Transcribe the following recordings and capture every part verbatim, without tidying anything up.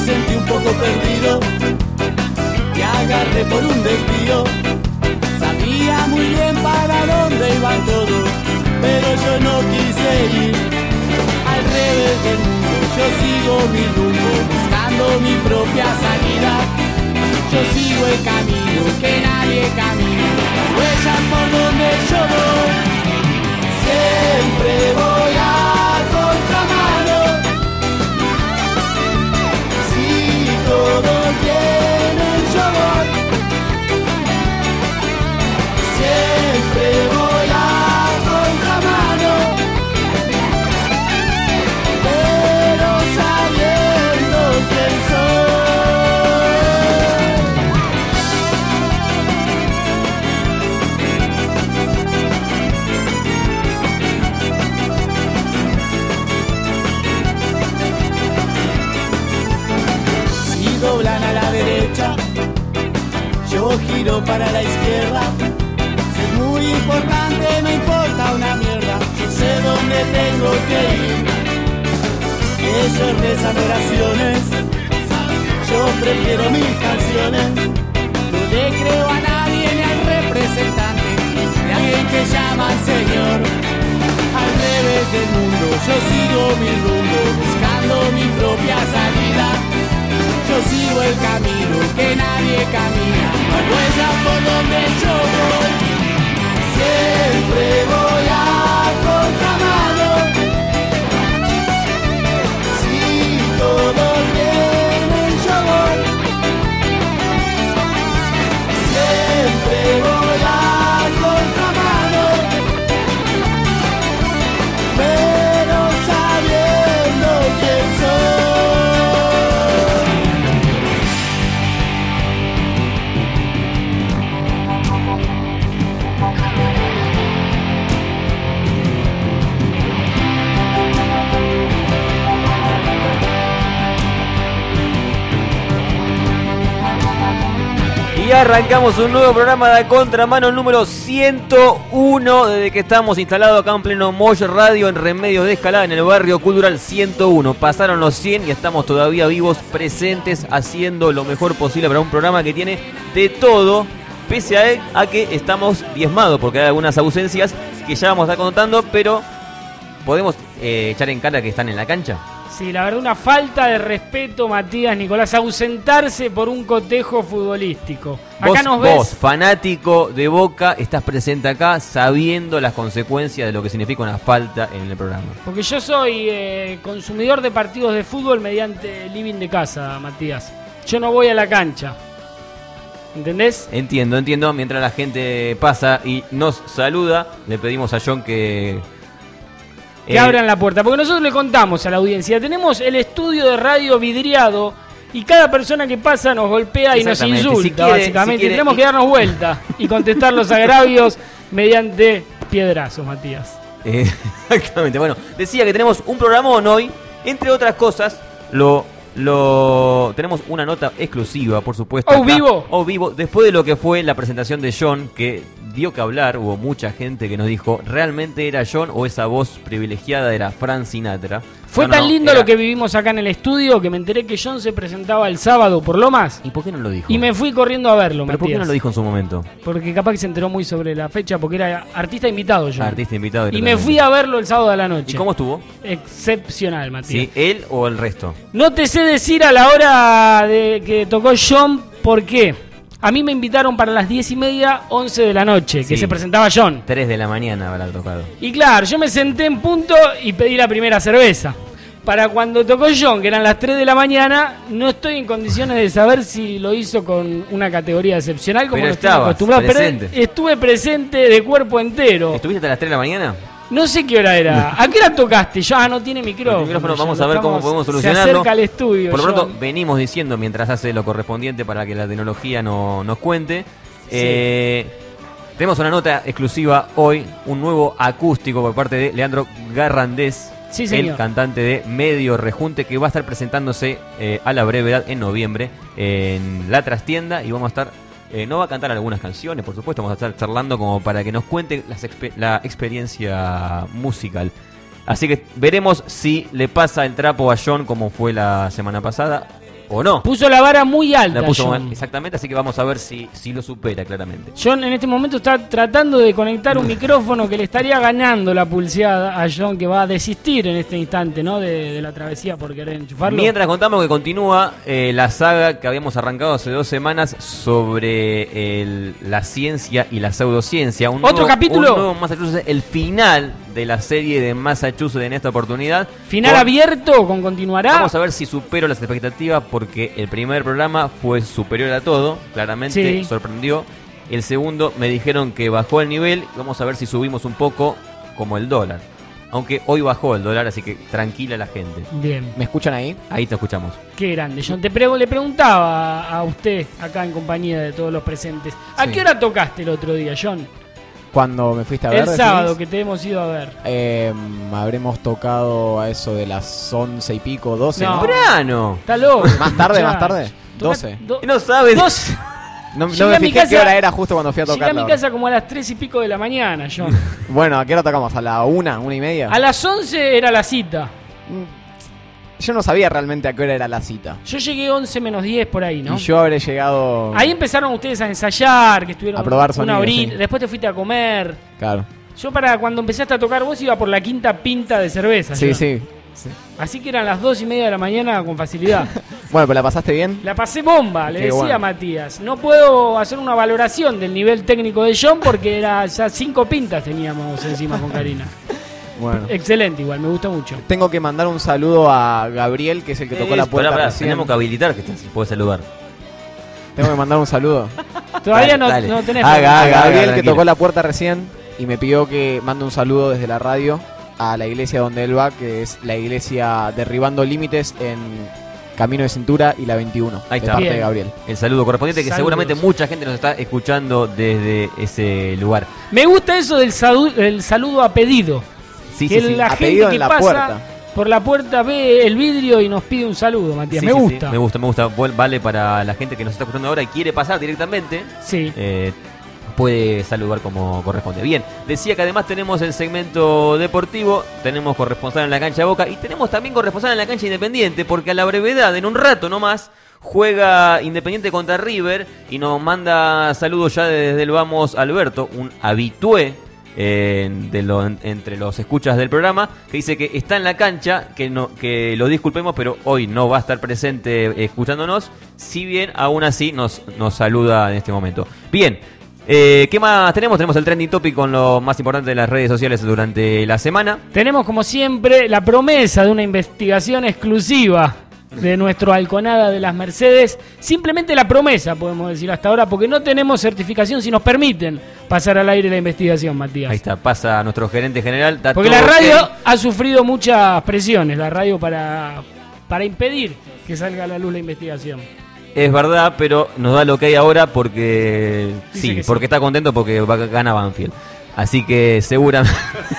sentí un poco perdido, te agarré por un desvío. Sabía muy bien para dónde iban todos, pero yo no quise ir al revés del mundo. Yo sigo mi rumbo, buscando mi propia salida. Yo sigo el camino que nadie camina, huellas por donde yo voy. Siempre voy a contramano. Si todos vienen, yo voy. Siempre voy a contramano, pero sabiendo quién soy. Si doblan a la derecha, yo giro para la izquierda. Muy importante, me importa una mierda. Yo sé dónde tengo que ir. Ellos rezan oraciones, yo prefiero mis canciones. No le creo a nadie ni al representante de alguien que llaman señor. Al revés del mundo, yo sigo mi rumbo, buscando mi propia salida. Yo sigo el camino que nadie camina, hay huellas por donde yo voy. Siempre voy a contramano. Si todos vienen, yo voy. Siempre voy a contramano, pero sabiendo quién soy. Y arrancamos un nuevo programa de Contramano número ciento uno, desde que estamos instalados acá en pleno Mosh Radio en Remedios de Escalada, en el barrio cultural ciento uno. Pasaron los cien y estamos todavía vivos, presentes, haciendo lo mejor posible para un programa que tiene de todo, pese a, a que estamos diezmados, porque hay algunas ausencias que ya vamos a estar contando, pero ¿podemos eh, echar en cara que están en la cancha? Sí, la verdad, una falta de respeto, Matías, Nicolás, ausentarse por un cotejo futbolístico. Acá vos, nos ves. Vos, fanático de Boca, estás presente acá sabiendo las consecuencias de lo que significa una falta en el programa. Porque yo soy eh, consumidor de partidos de fútbol mediante living de casa, Matías. Yo no voy a la cancha. ¿Entendés? Entiendo, entiendo. Mientras la gente pasa y nos saluda, le pedimos a John que... Que eh, abran la puerta, porque nosotros le contamos a la audiencia, tenemos el estudio de radio vidriado y cada persona que pasa nos golpea y nos insulta, si quiere, básicamente, si quiere, tenemos y... que darnos vuelta y contestar los agravios mediante piedrazos, Matías. Eh, exactamente, bueno, decía que tenemos un programón hoy, entre otras cosas, lo... Lo tenemos una nota exclusiva, por supuesto. ¡Oh, vivo! ¡Oh, vivo! Después de lo que fue la presentación de John, que dio que hablar, hubo mucha gente que nos dijo, ¿realmente era John o esa voz privilegiada era Frank Sinatra? Fue no, tan no, lindo era... lo que vivimos acá en el estudio que me enteré que John se presentaba el sábado por Lomas. ¿Y por qué no lo dijo? Y me fui corriendo a verlo, ¿Pero Matías. por qué no lo dijo en su momento? Porque capaz que se enteró muy sobre la fecha, porque era artista invitado John. Artista invitado. Y me fui a verlo el sábado de la noche. ¿Y cómo estuvo? Excepcional, Matías. ¿Sí? ¿Él o el resto? No te sé decir a la hora de que tocó John por qué. A mí me invitaron para las diez y media, once de la noche, que sí, se presentaba John. tres de la mañana habrá tocado. Y claro, yo me senté en punto y pedí la primera cerveza. Para cuando tocó John, que eran las tres de la mañana, no estoy en condiciones de saber si lo hizo con una categoría excepcional como pero lo estoy acostumbrado. Presente. Pero estuve presente de cuerpo entero. ¿Estuviste hasta las tres de la mañana? No sé qué hora era. ¿A qué hora tocaste? Ya no tiene micrófono. El micrófono, vamos a ver estamos, cómo podemos solucionarlo. Se acerca al estudio. Por lo pronto, John. venimos diciendo, mientras hace lo correspondiente para que la tecnología no, nos cuente. Sí. Eh, tenemos una nota exclusiva hoy, un nuevo acústico por parte de Leandro Garrandés. Sí, señor. El cantante de Medio Rejunte, que va a estar presentándose eh, a la brevedad en noviembre en La Trastienda, y vamos a estar, eh, no va a cantar algunas canciones, por supuesto, vamos a estar charlando como para que nos cuente las exper- la experiencia musical. Así que veremos si le pasa el trapo a John como fue la semana pasada o no. Puso la vara muy alta. La puso John. Exactamente, así que vamos a ver si, si lo supera claramente. John en este momento está tratando de conectar un micrófono que le estaría ganando la pulseada a John, que va a desistir en este instante, ¿no? De, de la travesía por querer enchufarlo. Mientras contamos que continúa eh, la saga que habíamos arrancado hace dos semanas sobre el, la ciencia y la pseudociencia. Un ¿Otro nuevo, capítulo? Un nuevo Massachusetts, el final de la serie de Massachusetts en esta oportunidad. ¿Final con, abierto con continuará? Vamos a ver si supero las expectativas, porque el primer programa fue superior a todo, claramente, sí. sorprendió. El segundo me dijeron que bajó el nivel, vamos a ver si subimos un poco como el dólar. Aunque hoy bajó el dólar, así que tranquila la gente. Bien. ¿Me escuchan ahí? Ahí te escuchamos. Qué grande. John, te pre- le preguntaba a usted, acá en compañía de todos los presentes, ¿a Sí. qué hora tocaste el otro día, John? Cuando me fuiste a ver. El decís, sábado que te hemos ido a ver. eh, habremos tocado a eso de las once y pico, doce. No. ¿no? ¡Temprano! Está loco. Más tarde, Ya. más tarde. Toca- doce. do- No sabes. dos. No, no Llegué me a mi fijé casa- qué hora era justo cuando fui a Llegué tocar. a mi casa como a las tres y pico de la mañana, John. Bueno, ¿a qué hora tocamos? ¿A la una, una y media? A las once era la cita. Yo no sabía realmente a qué hora era la cita. Yo llegué once menos diez por ahí, ¿no? Y yo habré llegado... Ahí empezaron ustedes a ensayar, que estuvieron A probar una sonido, horita, sí. después te fuiste a comer. Claro. Yo para cuando empezaste a tocar vos iba por la quinta pinta de cerveza. Sí, yo. sí, sí. Así que eran las dos y media de la mañana con facilidad. Bueno, pero ¿la pasaste bien? La pasé bomba, le Qué decía bueno. a Matías. No puedo hacer una valoración del nivel técnico de John porque era ya cinco pintas teníamos encima con Karina. Bueno. Excelente igual, me gustó mucho. Tengo que mandar un saludo a Gabriel, que es el que tocó la Eh, puerta pará, pará, recién. tenemos que habilitar que te puede saludar. Tengo que mandar un saludo Todavía Dale, no, dale. no tenés... Haga, problema. a haga, Gabriel, que tranquilo. tocó la puerta recién y me pidió que mande un saludo desde la radio a la iglesia donde él va, que es la iglesia Derribando Límites en Camino de Cintura y la veintiuno. Ahí de está. parte Bien. de Gabriel. El saludo correspondiente, que Saludos. seguramente mucha gente nos está escuchando desde ese lugar. Me gusta eso del, sadu- del saludo a pedido. Sí, que sí, sí. la A gente pedido que en la pasa puerta. por la puerta ve el vidrio y nos pide un saludo, Matías. Sí, me sí, sí, gusta. me gusta, me gusta. Vuel- Vale para la gente que nos está escuchando ahora y quiere pasar directamente. Sí. Eh, puede saludar como corresponde. Bien, decía que además tenemos el segmento deportivo, tenemos corresponsal en la cancha Boca y tenemos también corresponsal en la cancha Independiente, porque a la brevedad, en un rato nomás, juega Independiente contra River y nos manda saludos ya desde el Vamos Alberto, un habitué eh, de lo, en- entre los escuchas del programa, que dice que está en la cancha, que no que lo disculpemos, pero hoy no va a estar presente eh, escuchándonos, si bien aún así nos, nos saluda en este momento. Bien. Eh, ¿Qué más tenemos? Tenemos el trending topic con lo más importante de las redes sociales durante la semana. Tenemos como siempre la promesa de una investigación exclusiva de nuestro Halconada de las Mercedes. Simplemente la promesa, podemos decir hasta ahora, porque no tenemos certificación si nos permiten pasar al aire la investigación, Matías. Ahí está, pasa a nuestro gerente general. está Porque todo la radio ok. ha sufrido muchas presiones, la radio para, para impedir que salga a la luz la investigación. Es verdad, pero nos da lo que hay ahora porque Dice sí, que sí. porque está contento porque va, gana Banfield. Así que seguramente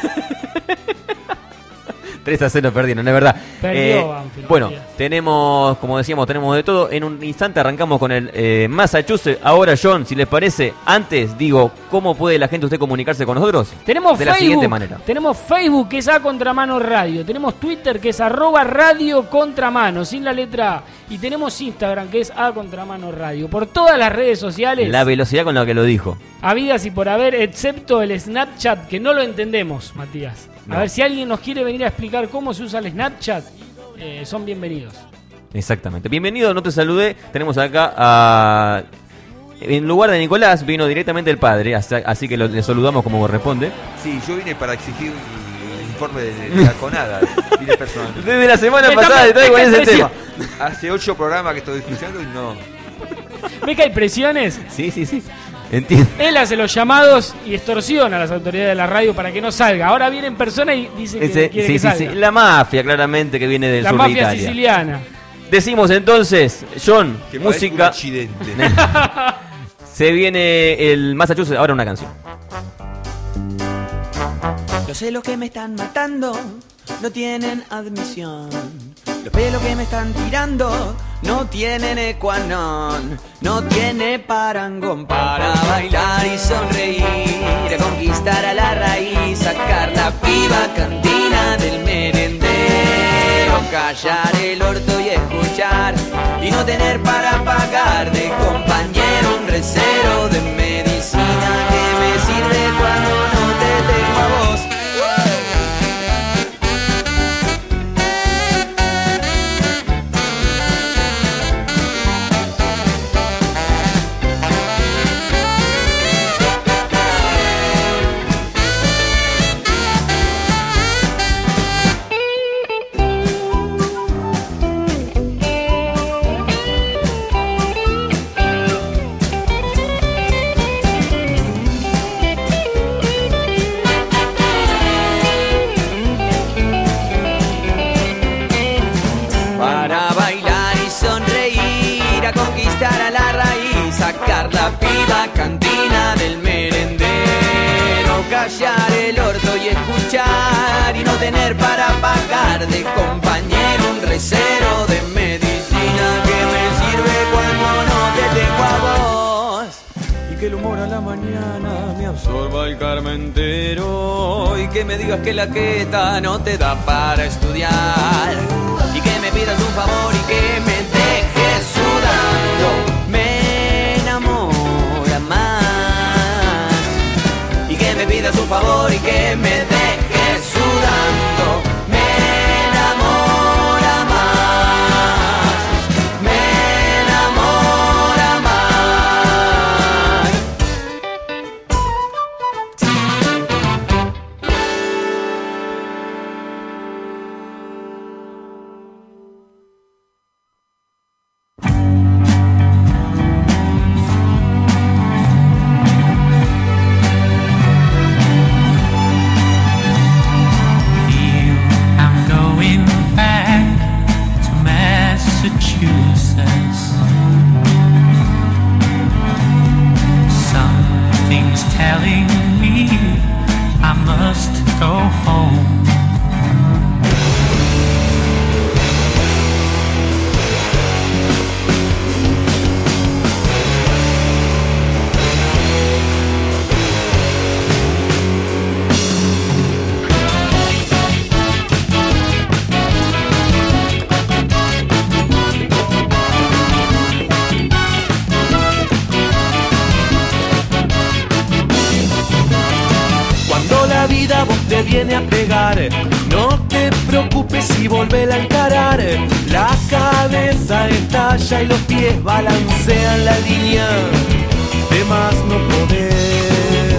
tres a cero perdieron, es verdad. Perdió Banfield, Bueno, Matías. tenemos, como decíamos, tenemos de todo. En un instante arrancamos con el eh, Massachusetts. Ahora, John, si les parece, antes digo, ¿cómo puede la gente usted comunicarse con nosotros? Tenemos de la Facebook, siguiente manera. tenemos Facebook que es A Contramano Radio, tenemos Twitter que es arroba Radio Contramano, sin la letra A, y tenemos Instagram que es A Contramano Radio. Por todas las redes sociales, La velocidad con la que lo dijo. habidas y por haber, excepto el Snapchat, que no lo entendemos, Matías. A No. ver si alguien nos quiere venir a explicar cómo se usa el Snapchat, eh, son bienvenidos. Exactamente. Bienvenido, no te saludé. Tenemos acá a... En lugar de Nicolás, vino directamente el padre, así así que lo- le saludamos como corresponde. Sí, yo vine para exigir un informe de, de Halconada, vine personal. Desde la semana Me pasada está- estoy con me está ese tema. Hace ocho programas que estoy escuchando y no. ¿Ve que hay presiones? Sí, sí, sí. Entiendo. Él hace los llamados y extorsiona a las autoridades de la radio para que no salga. Ahora viene en persona y dice que Ese- quiere sí, que sí, salga. sí. La mafia, claramente, que viene del La sur de mafia Italia. siciliana. Decimos entonces, John, Que parece un música. accidente. Se viene el Massachusetts, ahora una canción. Los celos que me están matando no tienen admisión. Los pelos que me están tirando no tienen ecuanón. No tiene parangón para bailar y sonreír, a conquistar a la raíz, sacar la piba cantina del merendero. callar el orto y escuchar, y no tener para pagar de compañero un recero de medicina que me sirve cuando no te tengo a vos. La piba cantina del merendero, callar el orto y escuchar, y no tener para pagar de compañero un recero de medicina que me sirve cuando no te tengo a vos. Y que el humor a la mañana me absorba el carmentero, y que me digas que la queta no te da para estudiar, y que me pidas un favor y que me dejes sudando. Me pidas un favor y que me dejes sudando, me enamora más, me enamora más. Viene a pegar, no te preocupes y volver a encarar. La cabeza estalla y los pies balancean la línea de más no poder.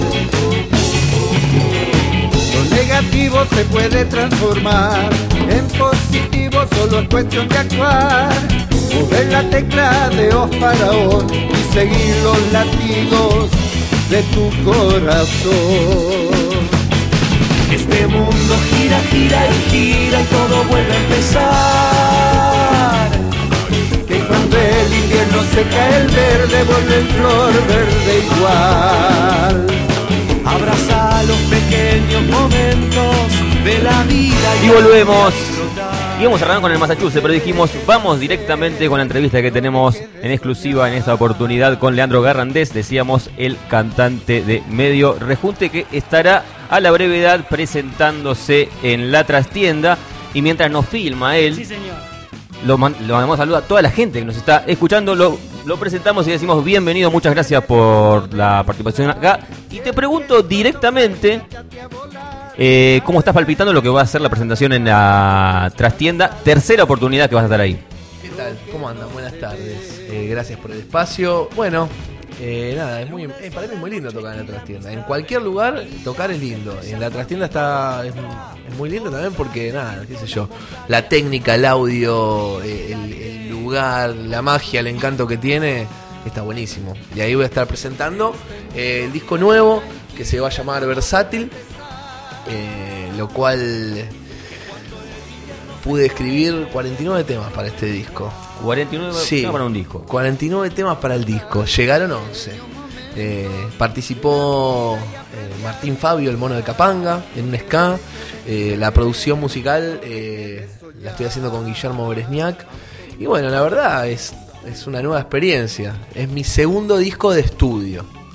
Lo negativo se puede transformar en positivo, solo es cuestión de actuar. Mover la tecla de off para on y seguir los latidos de tu corazón. Este mundo gira, gira y gira y todo vuelve a empezar. Que cuando el invierno se cae el verde, vuelve en flor verde igual. Abraza los pequeños momentos de la vida. Y volvemos. Íbamos a arrancar con el Massachusetts, pero dijimos, vamos directamente con la entrevista que tenemos en exclusiva en esta oportunidad con Leandro Garrandés, decíamos, el cantante de Medio Rejunte, que estará a la brevedad presentándose en la trastienda. Y mientras nos filma él, sí, señor, lo, man, lo mandamos saludo a toda la gente que nos está escuchando. Lo, lo presentamos y decimos bienvenido, muchas gracias por la participación acá. Y te pregunto directamente, eh, ¿cómo estás palpitando lo que va a ser la presentación en la trastienda? Tercera oportunidad que vas a estar ahí. ¿Qué tal? ¿Cómo andan? Buenas tardes. Eh, gracias por el espacio. Bueno, eh, nada, es muy, eh, para mí es muy lindo tocar en la trastienda. En cualquier lugar tocar es lindo. En la trastienda está es, es muy lindo también porque, nada, qué sé yo, la técnica, el audio, el, el lugar, la magia, el encanto que tiene, está buenísimo. Y ahí voy a estar presentando eh, el disco nuevo que se va a llamar Versátil, eh, lo cual pude escribir cuarenta y nueve temas para este disco. cuarenta y nueve sí, temas para un disco. cuarenta y nueve temas para el disco. Llegaron once. Eh, participó eh, Martín Fabio, el mono de Capanga, en un ska. Eh, la producción musical eh, la estoy haciendo con Guillermo Beresniak. Y bueno, la verdad es, es una nueva experiencia. Es mi segundo disco de estudio.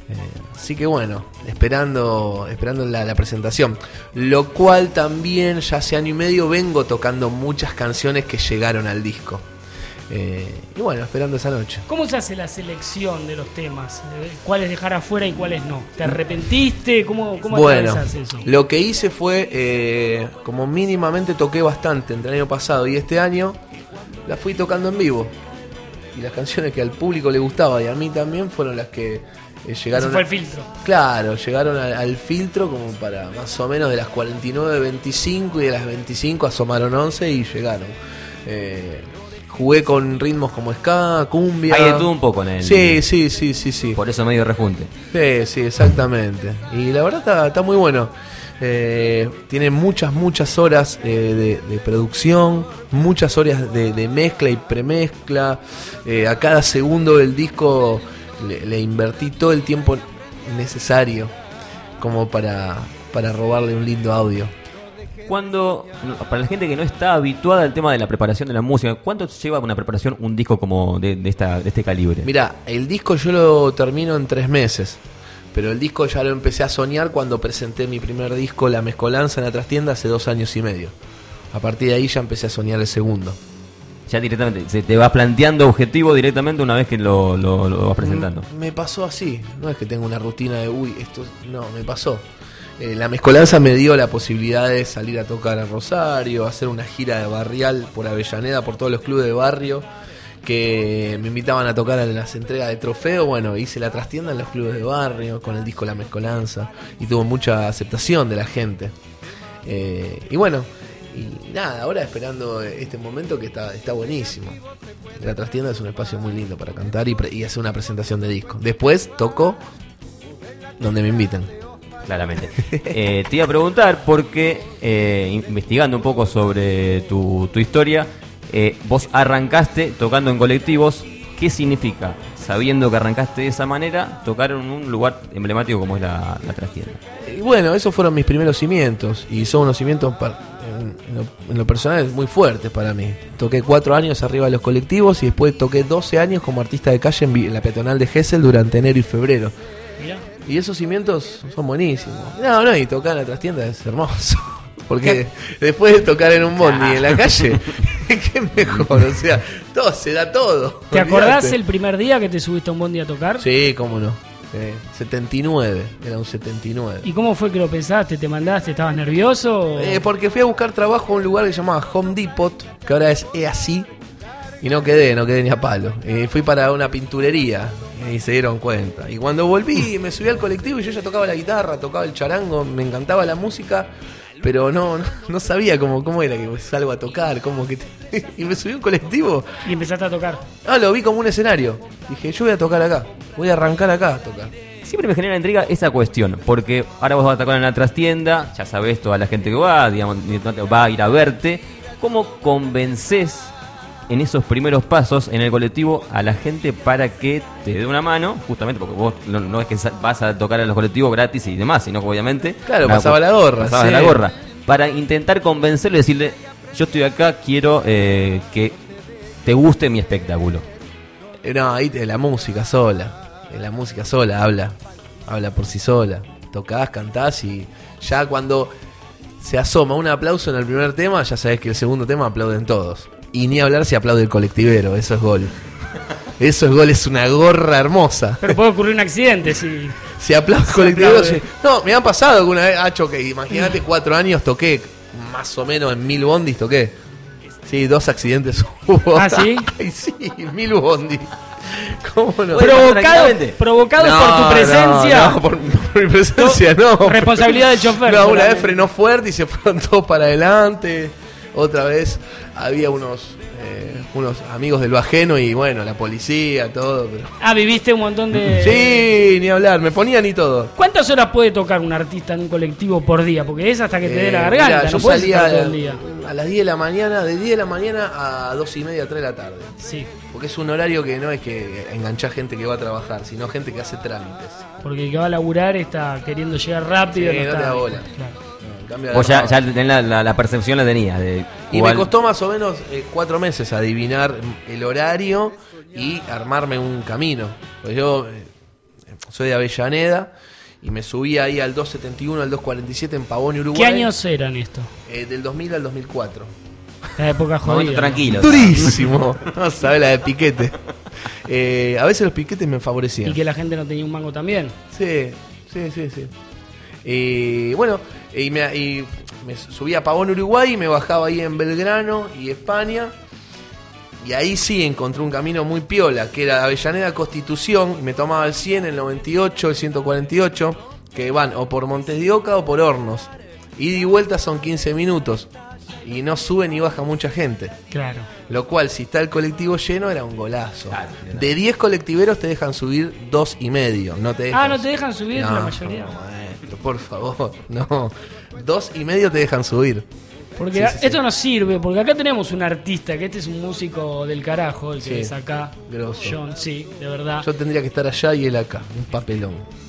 Eh, así que bueno, esperando esperando la, la presentación. Lo cual también ya hace año y medio vengo tocando muchas canciones que llegaron al disco. Eh, y bueno, esperando esa noche. ¿Cómo se hace la selección de los temas? ¿Cuáles dejar afuera y cuáles no? ¿Te arrepentiste? ¿Cómo, cómo bueno, atravesás eso? Lo que hice fue, eh, como mínimamente toqué bastante entre el año pasado y este año, la fui tocando en vivo. Y las canciones que al público le gustaba y a mí también fueron las que eh, llegaron. Ese fue a, el filtro. Claro, llegaron al, al filtro como para más o menos de las cuarenta y nueve, veinticinco y de las veinticinco asomaron once y llegaron. Eh, Jugué con ritmos como ska, cumbia. Hay de todo un poco en el. Sí, sí, sí, sí, sí. Por eso medio rejunte. Sí, sí, exactamente. Y la verdad está, está muy bueno. Eh, tiene muchas, muchas horas eh, de, de producción, muchas horas de, de mezcla y premezcla. Eh, a cada segundo del disco le, le invertí todo el tiempo necesario como para, para robarle un lindo audio. Cuando, para la gente que no está habituada al tema de la preparación de la música, ¿cuánto lleva una preparación un disco como de, de, esta, de este calibre? Mirá, el disco yo lo termino en tres meses, pero el disco ya lo empecé a soñar cuando presenté mi primer disco, La Mezcolanza, en la trastienda hace dos años y medio. A partir de ahí ya empecé a soñar el segundo. Ya directamente, se te vas planteando objetivo directamente una vez que lo, lo, lo vas presentando. Me pasó así, no es que tengo una rutina de, uy, esto, no, me pasó. Eh, la Mezcolanza me dio la posibilidad de salir a tocar a Rosario, hacer una gira de barrial por Avellaneda, por todos los clubes de barrio que me invitaban a tocar en las entregas de trofeo. Bueno, hice la trastienda en los clubes de barrio con el disco La Mezcolanza y tuvo mucha aceptación de la gente. Eh, y bueno, y nada, ahora esperando este momento que está, está buenísimo. La trastienda es un espacio muy lindo para cantar y, pre- y hacer una presentación de disco. Después toco donde me inviten. Claramente. Eh, te iba a preguntar porque, eh, investigando un poco sobre tu, tu historia, eh, vos arrancaste tocando en colectivos. ¿Qué significa, sabiendo que arrancaste de esa manera, tocar en un lugar emblemático como es la, la trastienda? Y bueno, esos fueron mis primeros cimientos y son unos cimientos para, en, en, lo, en lo personal muy fuertes para mí. Toqué cuatro años arriba de los colectivos y después toqué doce años como artista de calle en, en la peatonal de Gesell durante enero y febrero. Mirá. Y esos cimientos son buenísimos. No, no, y tocar en la trastienda es hermoso. Porque después de tocar en un bondi en la calle, ¿qué mejor? O sea, todo se da todo. ¿Te acordás el primer día que te subiste a un bondi a tocar? Sí, cómo no. Eh, setenta y nueve, era un setenta y nueve. ¿Y cómo fue que lo pensaste? ¿Te mandaste? ¿Estabas nervioso? Eh, porque fui a buscar trabajo en un lugar que se llamaba Home Depot, que ahora es E así. Y no quedé, no quedé ni a palo. Eh, fui para una pinturería y se dieron cuenta. Y cuando volví, me subí al colectivo y yo ya tocaba la guitarra, tocaba el charango, me encantaba la música, pero no, no, no sabía cómo, cómo era que salgo a tocar, cómo que te... y me subí a un colectivo. Y empezaste a tocar. Ah, lo vi como un escenario. Dije, yo voy a tocar acá, voy a arrancar acá a tocar. Siempre me genera intriga esa cuestión, porque ahora vos vas a tocar en la trastienda, ya sabés toda la gente que va, digamos, va a ir a verte. ¿Cómo convences en esos primeros pasos en el colectivo a la gente para que te dé una mano? Justamente porque vos no, no es que vas a tocar en los colectivos gratis y demás, sino que obviamente... Claro, pasaba la gorra. Pasaba sí. la gorra. Para intentar convencerlo y decirle, yo estoy acá, quiero eh, que te guste mi espectáculo. No, ahí te, la música sola. La música sola habla. Habla por sí sola. Tocás, cantás y ya cuando se asoma un aplauso en el primer tema, ya sabés que el segundo tema aplauden todos. Y ni hablar si aplaude el colectivero, eso es gol. Eso es gol, es una gorra hermosa. Pero puede ocurrir un accidente si... Si aplaude el colectivero... Si... No, me ha pasado que una vez... Ah, choqué, imagínate, cuatro años toqué, más o menos en mil bondis toqué. Sí, dos accidentes hubo. ¿Ah, sí? Ay, sí, mil bondis. ¿Cómo no? Provocado, provocado no, por tu presencia. No, no por, por mi presencia no. Responsabilidad del chofer. No, una vez frenó fuerte y se fueron todos para adelante. Otra vez había unos eh, unos amigos del ajeno y bueno, la policía, todo. Pero... Ah, viviste un montón de... Sí, ni hablar, me ponían y todo. ¿Cuántas horas puede tocar un artista en un colectivo por día? Porque es hasta que te eh, dé la garganta, mirá, no yo puedes salía estar todo el día. A las diez de la mañana, de diez de la mañana a dos y media, tres de la tarde. Sí. Porque es un horario que no es que enganchar gente que va a trabajar, sino gente que hace trámites. Porque el que va a laburar está queriendo llegar rápido. Sí, no, no está... te da bola. Claro. Vos ya, ya tenés la, la, la percepción la tenía de y me costó más o menos eh, cuatro meses adivinar el horario y armarme un camino. Pues yo eh, soy de Avellaneda y me subí ahí al doscientos setenta y uno, al doscientos cuarenta y siete en Pavón, Uruguay. ¿Qué años eran esto? Eh, del dos mil al dos mil cuatro. La época jodida. Tranquilo. Durísimo. No sabes la de piquete. Eh, a veces los piquetes me favorecían. Y que la gente no tenía un mango también. Sí, sí, sí, sí. Y bueno, y me, y me subí a Pavón, Uruguay, y me bajaba ahí en Belgrano y España. Y ahí sí encontré un camino muy piola, que era Avellaneda Constitución, y me tomaba el cien, el noventa y ocho, el ciento cuarenta y ocho, que van o por Montes de Oca o por Hornos. Ida y vuelta son quince minutos. Y no sube ni baja mucha gente. Claro. Lo cual, si está el colectivo lleno, era un golazo. Claro, claro. De diez colectiveros te dejan subir dos y medio. No te dejan... Ah, ¿no te dejan subir No, la mayoría? no, maestro, por favor, no. Dos y medio te dejan subir. Porque Sí, a- sí, sí. esto nos sirve, porque acá tenemos un artista, que este es un músico del carajo, el que Sí, es acá. grosso. John, sí, de verdad. Yo tendría que estar allá y él acá. Un papelón.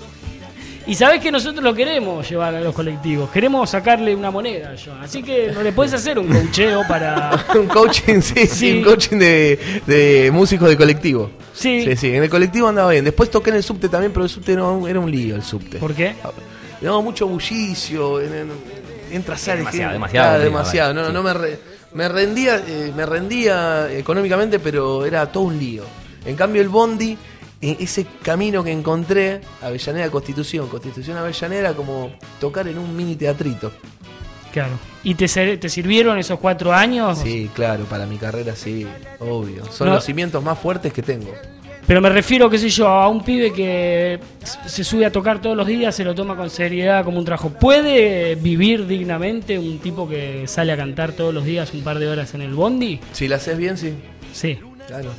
Y sabés que nosotros lo queremos llevar a los colectivos, queremos sacarle una moneda a John. Así que no le puedes hacer un coacheo para... Un coaching, sí, sí, Sí. un coaching de, de músicos de colectivo. Sí. Sí, sí, en el colectivo andaba bien. Después toqué en el subte también, pero el subte no, era un lío el subte. ¿Por qué? No, mucho bullicio, en- en- entra, sale Demasiado, gente. demasiado, Ah, digo, demasiado. No, sí. no me, re- me rendía, eh, me rendía económicamente, pero era todo un lío. En cambio el bondi, eh, ese camino que encontré, Avellaneda Constitución, Constitución Avellaneda, era como tocar en un mini teatrito. Claro. ¿Y te, ser- te sirvieron esos cuatro años? Sí, claro, para mi carrera sí, obvio. Son No. los cimientos más fuertes que tengo. Pero me refiero, qué sé yo, a un pibe que se sube a tocar todos los días, se lo toma con seriedad como un trabajo. ¿Puede vivir dignamente un tipo que sale a cantar todos los días un par de horas en el bondi? Si la haces bien, sí. Sí. Claro.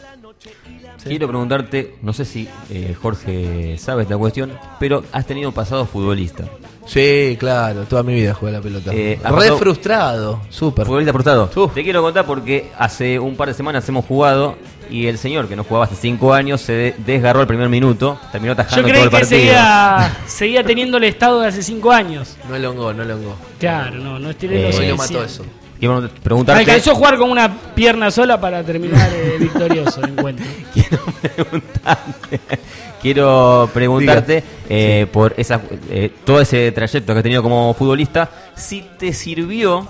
Sí. Quiero preguntarte, no sé si eh, Jorge sabe esta cuestión, pero has tenido un pasado futbolista. Sí, claro, toda mi vida jugué a la pelota. Eh, ha Re pasado- frustrado, súper. Futbolista frustrado. Uf. Te quiero contar porque hace un par de semanas hemos jugado y el señor que no jugaba hace cinco años se de- desgarró el primer minuto, terminó Yo tajando todo creí el que partido. seguía, seguía teniendo el estado de hace cinco años. No elongó, no elongó. Claro, no, no estiré Eh, los Hoy lo suficiente. mató eso. Quiero preguntarte. Alcanzó a jugar con una pierna sola para terminar eh, victorioso el encuentro. Quiero preguntarte, quiero preguntarte eh, por esa, eh, todo ese trayecto que has tenido como futbolista, si te sirvió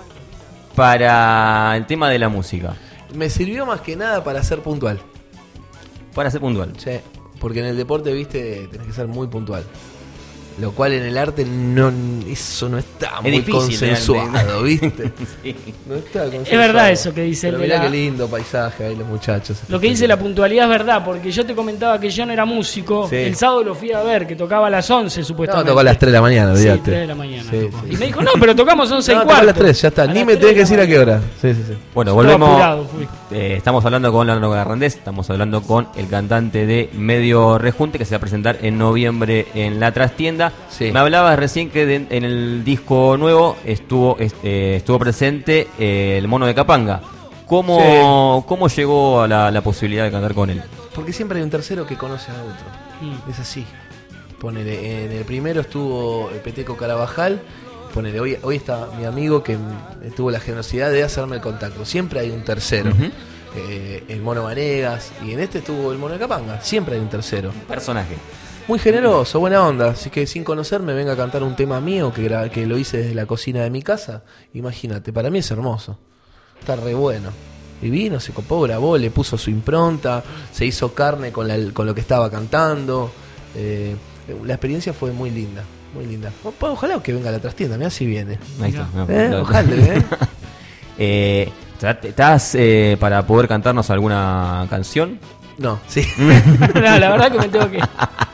para el tema de la música, Me sirvió más que nada para ser puntual. para ser puntual. Sí, porque en el deporte, viste, tenés que ser muy puntual. Lo cual en el arte no, eso no está muy difícil, consensuado, ¿viste? Sí. No está consensuado. Es verdad eso que dice Pero el de mirá la- qué lindo paisaje ahí los muchachos. Lo que dice la puntualidad es verdad, porque yo te comentaba que yo no era músico. Sí. El sábado lo fui a ver, que tocaba a las once No, supuestamente. tocó a las tres de la mañana, Sí, olvídate. tres de la mañana. Sí, tocó. sí. Y me dijo, no, pero tocamos once No, y tocó cuarto. a las tres, ya está. A Ni las me tres tenés de que la decir a qué mañana. hora. Sí, sí, sí. Bueno, Estaba volvemos. apurado, fui. Eh, estamos hablando con Leandro Garrandés, estamos hablando con el cantante de Medio Rejunte que se va a presentar en noviembre en la trastienda. Sí. Me hablabas recién que de- en el disco nuevo estuvo este, estuvo presente eh, el Mono de Capanga. ¿Cómo, ¿cómo llegó a la, la posibilidad de cantar con él? Porque siempre hay un tercero que conoce a otro. Mm. Es así. Ponele, en el primero estuvo el Peteco Carabajal. Ponele, hoy, hoy está mi amigo que mm, tuvo la generosidad de hacerme el contacto. Siempre hay un tercero. Ujú. Eh, el Mono Vanegas. Y en este estuvo el Mono de Capanga. Siempre hay un tercero. Personaje. Muy generoso, buena onda. Así que sin conocerme venga a cantar un tema mío que, gra- que lo hice desde la cocina de mi casa. Imagínate, para mí es hermoso. Está re bueno. Y vino, se copó, grabó, le puso su impronta, se hizo carne con, la- con lo que estaba cantando. Eh, la experiencia fue muy linda, muy linda. O- Ojalá que venga a la trastienda, mirá si viene. Ahí está. Eh, Lo- ojalá, ¿eh? Eh, ¿Estás eh, para poder cantarnos alguna canción? No, sí. No, la verdad que me tengo que...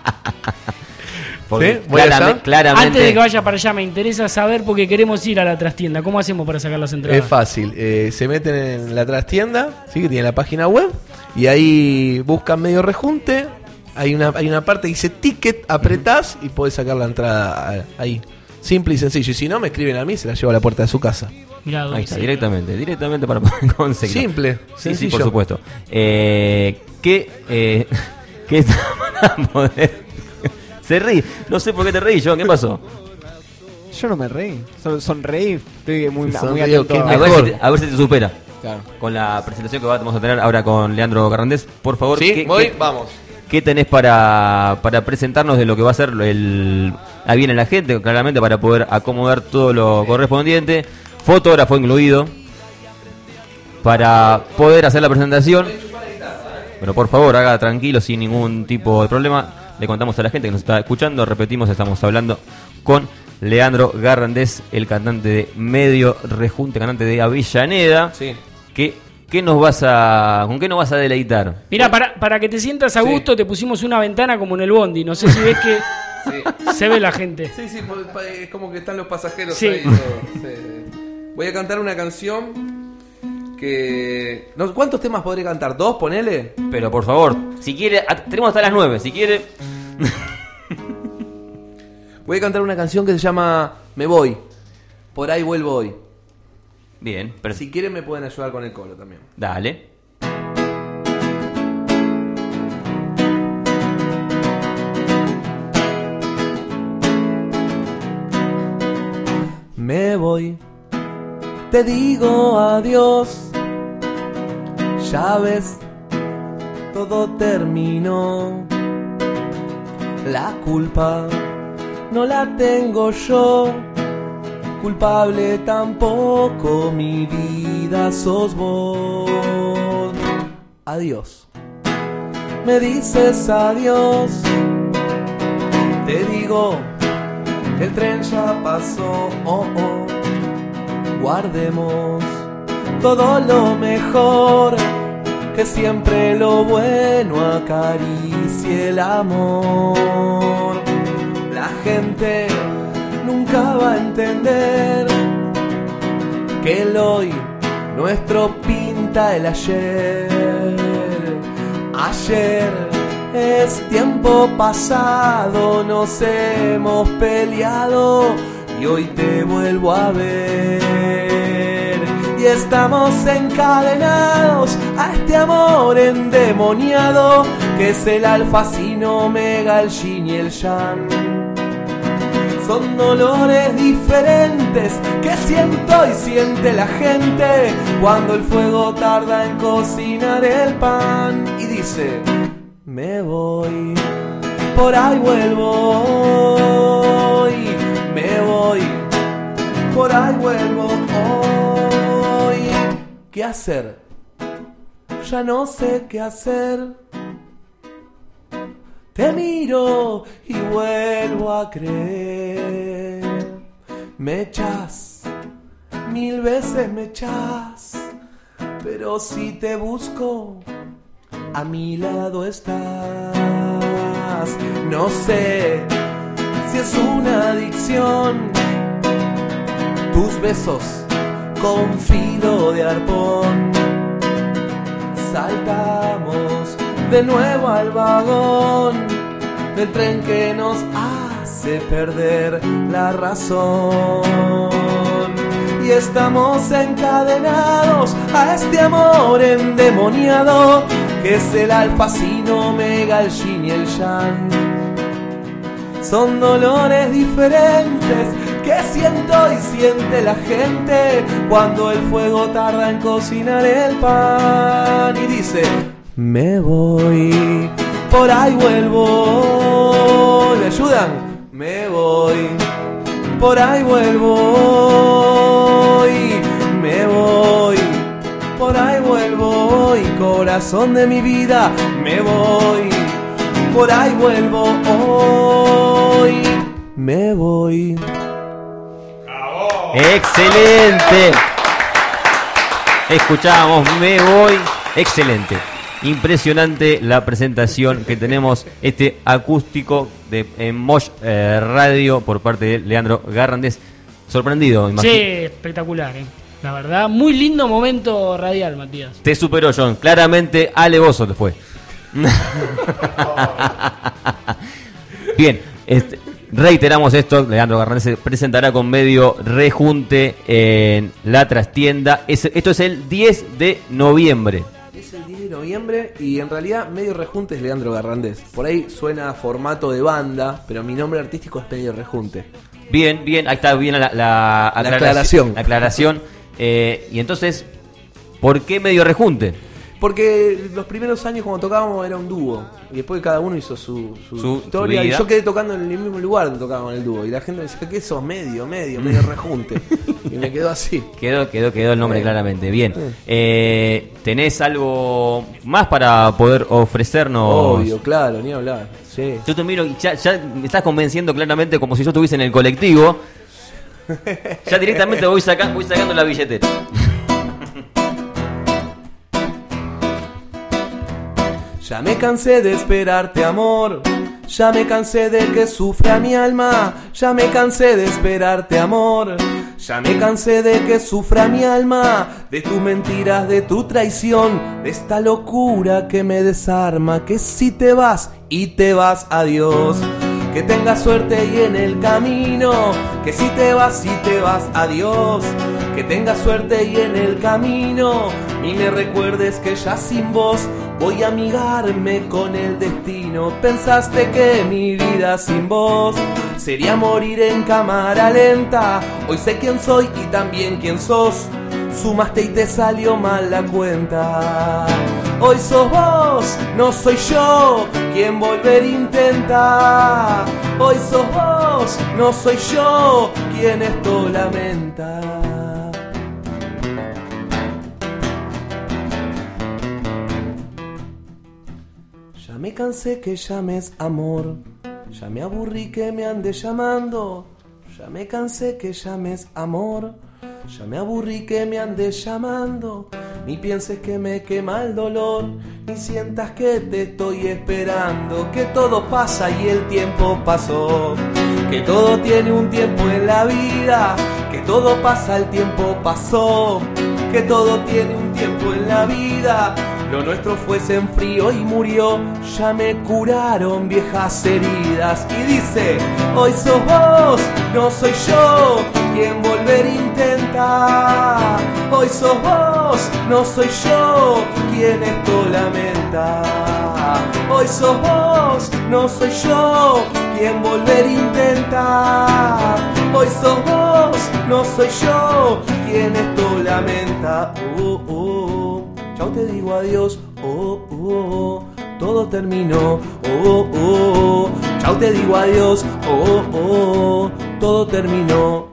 Porque ¿Sí? ¿Voy clarame- allá? claramente. Antes de que vaya para allá, me interesa saber porque queremos ir a la trastienda. ¿Cómo hacemos para sacar las entradas? Es fácil, eh, se meten en la trastienda, ¿sí? Que tiene la página web, y ahí buscan Medio Rejunte, hay una, hay una parte que dice ticket, apretás y podés sacar la entrada a- ahí. Simple y sencillo, y si no me escriben a mí, se la llevo a la puerta de su casa. Mirá, Ahí está, sí. directamente, directamente para poder conseguirlo. Simple, Sí, sí, sencillo. por supuesto. Eh, ¿Qué, eh, qué está para poder? Se ríe. No sé por qué te reí, John. ¿Qué pasó? Yo no me reí, son, sonreí, estoy muy, muy Sonrío, atento. qué a- A ver, Mejor. si te, a ver si te supera. Claro. Con la presentación que vamos a tener ahora con Leandro Garrandés, por favor. ¿Sí? ¿qué, ¿Voy? qué- Vamos. ¿qué tenés para, para presentarnos de lo que va a ser el a bien en la gente? Claramente para poder acomodar todo lo correspondiente. Fotógrafo incluido. Para poder hacer la presentación. Pero por favor, haga tranquilo, sin ningún tipo de problema. Le contamos a la gente que nos está escuchando. Repetimos, estamos hablando con Leandro Garrandés, el cantante de Medio Rejunte, cantante de Avellaneda. Sí. ¿Qué, qué nos vas a, ¿Con qué nos vas a deleitar? Mira, para, para que te sientas a gusto, sí. Te pusimos una ventana como en el bondi. No sé si ves que sí. Se ve la gente. Sí, sí, es como que están los pasajeros sí. ahí. Todo. Sí. Voy a cantar una canción que... No, ¿cuántos temas podré cantar? ¿Dos? Ponele. Pero por favor, si quiere, tenemos hasta las nueve, si quiere... Voy a cantar una canción que se llama Me Voy. Por ahí vuelvo hoy. Bien, pero si quieren me pueden ayudar con el coro también. Dale. Me voy, te digo adiós. Ya ves, todo terminó. La culpa no la tengo yo, culpable tampoco mi vida sos vos. Adiós, me dices adiós. Te digo, el tren ya pasó. Oh, oh. Guardemos todo lo mejor, que siempre lo bueno acaricie el amor. La gente nunca va a entender que el hoy nuestro pinta el ayer. Ayer es tiempo pasado, nos hemos peleado y hoy te vuelvo a ver. Y estamos encadenados a este amor endemoniado, que es el alfa sin omega, el yin y el yang. Son dolores diferentes que siento y siente la gente cuando el fuego tarda en cocinar el pan. Y dice, me voy, por ahí vuelvo hoy. Me voy, por ahí vuelvo hoy. ¿Qué hacer? Ya no sé qué hacer. Te miro y vuelvo a creer. Me echas, mil veces me echas, pero si te busco, a mi lado estás. No sé si es una adicción, tus besos con filo de arpón. Saltamos de nuevo al vagón del tren que nos hace perder la razón. Y estamos encadenados a este amor endemoniado, que es el alfa sin omega, el yin y el yang. Son dolores diferentes que siento y siente la gente cuando el fuego tarda en cocinar el pan. Y dice, me voy, por ahí vuelvo. ¿Me ayudan? Me voy, por ahí vuelvo hoy. Me voy, por ahí vuelvo hoy. Corazón de mi vida, me voy, por ahí vuelvo hoy. Me voy. ¡Excelente! Escuchábamos Me Voy. Excelente. Impresionante la presentación que tenemos, este acústico de en Mosh eh, Radio por parte de Leandro Garrandés. Sorprendido, imagino. Sí, espectacular, eh. La verdad, muy lindo momento radial, Matías. Te superó, John. Claramente, alevoso te fue. Bien, este, reiteramos esto. Leandro Garrandés se presentará con Medio Rejunte en la trastienda. Es, esto es el diez de noviembre. Es el diez de noviembre y en realidad Medio Rejunte es Leandro Garrandés. Por ahí suena formato de banda, pero mi nombre artístico es Medio Rejunte. Bien, bien, ahí está bien la, la, la aclaración. La aclaración. Eh, y entonces, ¿por qué Medio Rejunte? porque los primeros años cuando tocábamos era un dúo. Y después cada uno hizo su, su, su historia. su y yo quedé tocando en el mismo lugar donde tocábamos el dúo. Y la gente me decía, ¿qué sos? Medio, medio, medio rejunte. Y me quedó así. Quedó, quedó, quedó el nombre claramente. Bien. Eh, ¿Tenés algo más para poder ofrecernos? Obvio, claro, ni hablar. Sí. Yo te miro y ya, ya me estás convenciendo claramente como si yo estuviese en el colectivo. Ya directamente voy, saca, voy sacando la billetera. Ya me cansé de esperarte, amor. Ya me cansé de que sufra mi alma. Ya me cansé de esperarte, amor. Ya me cansé de que sufra mi alma. De tus mentiras, de tu traición. De esta locura que me desarma. Que si te vas y te vas, adiós. Que tengas suerte y en el camino. Que si te vas y te vas, adiós. Que tengas suerte y en el camino. Y me recuerdes que ya sin vos voy a amigarme con el destino. Pensaste que mi vida sin vos sería morir en cámara lenta. Hoy sé quién soy y también quién sos. Sumaste y te salió mal la cuenta. Hoy sos vos, no soy yo quien volver intenta. Hoy sos vos, no soy yo quien esto lamenta. Ya me cansé que llames amor. Ya me aburrí que me andes llamando. Ya me cansé que llames amor. Ya me aburrí que me andes llamando. Ni pienses que me quema el dolor. Ni sientas que te estoy esperando. Que todo pasa y el tiempo pasó. Que todo tiene un tiempo en la vida. Que todo pasa, el tiempo pasó. Que todo tiene un tiempo en la vida. Lo nuestro fue se enfrió y murió. Ya me curaron viejas heridas. Y dice, hoy sos vos, no soy yo quien volver intenta. Hoy sos vos, no soy yo quien esto lamenta. Hoy sos vos, no soy yo quien volver intenta. Hoy sos vos, no soy yo quien esto lamenta. Uh, uh. Chau te digo adiós, oh, oh, oh, todo terminó, oh, oh, oh. Chau te digo adiós, oh, oh, oh, todo terminó.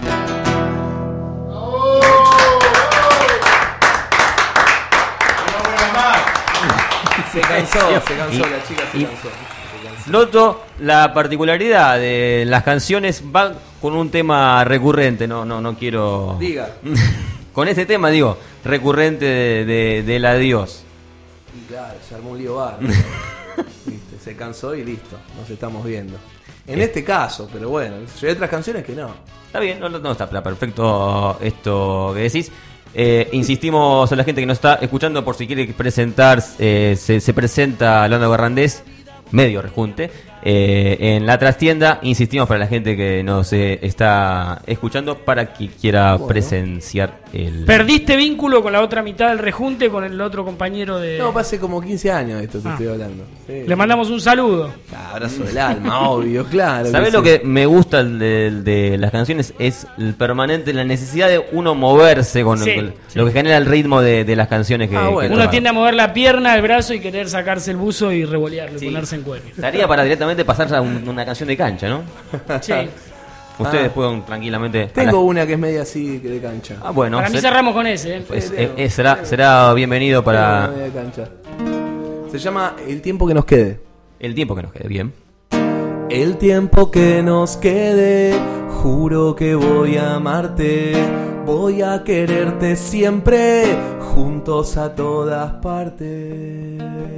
Se cansó, se cansó, la chica se cansó. Noto la particularidad de las canciones, van con un tema recurrente, no, no, no quiero... Diga. Con este tema, digo, recurrente de, de, del adiós. Y claro, se armó un lío bar. ¿Viste? Se cansó y listo, nos estamos viendo. En eh. este caso, pero bueno, hay otras canciones que no. Está bien, no, no está perfecto esto que decís. Eh, insistimos a la gente que nos está escuchando por si quiere presentar, eh, se, se presenta Leandro Barrandés, medio rejunte, eh, en la trastienda. Insistimos para la gente que nos eh, está escuchando para que quiera bueno. presenciar el... ¿Perdiste vínculo con la otra mitad del rejunte, con el otro compañero de...? No, hace como quince años esto te ah. estoy hablando. Sí. Le mandamos un saludo. Abrazo del alma, obvio, claro. ¿Sabés lo que me gusta de, de las canciones? Es el permanente, la necesidad de uno moverse con, sí, con sí. lo que genera el ritmo de, de las canciones que, ah, bueno. que uno tiende a mover la pierna, el brazo y querer sacarse el buzo y revolearlo, sí. ponerse en cuello. Estaría para directamente pasar a un, una canción de cancha, ¿no? Sí. Ustedes ah. pueden tranquilamente... Tengo la... una que es media así de cancha. Ah, bueno. Para ser... mí cerramos con ese. ¿eh? Pues, eh, eh, será, será bienvenido para... Media cancha. Se llama El tiempo que nos quede. El tiempo que nos quede, bien. El tiempo que nos quede, juro que voy a amarte. Voy a quererte siempre, juntos a todas partes.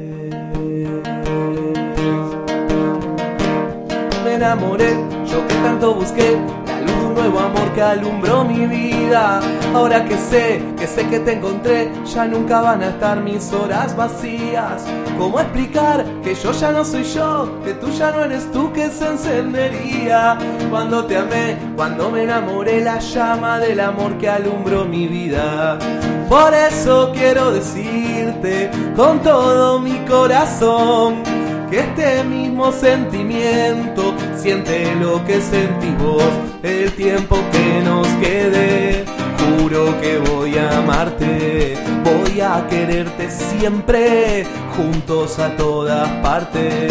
Me enamoré, yo que tanto busqué, la luz de un nuevo amor que alumbró mi vida. Ahora que sé, que sé que te encontré, ya nunca van a estar mis horas vacías. ¿Cómo explicar que yo ya no soy yo, que tú ya no eres tú, que se encendería cuando te amé, cuando me enamoré, la llama del amor que alumbró mi vida? Por eso quiero decirte con todo mi corazón que este mismo sentimiento siente lo que sentís vos. El tiempo que nos quede, Juro que voy a amarte, voy a quererte siempre, juntos a todas partes.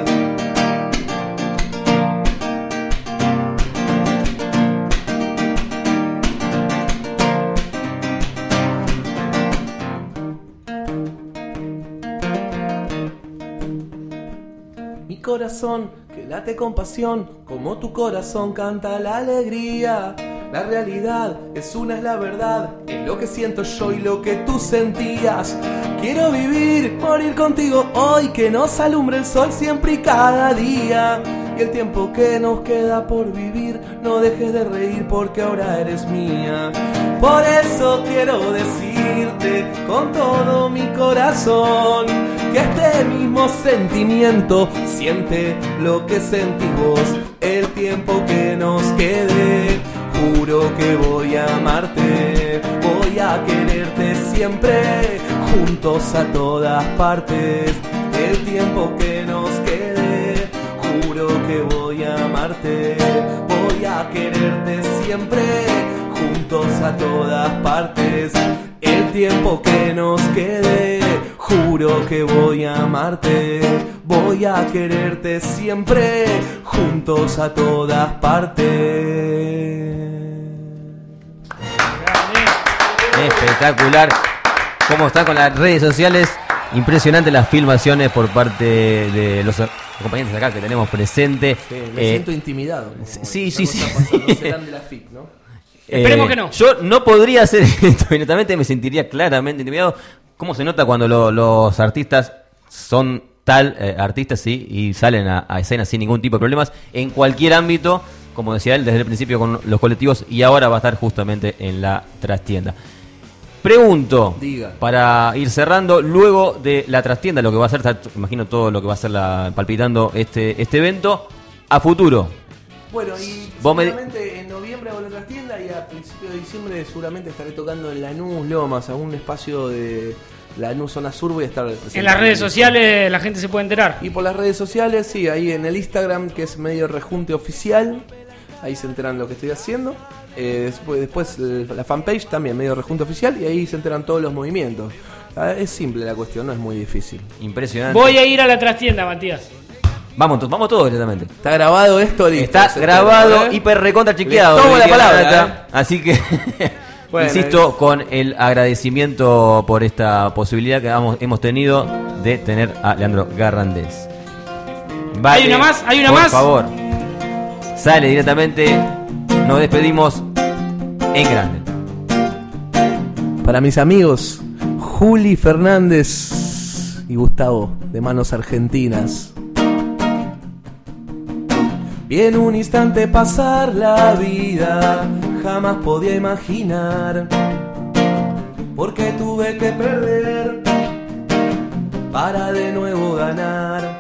Mi corazón que late con pasión, como tu corazón canta la alegría. La realidad es una, es la verdad, es lo que siento yo y lo que tú sentías. Quiero vivir, morir contigo hoy, que nos alumbre el sol siempre y cada día. Y el tiempo que nos queda por vivir, no dejes de reír porque ahora eres mía. Por eso quiero decirte con todo mi corazón que este mismo sentimiento siente lo que sentís vos. El tiempo que nos quede, juro que voy a amarte, voy a quererte siempre, juntos a todas partes. El tiempo que nos quede, juro que voy a amarte, voy a quererte siempre, juntos a todas partes. El tiempo que nos quede, juro que voy a amarte, voy a quererte siempre, juntos a todas partes. Espectacular. ¿Cómo está con las redes sociales? Impresionante las filmaciones por parte de los acompañantes acá que tenemos presente. Sí, me eh, siento intimidado. Sí, sí, sí. No serán de la F I C, ¿no? Eh, Esperemos que no. Yo no podría hacer esto, inmediatamente me sentiría claramente intimidado. ¿Cómo se nota cuando lo, los artistas son tal eh, artistas, sí, y salen a, a escena sin ningún tipo de problemas en cualquier ámbito, como decía él, desde el principio con los colectivos y ahora va a estar justamente en la trastienda? Pregunto, Diga. Para ir cerrando, luego de la trastienda, lo que va a ser, imagino todo lo que va a ser la, palpitando este, este evento, a futuro. Bueno, y ¿Vos seguramente me... en noviembre hago la trastienda y a principios de diciembre seguramente estaré tocando en Lanús, Lomas, algún espacio de Lanús, zona sur, voy a estar presente. En las redes sociales la gente se puede enterar. Y por las redes sociales, sí, ahí en el Instagram, que es medio rejunte oficial, ahí se enteran lo que estoy haciendo. Eh, después, después la fanpage también, medio rejunte oficial, y ahí se enteran todos los movimientos. Es simple la cuestión, no es muy difícil. Impresionante. Voy a ir a la trastienda, Matías. Vamos, vamos todos directamente. Está grabado esto, listo. Está grabado, ¿eh? Hiper recontra chequeado. Tomo la palabra, ¿eh? Así que, bueno, insisto, es... con el agradecimiento por esta posibilidad que hemos, hemos tenido de tener a Leandro Garrandés. Vale, ¿Hay una más? ¿Hay una por más? Por favor. Sale directamente. Nos despedimos en grande. Para mis amigos Juli Fernández y Gustavo de Manos Argentinas. Vi en un instante pasar la vida, jamás podía imaginar, porque tuve que perder para de nuevo ganar.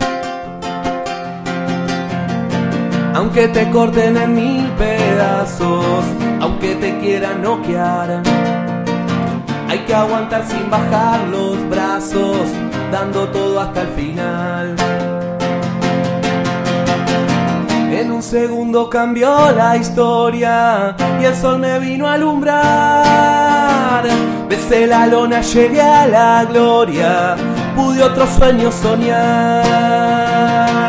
Aunque te corten en mil pedazos, aunque te quieran noquear, hay que aguantar sin bajar los brazos, dando todo hasta el final. En un segundo cambió la historia y el sol me vino a alumbrar. Besé la lona, llegué a la gloria, pude otro sueño soñar.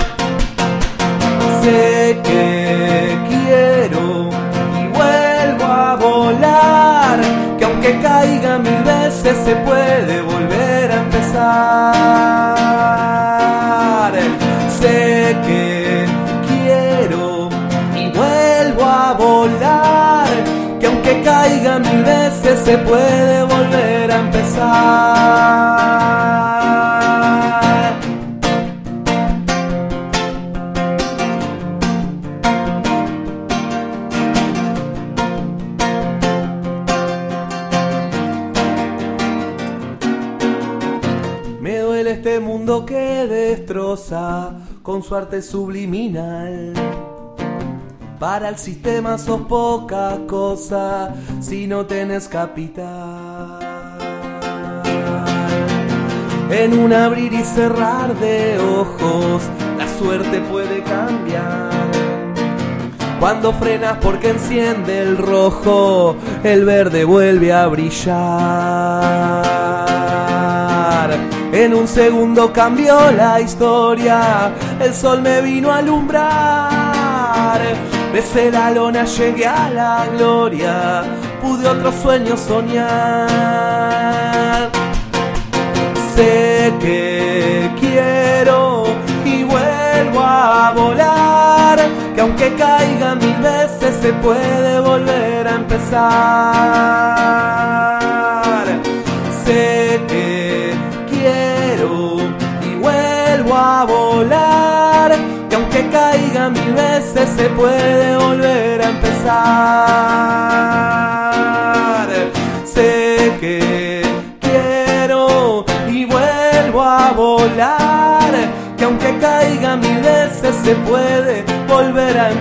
Sé que quiero y vuelvo a volar, que aunque caiga mil veces se puede volver a empezar. Sé que quiero y vuelvo a volar, que aunque caiga mil veces se puede volver a empezar. Este mundo que destroza con su arte subliminal. Para el sistema sos poca cosa si no tenés capital. En un abrir y cerrar de ojos la suerte puede cambiar. Cuando frenas porque enciende el rojo, el verde vuelve a brillar. En un segundo cambió la historia, el sol me vino a alumbrar. Besé la lona, llegué a la gloria, pude otro sueño soñar. Sé que quiero y vuelvo a volar, que aunque caiga mil veces se puede volver a empezar. Sé que quiero y vuelvo a volar, que aunque caiga mil veces se puede volver a empezar. Sé que quiero y vuelvo a volar, que aunque caiga mil veces se puede volver a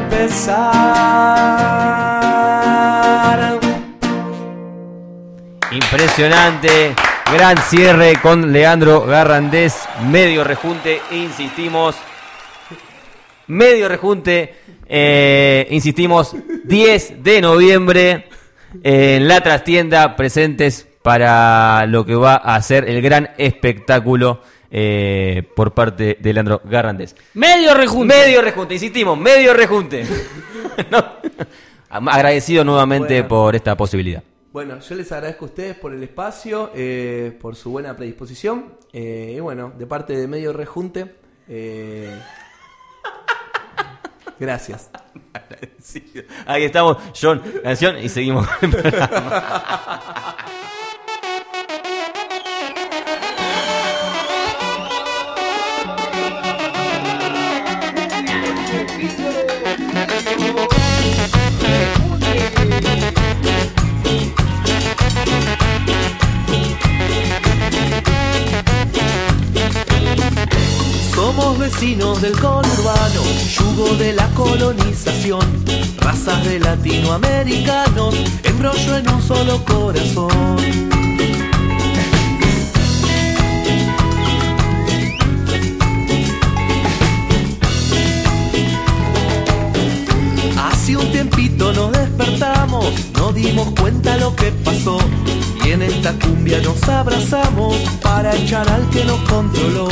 empezar. Impresionante, gran cierre con Leandro Garrandés, medio rejunte, insistimos, medio rejunte, eh, insistimos, diez de noviembre en la trastienda, presentes para lo que va a ser el gran espectáculo eh, por parte de Leandro Garrandés. Medio rejunte. Medio rejunte, insistimos, medio rejunte. No. Agradecido nuevamente bueno. por esta posibilidad. Bueno, yo les agradezco a ustedes por el espacio, eh, por su buena predisposición. Eh, y bueno, de parte de Medio Rejunte, eh, gracias. Ahí estamos, John, canción y seguimos el programa. Somos vecinos del conurbano, yugo de la colonización, razas de latinoamericanos, embrollo en un solo corazón. Hace un tiempito nos despertamos, nos dimos cuenta lo que pasó, y en esta cumbia nos abrazamos para echar al que nos controló.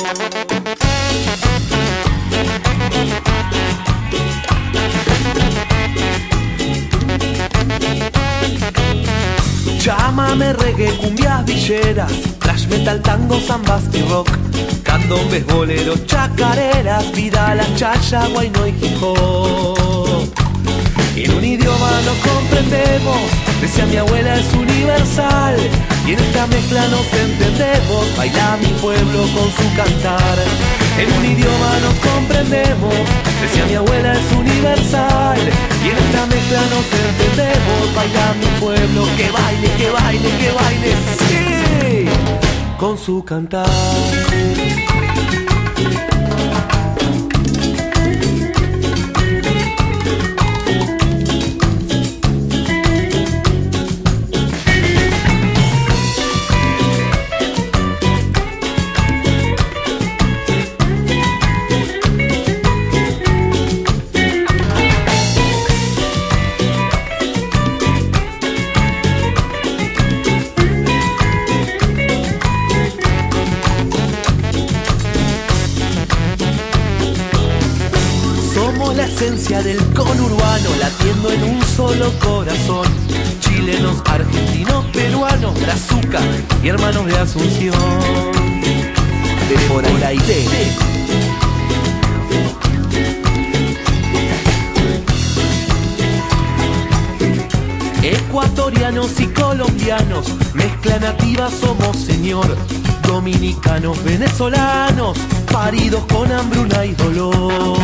Llámame reggae, cumbias villeras, thrash metal, tango, zambas y rock, candombes, boleros, chacareras, vida, la chaya, guayno y hip hop. En un idioma nos comprendemos, decía mi abuela, es universal, y en esta mezcla nos entendemos, baila mi pueblo con su cantar. En un idioma nos comprendemos, decía mi abuela, es universal, y en esta mezcla nos entendemos, baila mi pueblo, que baile, que baile, que baile, sí, con su cantar. Del conurbano, latiendo en un solo corazón, chilenos, argentinos, peruanos, brazuca y hermanos de Asunción, de por ahí la idea. Ecuatorianos y colombianos, mezcla nativa somos señor, dominicanos, venezolanos, paridos con hambruna y dolor.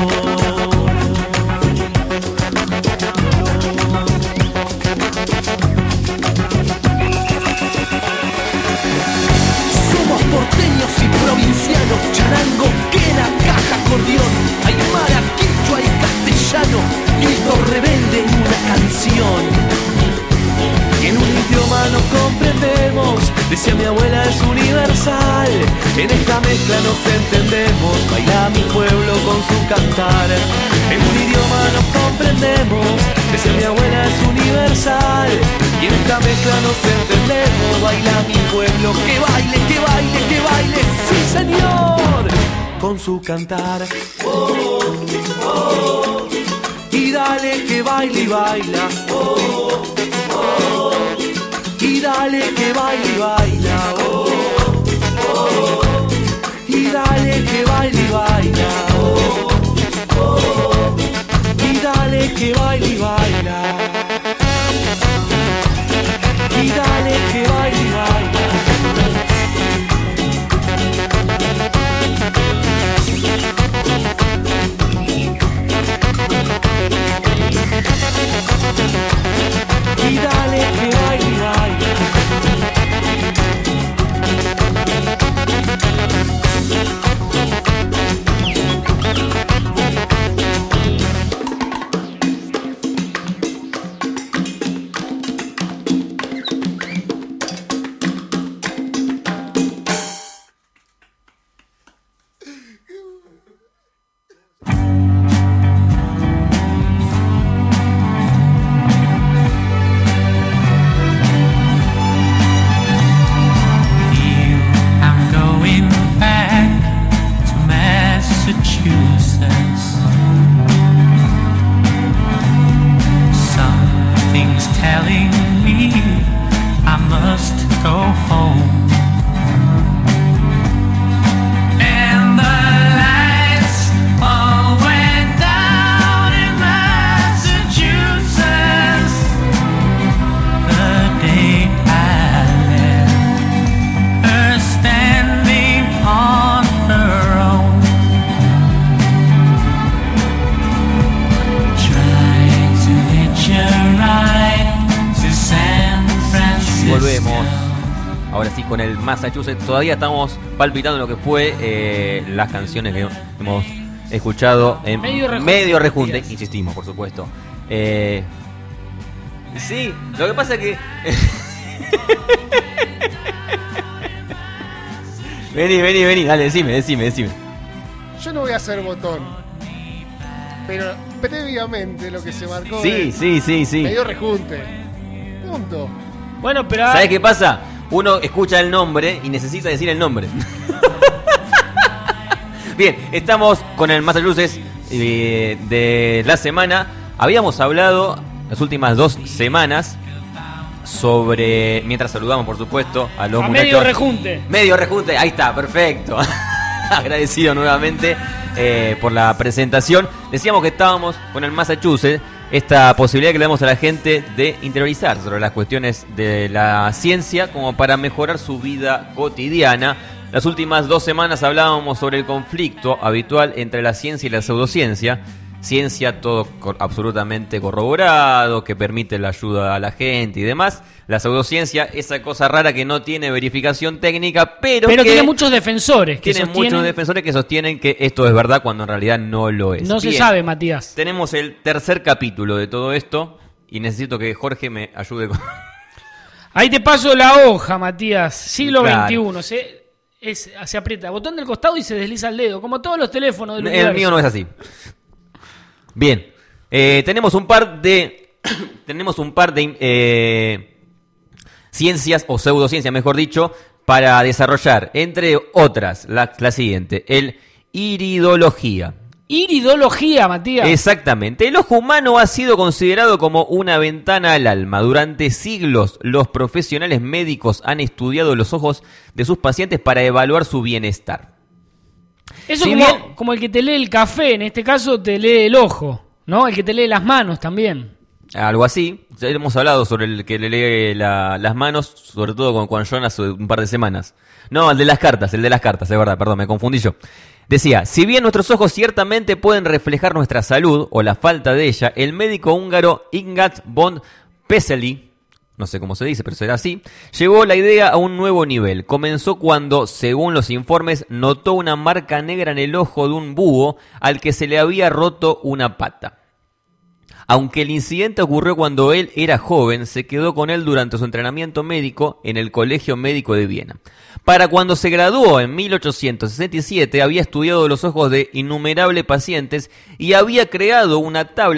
Porteños y provincianos, charango, quena, caja, acordeón, aymara, quichua y castellano, grito rebelde en una canción. Y en un idioma nos comprendemos, decía mi abuela, es universal, en esta mezcla nos entendemos, baila mi pueblo con su cantar. En un idioma nos comprendemos, universal. Y en esta mezcla nos entendemos, baila mi pueblo, que baile, que baile, que baile, sí señor, con su cantar. Oh, oh, y dale que baile y baila. Oh, oh, y dale que baile y baila. Oh, oh, y dale que baile y baila. Oh, oh, y dale que baile y baila. Y dale que baile y baila. Y dale que baile y baila. Massachusetts. Todavía estamos palpitando lo que fue eh, las canciones que hemos escuchado en medio rejunte, medio rejunte insistimos, por supuesto. Eh, sí, lo que pasa es que vení, vení, vení, dale, decime, decime, decime. Yo no voy a hacer botón, pero previamente lo que se marcó. Sí, sí, sí, sí. Medio rejunte. Punto. Bueno, pero ¿sabés qué pasa? Uno escucha el nombre y necesita decir el nombre. Bien, estamos con el Massachusetts eh, de la semana. Habíamos hablado las últimas dos semanas sobre... Mientras saludamos, por supuesto, a los a muchachos. Medio rejunte. Medio rejunte, ahí está, perfecto. Agradecido nuevamente eh, por la presentación. Decíamos que estábamos con el Massachusetts. Esta posibilidad que le damos a la gente de interiorizar sobre las cuestiones de la ciencia como para mejorar su vida cotidiana. Las últimas dos semanas hablábamos sobre el conflicto habitual entre la ciencia y la pseudociencia. Ciencia, todo cor- absolutamente corroborado, que permite la ayuda a la gente y demás. La pseudociencia, esa cosa rara que no tiene verificación técnica, pero, pero que tiene muchos defensores que tiene sostienen... muchos defensores que sostienen que esto es verdad cuando en realidad no lo es. No se Bien, sabe, Matías. tenemos el tercer capítulo de todo esto y necesito que Jorge me ayude con... Ahí te paso la hoja, Matías. Siglo Claro. veintiuno. Se, es, se aprieta botón del costado y se desliza el dedo, como todos los teléfonos del El universo. mío no es así. Bien, eh, tenemos un par de tenemos un par de eh, ciencias o pseudociencias, mejor dicho, para desarrollar, entre otras, la, la siguiente, el iridología. Iridología, Matías. Exactamente. El ojo humano ha sido considerado como una ventana al alma. Durante siglos, los profesionales médicos han estudiado los ojos de sus pacientes para evaluar su bienestar. Eso Si como, bien- como el que te lee el café, en este caso te lee el ojo, ¿no? El que te lee las manos también. Algo así. Ya hemos hablado sobre el que le lee la- las manos, sobre todo con Juan John hace un par de semanas. No, el de las cartas, el de las cartas, es verdad, perdón, me confundí yo. Decía, si bien nuestros ojos ciertamente pueden reflejar nuestra salud o la falta de ella, el médico húngaro Ignác von Peseli, no sé cómo se dice, pero será así, llevó la idea a un nuevo nivel. Comenzó cuando, según los informes, notó una marca negra en el ojo de un búho al que se le había roto una pata. Aunque el incidente ocurrió cuando él era joven, se quedó con él durante su entrenamiento médico en el Colegio Médico de Viena. Para cuando se graduó en mil ochocientos sesenta y siete, había estudiado los ojos de innumerables pacientes y había creado una tabla de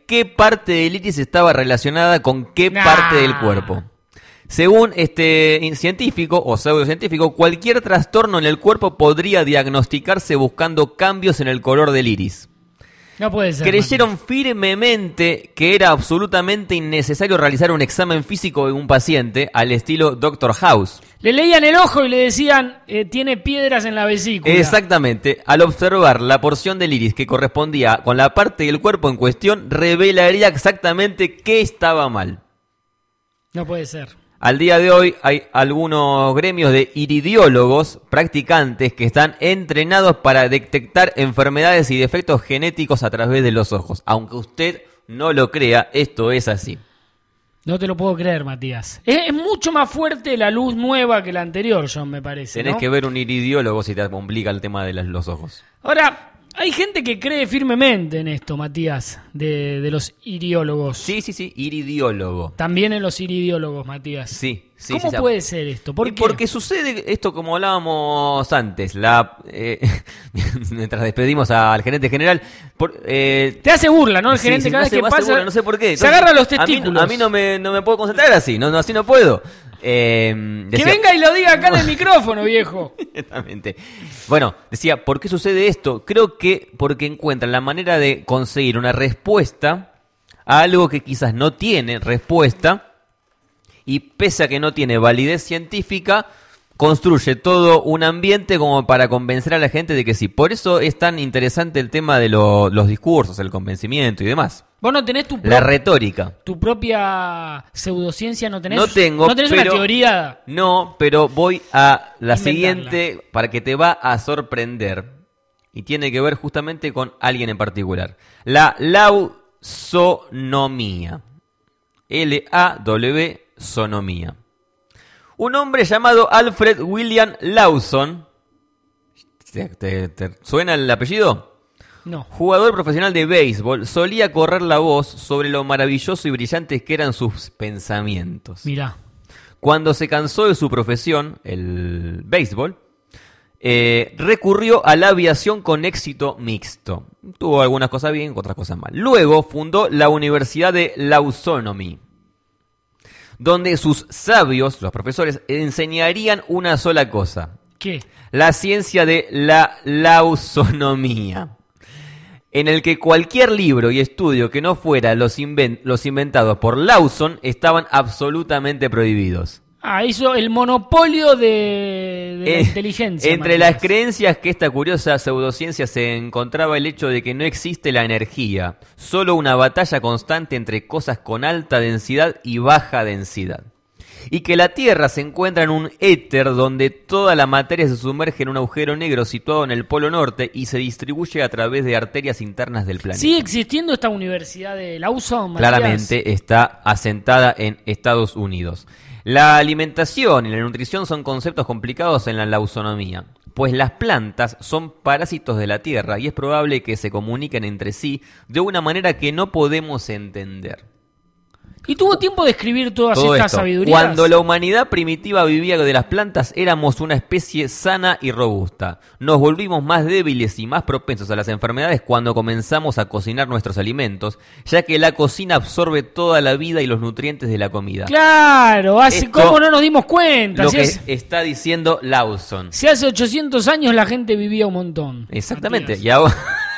qué parte del iris estaba relacionada con qué nah. parte del cuerpo. Según este científico o pseudocientífico, cualquier trastorno en el cuerpo podría diagnosticarse buscando cambios en el color del iris. No puede ser. Creyeron Matías. firmemente que era absolutamente innecesario realizar un examen físico de un paciente al estilo Doctor House. Le leían el ojo y le decían, eh, tiene piedras en la vesícula. Exactamente. Al observar la porción del iris que correspondía con la parte del cuerpo en cuestión, revelaría exactamente qué estaba mal. No puede ser. Al día de hoy hay algunos gremios de iridiólogos practicantes que están entrenados para detectar enfermedades y defectos genéticos a través de los ojos. Aunque usted no lo crea, esto es así. No te lo puedo creer, Matías. Es, es mucho más fuerte la luz nueva que la anterior, John, me parece. Tenés ¿no? que ver un iridiólogo si te complica el tema de las, los ojos. Ahora, hay gente que cree firmemente en esto, Matías, de, de los iridiólogos. Sí, sí, sí, iridiólogo. También en los iridiólogos, Matías. Sí, sí. ¿Cómo sí, puede sí. ser esto? ¿Por y qué? Porque sucede esto como hablábamos antes. La eh, mientras despedimos al gerente general. Por, eh, Te hace burla, ¿no? El gerente sí, sí, cada vez que pasa. Burla, no sé por qué. Se Entonces, agarra los testículos. A mí, a mí no, me, no me puedo concentrar así, no, no, así no puedo. Eh, decía, que venga y lo diga acá en el micrófono, viejo. Exactamente. Bueno, decía, ¿por qué sucede esto? Creo que porque encuentran la manera de conseguir una respuesta a algo que quizás no tiene respuesta y pese a que no tiene validez científica, construye todo un ambiente como para convencer a la gente de que sí. Por eso es tan interesante el tema de lo, los discursos, el convencimiento y demás. Vos no tenés tu pro- la retórica. Tu propia pseudociencia no tenés. No tengo. No tenés pero, una teoría. No, pero voy a la Inventarla. siguiente para que te va a sorprender. Y tiene que ver justamente con alguien en particular. La lausonomía. L A W sonomía. Un hombre llamado Alfred William Lawson. ¿Te, te, te suena el apellido? No. Jugador profesional de béisbol, solía correr la voz sobre lo maravilloso y brillantes que eran sus pensamientos. Mirá. Cuando se cansó de su profesión, el béisbol, eh, recurrió a la aviación con éxito mixto. Tuvo algunas cosas bien, otras cosas mal. Luego fundó la Universidad de Lausonomy, donde sus sabios, los profesores, enseñarían una sola cosa. ¿Qué? La ciencia de la lausonomía, en el que cualquier libro y estudio que no fuera los, invent- los inventados por Lawson estaban absolutamente prohibidos. Ah, hizo el monopolio de, de eh, la inteligencia. Entre Matías. las creencias que esta curiosa pseudociencia se encontraba el hecho de que no existe la energía, solo una batalla constante entre cosas con alta densidad y baja densidad. Y que la Tierra se encuentra en un éter donde toda la materia se sumerge en un agujero negro situado en el polo norte y se distribuye a través de arterias internas del planeta. ¿Sigue existiendo esta universidad de Lawson, Matías? Claramente está asentada en Estados Unidos. La alimentación y la nutrición son conceptos complicados en la lausonomía, pues las plantas son parásitos de la Tierra y es probable que se comuniquen entre sí de una manera que no podemos entender. ¿Y tuvo tiempo de escribir todas Todo estas esto. sabidurías? Cuando la humanidad primitiva vivía de las plantas, éramos una especie sana y robusta. Nos volvimos más débiles y más propensos a las enfermedades cuando comenzamos a cocinar nuestros alimentos, ya que la cocina absorbe toda la vida y los nutrientes de la comida. Claro, hace Esto, ¿cómo no nos dimos cuenta? Lo si que hace, está diciendo Lawson. Si hace ochocientos años la gente vivía un montón. Exactamente. Matías. Y ahora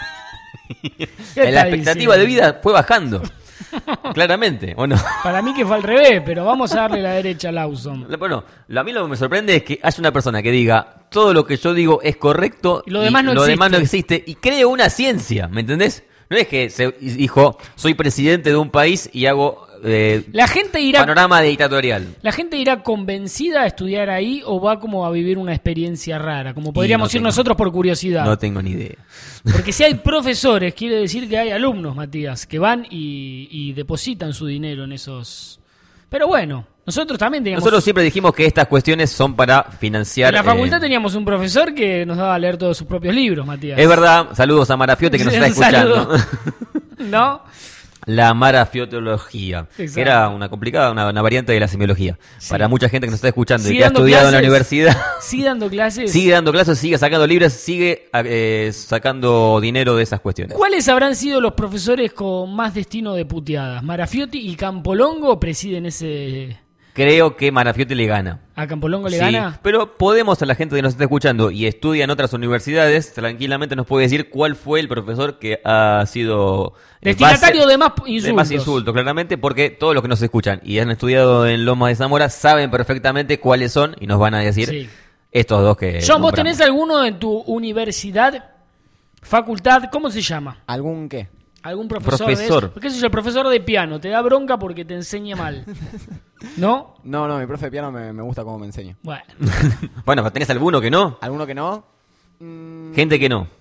la expectativa de vida fue bajando. Claramente, ¿o no? Para mí que fue al revés, pero vamos a darle la derecha a Lawson. Bueno, a mí lo que me sorprende es que haya una persona que diga todo lo que yo digo es correcto y lo demás, y no, lo existe. demás no existe y cree una ciencia, ¿me entendés? No es que se dijo, soy presidente de un país y hago eh, la gente irá, panorama dictatorial. ¿La gente irá convencida a estudiar ahí o va como a vivir una experiencia rara? Como podríamos no ir tengo, nosotros por curiosidad. No tengo ni idea. Porque si hay profesores, quiere decir que hay alumnos, Matías, que van y, y depositan su dinero en esos... Pero bueno, nosotros también teníamos... Nosotros siempre dijimos que estas cuestiones son para financiar... En la facultad eh... teníamos un profesor que nos daba a leer todos sus propios libros, Matías. Es verdad, saludos a Marafiote que nos está escuchando. ¿No? la marafiotología, Exacto. que era una complicada, una, una variante de la semiología. Sí. Para mucha gente que nos está escuchando y ¿Sigue que ha dando estudiado en la clases? universidad, ¿Sigue dando clases? sigue dando clases, sigue sacando libros, sigue eh, sacando dinero de esas cuestiones. ¿Cuáles habrán sido los profesores con más destino de puteadas? ¿Marafiotti y Campolongo presiden ese...? Creo que Marafiotti le gana. ¿A Campolongo le Sí, gana? pero podemos, a la gente que nos está escuchando y estudia en otras universidades, tranquilamente nos puede decir cuál fue el profesor que ha sido... eh, Destinatario base- de más insultos. De más insultos, claramente, porque todos los que nos escuchan y han estudiado en Lomas de Zamora saben perfectamente cuáles son y nos van a decir Sí. estos dos que... John, ¿vos nombramos. tenés alguno en tu universidad, facultad, cómo se llama? ¿Algún qué? ¿Algún profesor? Profesor. De eso? ¿Qué sé yo? El profesor de piano te da bronca porque te enseña mal. ¿No? No, no, mi profe de piano me, me gusta cómo me enseña. Bueno. Bueno, ¿tenés alguno que no? ¿Alguno que no? Gente que no.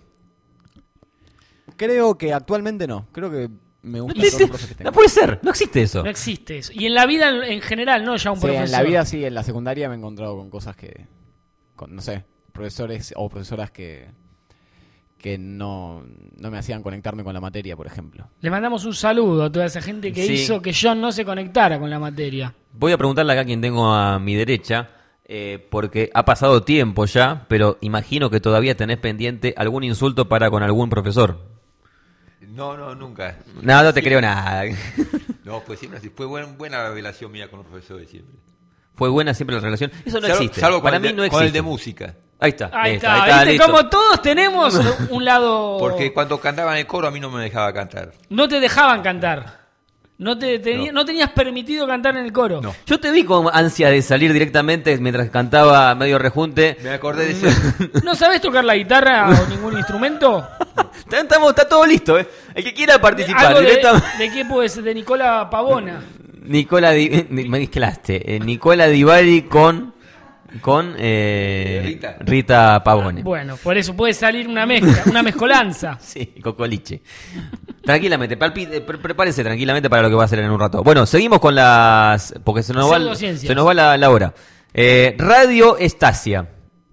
Creo que actualmente no. Creo que me gustan No, todos los profes que tengo. no puede ser, no existe eso. No existe eso. Y en la vida en, en general, no ya un Sí, profesor. en la vida sí, en la secundaria me he encontrado con cosas que... Con, no sé, profesores o profesoras que... que no, no me hacían conectarme con la materia, por ejemplo. Le mandamos un saludo a toda esa gente que Sí. hizo que John no se conectara con la materia. Voy a preguntarle acá a quien tengo a mi derecha, eh, porque ha pasado tiempo ya, pero imagino que todavía tenés pendiente algún insulto para con algún profesor. No, no, nunca. No, no te creo nada. No, pues siempre así. Fue buen- buena la relación mía con los profesores siempre. Fue buena siempre la relación. Eso no Salvo- existe. salvo con Para el mí de- no con existe. el de música. Ahí está. Ahí listo, está, ahí está, ¿viste? listo. Como todos tenemos un lado... Porque cuando cantaba en el coro a mí no me dejaba cantar. No te dejaban cantar. No, te, teni- No. no tenías permitido cantar en el coro. No. Yo te vi con ansia de salir directamente mientras cantaba medio rejunte. Me acordé de ese... ¿No sabes tocar la guitarra o ningún instrumento? Está, estamos- está todo listo, ¿eh? El que quiera participar ¿Algo de, directamente. de qué puede ser? De Nicola Pavona. Nicola Di, ni- me mezclaste. eh, Nicola Di Bari con con eh, Rita. Rita Pavone. Bueno, por eso puede salir una mezcla, una mezcolanza. Sí, Cocoliche. Tranquilamente, palpi- eh, pre- prepárese tranquilamente para lo que va a hacer en un rato. Bueno, seguimos con las... porque se nos va, Pseudociencias. se nos va la, la hora. Eh, Radio Estasia.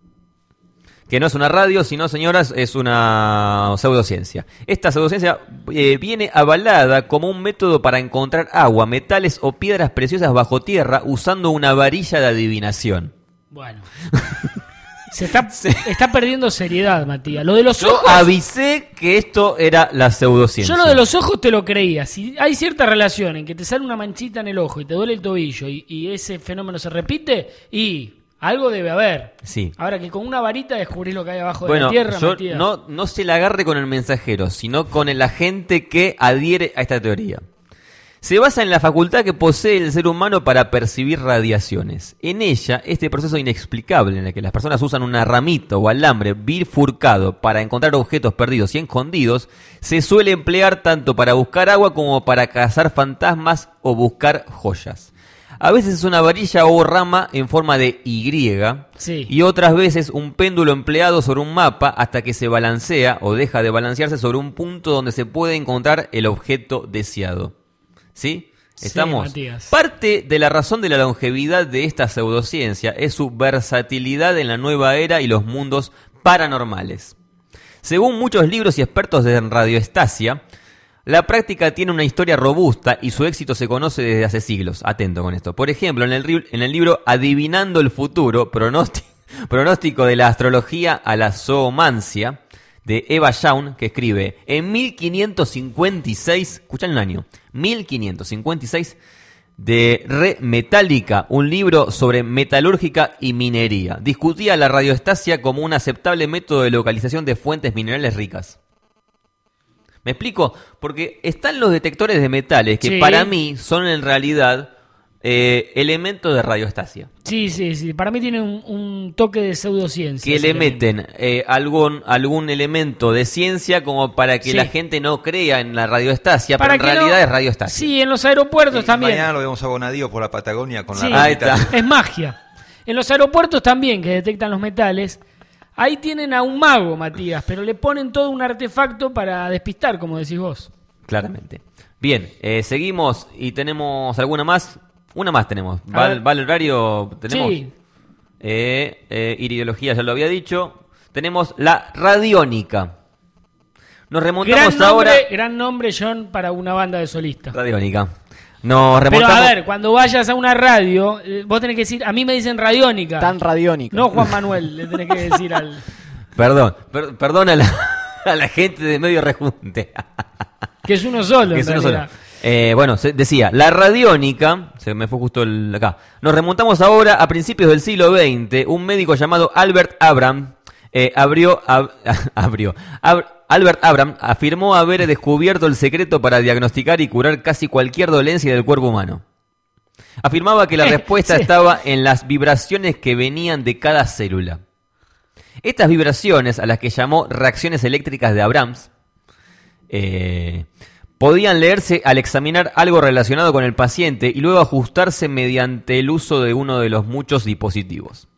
Que no es una radio, sino, señoras, es una pseudociencia. Esta pseudociencia eh, viene avalada como un método para encontrar agua, metales o piedras preciosas bajo tierra usando una varilla de adivinación. Bueno. Se está, está perdiendo seriedad, Matías. Lo de los Yo ojos... avisé que esto era la pseudociencia. Yo lo de los ojos te lo creía. Si hay cierta relación en que te sale una manchita en el ojo y te duele el tobillo y, y ese fenómeno se repite, y algo debe haber. Sí. Ahora que con una varita descubrís lo que hay abajo de Bueno, la tierra, yo Matías. no, no se la agarre con el mensajero, sino con el agente que adhiere a esta teoría. Se basa en la facultad que posee el ser humano para percibir radiaciones. En ella, este proceso inexplicable en el que las personas usan una ramita o alambre bifurcado para encontrar objetos perdidos y escondidos, se suele emplear tanto para buscar agua como para cazar fantasmas o buscar joyas. A veces es una varilla o rama en forma de Y, Sí. y otras veces un péndulo empleado sobre un mapa hasta que se balancea o deja de balancearse sobre un punto donde se puede encontrar el objeto deseado. ¿Sí? Sí, ¿Estamos? Matías. Parte de la razón de la longevidad de esta pseudociencia es su versatilidad en la nueva era y los mundos paranormales. Según muchos libros y expertos de radioestasia, la práctica tiene una historia robusta y su éxito se conoce desde hace siglos. Atento con esto. Por ejemplo, en el, ri- en el libro Adivinando el futuro, pronóstico, pronóstico de la astrología a la zoomancia, de Eva Shaun, que escribe, en mil quinientos cincuenta y seis, escuchan el año, mil quinientos cincuenta y seis, de Re Metálica, un libro sobre metalúrgica y minería. Discutía la radioestasia como un aceptable método de localización de fuentes minerales ricas. ¿Me explico? Porque están los detectores de metales que Sí. para mí son en realidad eh, elementos de radioestasia. Sí, sí, sí. Para mí tiene un, un toque de pseudociencia. Que ese le elemento. meten eh, algún algún elemento de ciencia como para que Sí. la gente no crea en la radioestasia, Para pero en que realidad no- es radioestasia. Sí, en los aeropuertos Y también. Mañana lo vemos a Bonadío por la Patagonia con Sí. la Ahí ramita. está. Es magia. En los aeropuertos también, que detectan los metales. Ahí tienen a un mago, Matías, pero le ponen todo un artefacto para despistar, como decís vos. Claramente. Bien, eh, seguimos y tenemos alguna más. Una más tenemos. A ¿Va, ver. va el horario? ¿Tenemos? Sí. Eh, eh, iridiología ya lo había dicho. Tenemos la radiónica. Nos remontamos gran nombre, ahora... Gran nombre, John, para una banda de solistas. Radiónica. Nos remontamos... Pero a ver, cuando vayas a una radio, eh, vos tenés que decir, a mí me dicen Radiónica. Tan Radiónica. No Juan Manuel, le tenés que decir al... Perdón, per, perdón a la, a la gente de Medio Rejunte. Que es uno solo, que en es uno realidad. solo. Eh, bueno, se decía, la radiónica, se me fue justo el, acá, nos remontamos ahora a principios del siglo veinte, un médico llamado Albert Abram, eh, abrió, ab, abrió, ab, Albert Abram afirmó haber descubierto el secreto para diagnosticar y curar casi cualquier dolencia del cuerpo humano. Afirmaba que la Eh, respuesta sí. estaba en las vibraciones que venían de cada célula. Estas vibraciones, a las que llamó reacciones eléctricas de Abrams, eh... podían leerse al examinar algo relacionado con el paciente y luego ajustarse mediante el uso de uno de los muchos dispositivos.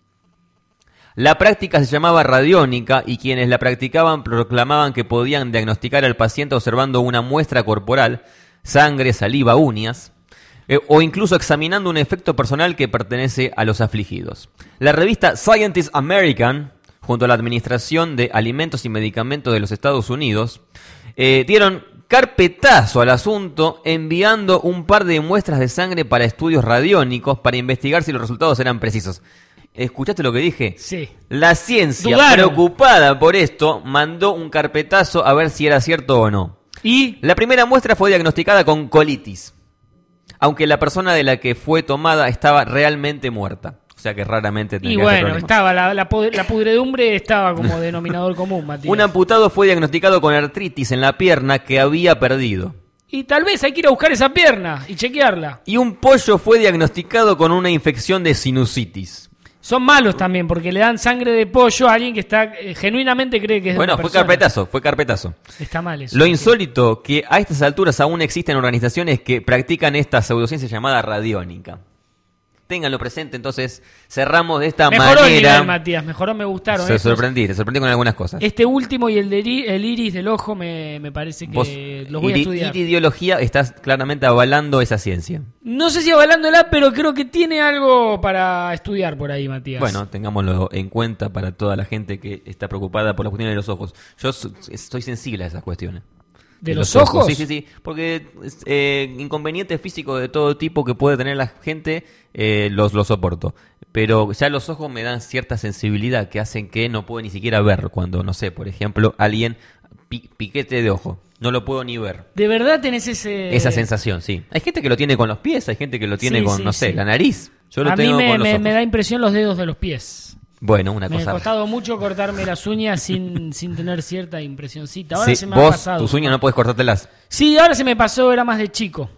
La práctica se llamaba radiónica y quienes la practicaban proclamaban que podían diagnosticar al paciente observando una muestra corporal, sangre, saliva, uñas, eh, o incluso examinando un efecto personal que pertenece a los afligidos. La revista Scientist American, junto a la Administración de Alimentos y Medicamentos de los Estados Unidos, eh, dieron carpetazo al asunto, enviando un par de muestras de sangre para estudios radiónicos para investigar si los resultados eran precisos. ¿Escuchaste lo que dije? Sí. La ciencia, Dudaron. preocupada por esto, mandó un carpetazo a ver si era cierto o no. Y La primera muestra fue diagnosticada con colitis, aunque la persona de la que fue tomada estaba realmente muerta. O sea que raramente tenía Y que haber bueno, problemas. estaba la, la, pod- la pudredumbre estaba como denominador común, Matías. Un amputado fue diagnosticado con artritis en la pierna que había perdido. Y tal vez hay que ir a buscar esa pierna y chequearla. Y un pollo fue diagnosticado con una infección de sinusitis. Son malos también porque le dan sangre de pollo a alguien que está eh, genuinamente cree que es de Bueno, una fue persona. carpetazo, fue carpetazo. Está mal eso. Lo insólito que a estas alturas aún existen organizaciones que practican esta pseudociencia llamada radiónica. Ténganlo presente, entonces cerramos de esta Mejoró el manera. nivel, Matías, mejoró, me gustaron. Se estos. sorprendí, te sorprendí con algunas cosas. Este último y el de iri- el iris del ojo me, me parece que Vos, los voy a iri- estudiar. iridiología, estás claramente avalando esa ciencia. No sé si avalándola, pero creo que tiene algo para estudiar por ahí, Matías. Bueno, tengámoslo en cuenta para toda la gente que está preocupada por las cuestiones de los ojos. Yo so- estoy sensible a esas cuestiones. ¿De los ojos? Sí, sí, sí. Porque eh, inconvenientes físicos de todo tipo que puede tener la gente, eh, los, los soporto. Pero ya los ojos me dan cierta sensibilidad que hacen que no puedo ni siquiera ver cuando, no sé, por ejemplo, alguien pi- piquete de ojo. No lo puedo ni ver. ¿De verdad tenés ese...? Esa sensación, sí. Hay gente que lo tiene con los pies, hay gente que lo tiene Sí, con, sí, no sé, sí. la nariz. Yo lo A mí tengo me, con los me, ojos. me da impresión los dedos de los pies. Bueno, una Me ha cosa. costado mucho cortarme las uñas sin, sin tener cierta impresioncita. Ahora Sí, se me ha vos, pasado. tus uñas no puedes cortártelas. Sí, ahora se me pasó, era más de chico.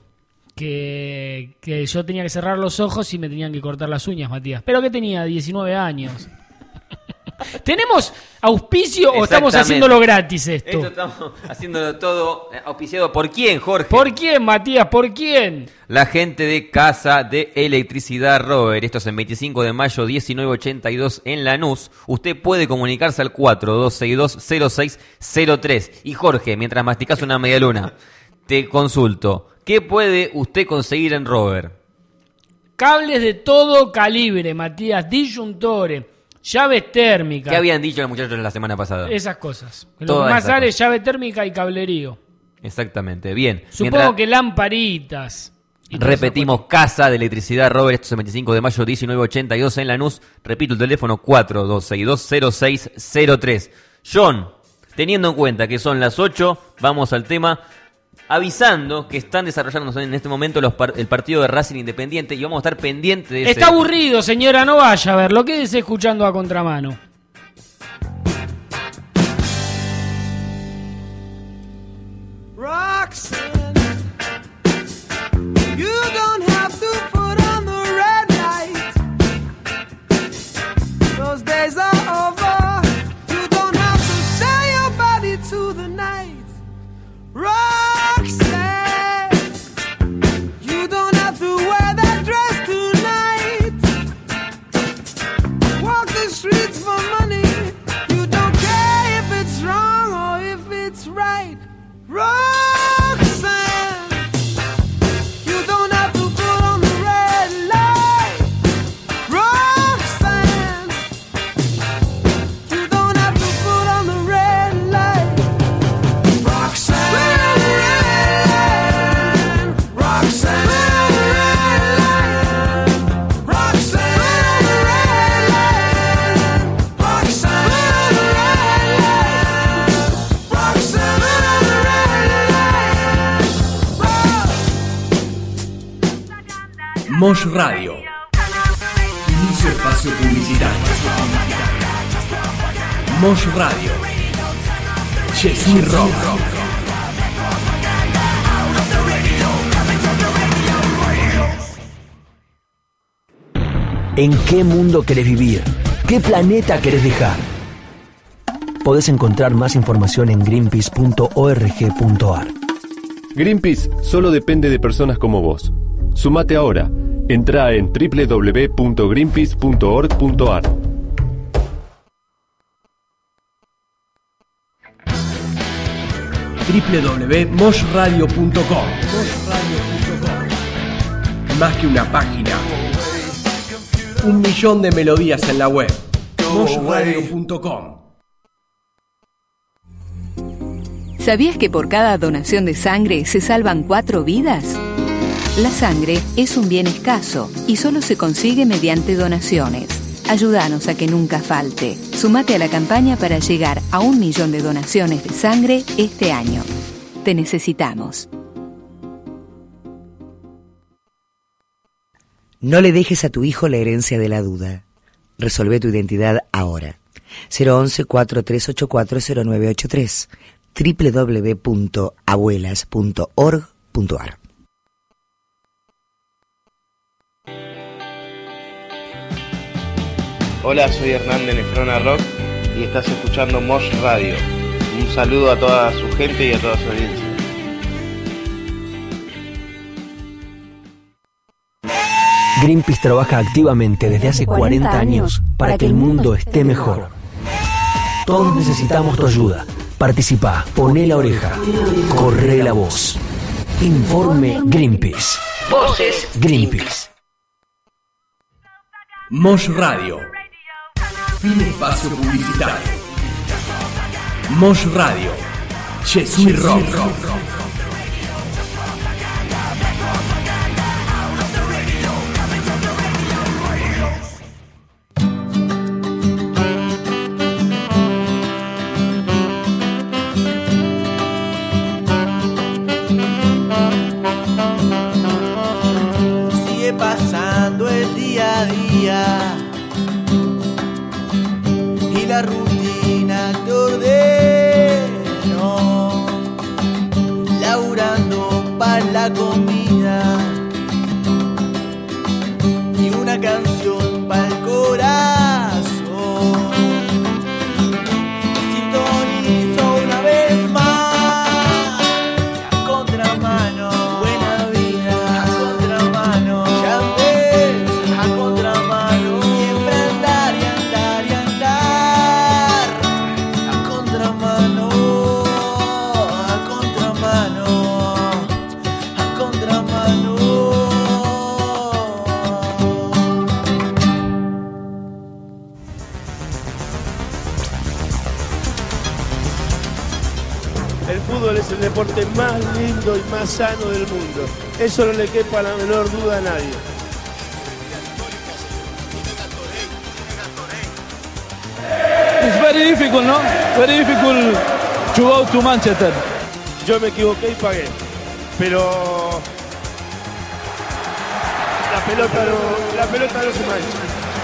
Que, que yo tenía que cerrar los ojos y me tenían que cortar las uñas, Matías. Pero que tenía diecinueve años. ¿Tenemos auspicio o estamos Exactamente. haciéndolo gratis esto? Esto estamos haciéndolo todo eh, auspiciado. ¿Por quién, Jorge? ¿Por quién, Matías? ¿Por quién? La gente de Casa de Electricidad Robert. Esto es el veinticinco de mayo, diecinueve ochenta y dos en Lanús. Usted puede comunicarse al cuatro dos seis dos cero seis cero tres. Y Jorge, mientras masticas una media luna, te consulto. ¿Qué puede usted conseguir en Robert? Cables de todo calibre, Matías. Disyuntores, llaves térmicas. ¿Qué habían dicho los muchachos la semana pasada? Esas cosas. Lo Todas que más esas sale es cosas. llave térmica y cablerío. Exactamente, bien. Supongo Mientras- que lamparitas. y todas esas Repetimos, Casa de Electricidad Robert, esto es el veinticinco de mayo, diecinueve ochenta y dos en Lanús. Repito el teléfono cuatro dos seis dos cero seis cero tres. John, teniendo en cuenta que son las ocho, vamos al tema, avisando que están desarrollándose en este momento los par- el partido de Racing Independiente y vamos a estar pendientes de ese... Está aburrido, señora, no vaya a verlo. Quédese escuchando a contramano. Roxanne, you don't have to put on the red light. Those days are over. You don't have to sell your body to the night. Roxanne, you don't have to wear that dress tonight. Walk the streets for Mosh Radio. Inicio espacio publicitario. Mosh Radio. Jesús Rock. ¿En qué mundo querés vivir? ¿Qué planeta querés dejar? Podés encontrar más información en greenpeace punto org punto ar. Greenpeace solo depende de personas como vos. Sumate ahora. Entrá en doble u doble u doble u punto greenpeace punto org punto ar. doble u doble u doble u punto mosh radio punto com. Más que una página. Un millón de melodías en la web. mosh radio punto com. ¿Sabías que por cada donación de sangre se salvan cuatro vidas? La sangre es un bien escaso y solo se consigue mediante donaciones. Ayúdanos a que nunca falte. Sumate a la campaña para llegar a un millón de donaciones de sangre este año. Te necesitamos. No le dejes a tu hijo la herencia de la duda. Resolvé tu identidad ahora. cero once, cuatro tres ocho cuatro, cero nueve ocho tres. doble u doble u doble u punto abuelas punto org punto ar. Hola, soy Hernán de Nefrona Rock y estás escuchando Mosh Radio. Un saludo a toda su gente y a toda su audiencia. Greenpeace trabaja activamente desde hace cuarenta años para que el mundo esté mejor. Todos necesitamos tu ayuda. Participá, poné la oreja, corre la voz. Informe Greenpeace. Voces Greenpeace. Mosh Radio. Fin espacio publicitario. Mosh Radio. Jesús Rock. Sigue pasando el día a día y la rutina te ordenó, laburando para la comida y una canción para el corazón. Sintonizo una vez más a contramano, buena vida a contramano, ya ves a contramano, siempre andar y andar y andar a contramano, a contramano, a contramano. El fútbol es el deporte más lindo y más sano del mundo. Eso no le quepa la menor duda a nadie. It's very difficult, no? Very difficult to go to Manchester. Yo me equivoqué y pagué. Pero la pelota no, la pelota no se mancha.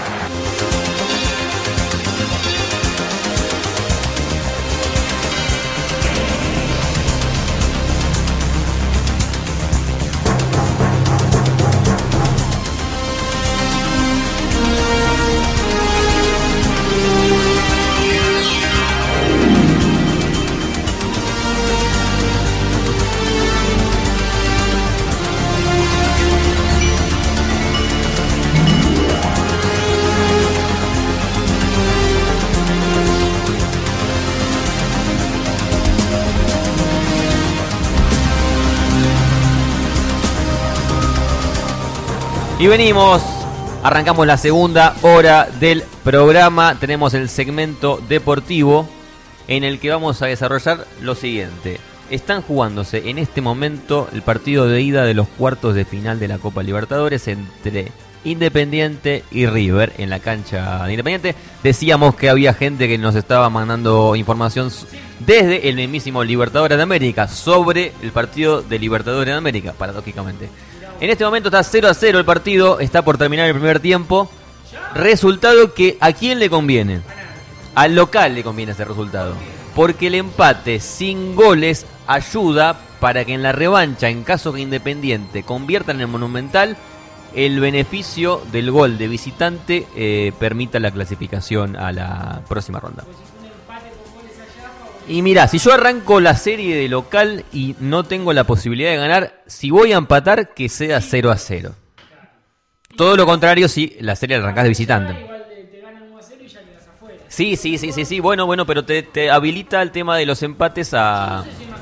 Y venimos, arrancamos la segunda hora del programa. Tenemos el segmento deportivo en el que vamos a desarrollar lo siguiente. Están jugándose en este momento el partido de ida de los cuartos de final de la Copa Libertadores entre Independiente y River en la cancha de Independiente. Decíamos que había gente que nos estaba mandando información desde el mismísimo Libertadores de América sobre el partido de Libertadores de América, paradójicamente. En este momento está cero a cero el partido, está por terminar el primer tiempo. Resultado que ¿a quién le conviene? Al local le conviene este resultado, porque el empate sin goles ayuda para que en la revancha, en caso que Independiente convierta en el Monumental, el beneficio del gol de visitante eh, permita la clasificación a la próxima ronda. Y mirá, si yo arranco la serie de local y no tengo la posibilidad de ganar, si voy a empatar, que sea cero a cero. Todo lo contrario si la serie la arrancás de visitante. Sí, sí, sí, sí, sí, bueno, bueno, pero te, te habilita el tema de los empates a...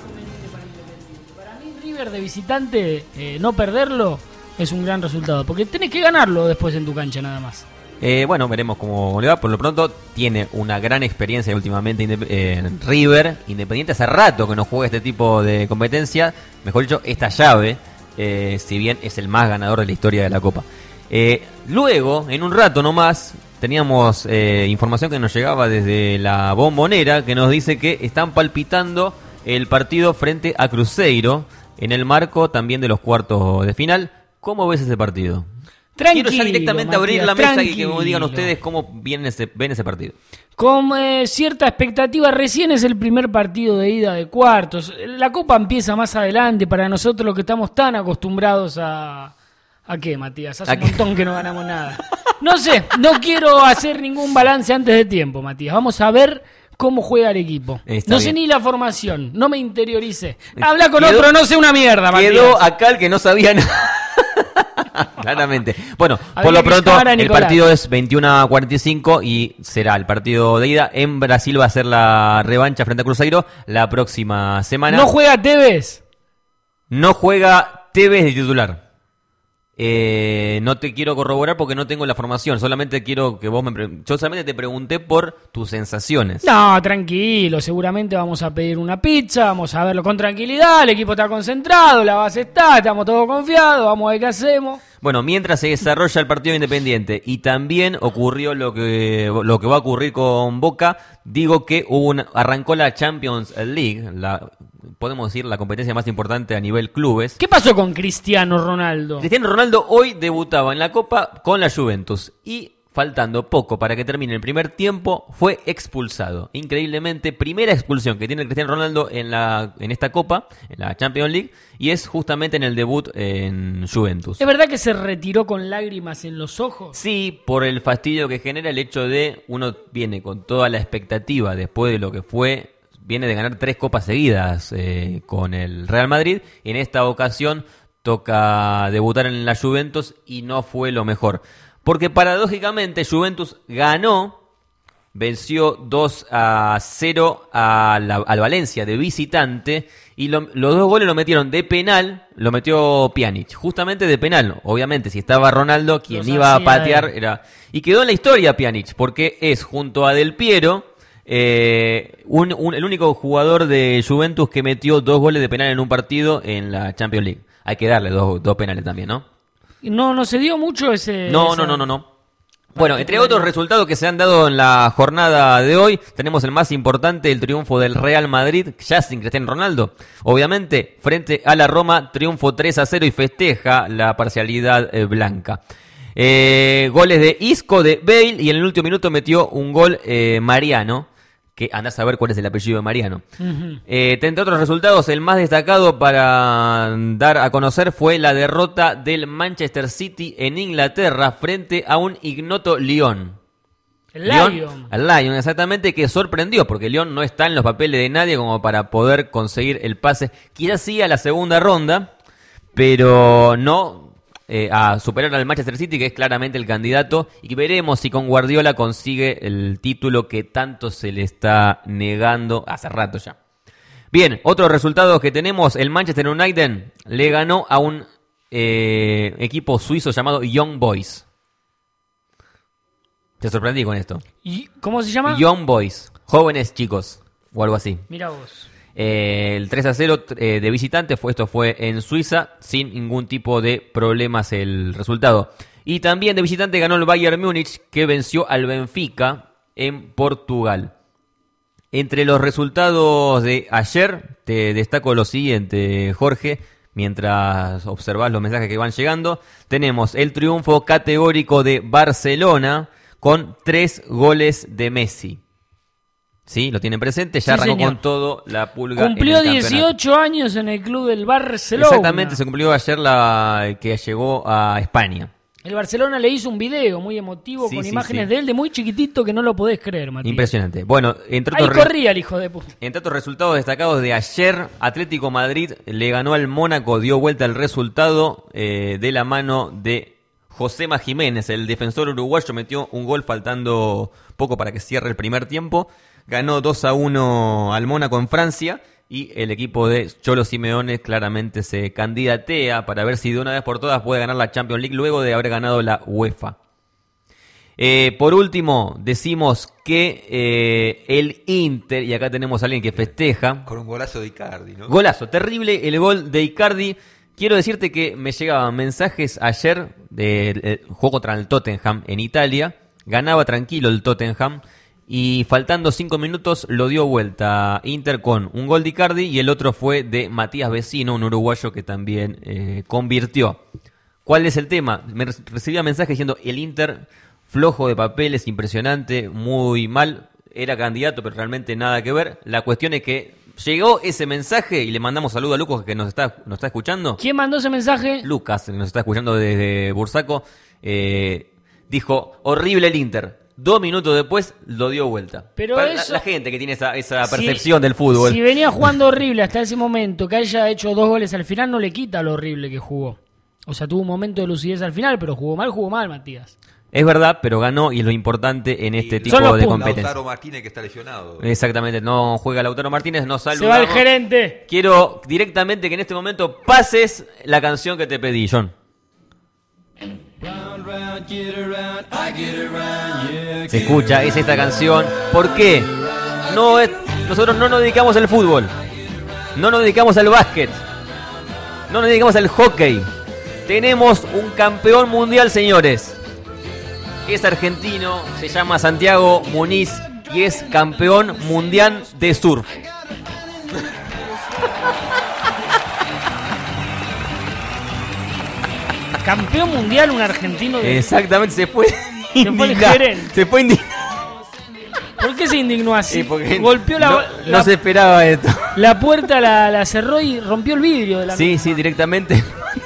Para mí River de visitante, eh, no perderlo es un gran resultado, porque tenés que ganarlo después en tu cancha nada más. Eh, bueno, veremos cómo le va. Por lo pronto tiene una gran experiencia últimamente en eh, River. Independiente hace rato que no juega este tipo de competencia. Mejor dicho, esta llave, eh, si bien es el más ganador de la historia de la Copa. Eh, luego, en un rato nomás, teníamos eh, información que nos llegaba desde la Bombonera, que nos dice que están palpitando el partido frente a Cruzeiro, en el marco también de los cuartos de final. ¿Cómo ves ese partido? Tranquilo, Quiero ya directamente Matías, abrir la mesa y tranquilo. que me digan ustedes cómo viene ese, ven ese partido. Con eh, cierta expectativa, recién es el primer partido de ida de cuartos. La Copa empieza más adelante para nosotros los que estamos tan acostumbrados a... ¿A qué, Matías? Hace un montón que no ganamos nada. No sé, no quiero hacer ningún balance antes de tiempo, Matías. Vamos a ver cómo juega el equipo. Está no bien. Sé ni la formación, no me interiorice. Habla con quedó, otro, no sé una mierda, Matías. Quedó acá el que no sabía nada. Claramente. Bueno, Había por lo pronto el partido es veintiuno a cuarenta y cinco y será el partido de ida. En Brasil va a ser la revancha frente a Cruzeiro la próxima semana. ¿No juega Tevez? No juega Tevez de titular. Eh, no te quiero corroborar porque no tengo la formación. Solamente quiero que vos me... Pre- Yo solamente te pregunté por tus sensaciones. No, tranquilo. Seguramente vamos a pedir una pizza. Vamos a verlo con tranquilidad. El equipo está concentrado. La base está. Estamos todos confiados. Vamos a ver qué hacemos. Bueno, mientras se desarrolla el partido Independiente y también ocurrió lo que lo que va a ocurrir con Boca, digo que hubo una, arrancó la Champions League, la, podemos decir la competencia más importante a nivel clubes. ¿Qué pasó con Cristiano Ronaldo? Cristiano Ronaldo hoy debutaba en la Copa con la Juventus y faltando poco para que termine el primer tiempo fue expulsado. Increíblemente, primera expulsión que tiene Cristiano Ronaldo en la en esta Copa, en la Champions League, y es justamente en el debut en Juventus. ¿Es verdad que se retiró con lágrimas en los ojos? Sí, por el fastidio que genera el hecho de uno viene con toda la expectativa después de lo que fue, viene de ganar tres copas seguidas eh, con el Real Madrid, y en esta ocasión toca debutar en la Juventus y no fue lo mejor. Porque paradójicamente Juventus ganó, venció dos a cero a la, al Valencia de visitante y lo, los dos goles lo metieron de penal, lo metió Pjanic, justamente de penal. Obviamente si estaba Ronaldo, quien Los iba a patear él. era... Y quedó en la historia Pjanic, porque es junto a Del Piero eh, un, un, el único jugador de Juventus que metió dos goles de penal en un partido en la Champions League. Hay que darle dos, dos penales también, ¿no? No, no se dio mucho ese... No, esa... no, no, no, no. Bueno, entre otros resultados que se han dado en la jornada de hoy, tenemos el más importante, el triunfo del Real Madrid, ya sin Cristiano Ronaldo. Obviamente, frente a la Roma, triunfo tres a cero y festeja la parcialidad eh, blanca. Eh, goles de Isco, de Bale, y en el último minuto metió un gol eh, Mariano, que andás a ver cuál es el apellido de Mariano. Uh-huh. Eh, entre otros resultados, el más destacado para dar a conocer fue la derrota del Manchester City en Inglaterra frente a un ignoto Lyon. El Lyon. El Lyon, exactamente, que sorprendió, porque Lyon no está en los papeles de nadie como para poder conseguir el pase. Quizás sí a la segunda ronda, pero no... Eh, a superar al Manchester City, que es claramente el candidato, y veremos si con Guardiola consigue el título que tanto se le está negando hace rato ya. Bien, otros resultados que tenemos: el Manchester United le ganó a un eh, equipo suizo llamado Young Boys. Te sorprendí con esto. ¿Y cómo se llama? Young Boys, jóvenes chicos, o algo así. Mira vos. Eh, el tres a cero eh, de visitante, fue, esto fue en Suiza, sin ningún tipo de problemas el resultado. Y también de visitante ganó el Bayern Múnich, que venció al Benfica en Portugal. Entre los resultados de ayer, te destaco lo siguiente, Jorge, mientras observás los mensajes que van llegando. Tenemos el triunfo categórico de Barcelona con tres goles de Messi. Sí, lo tienen presente, ya sí, arrancó señor. Con todo la pulga. Cumplió en el dieciocho años en el club del Barcelona. Exactamente, se cumplió ayer la que llegó a España. El Barcelona le hizo un video muy emotivo sí, con sí, imágenes sí. de él de muy chiquitito que no lo podés creer, Matías. Impresionante. Bueno, entre otros, Ahí corría el hijo de puta. Entre otros resultados destacados de ayer, Atlético Madrid le ganó al Mónaco, dio vuelta el resultado eh, de la mano de Josema Jiménez, el defensor uruguayo, metió un gol faltando poco para que cierre el primer tiempo. Ganó dos a uno al Mónaco en Francia. Y el equipo de Cholo Simeone claramente se candidatea para ver si de una vez por todas puede ganar la Champions League luego de haber ganado la UEFA. Eh, por último, decimos que eh, el Inter, y acá tenemos a alguien que festeja. Con un golazo de Icardi, ¿no? Golazo, terrible el gol de Icardi. Quiero decirte que me llegaban mensajes ayer del de, juego contra el Tottenham en Italia. Ganaba tranquilo el Tottenham. Y faltando cinco minutos lo dio vuelta Inter con un gol de Icardi y el otro fue de Matías Vecino, un uruguayo que también eh, convirtió. ¿Cuál es el tema? Me recibía mensajes diciendo el Inter flojo de papeles, impresionante, muy mal, era candidato pero realmente nada que ver. La cuestión es que llegó ese mensaje y le mandamos saludo a Lucas que nos está, nos está escuchando. ¿Quién mandó ese mensaje? Lucas, que nos está escuchando desde Bursaco, eh, dijo horrible el Inter. Dos minutos después lo dio vuelta. Pero Para eso, la, la gente que tiene esa, esa percepción si, del fútbol. Si venía jugando horrible hasta ese momento, que haya hecho dos goles al final, no le quita lo horrible que jugó. O sea, tuvo un momento de lucidez al final, pero jugó mal, jugó mal, Matías. Es verdad, pero ganó y es lo importante en este y tipo de competencia. Lautaro Martínez que está lesionado. Exactamente, no juega Lautaro Martínez, no saludamos. Se va el gerente. Quiero directamente que en este momento pases la canción que te pedí, John. Se escucha, es esta canción. ¿Por qué? No es, nosotros no nos dedicamos al fútbol, no nos dedicamos al básquet, no nos dedicamos al hockey. Tenemos un campeón mundial, señores. Es argentino, se llama Santiago Muniz y es campeón mundial de surf. Campeón mundial, un argentino de... Exactamente, se fue Se fue el gerente. Se fue indignar. ¿Por qué se indignó así? Sí, porque golpeó la, no, la... no se esperaba esto. La puerta la, la cerró y rompió el vidrio de la Sí, misma. sí, directamente.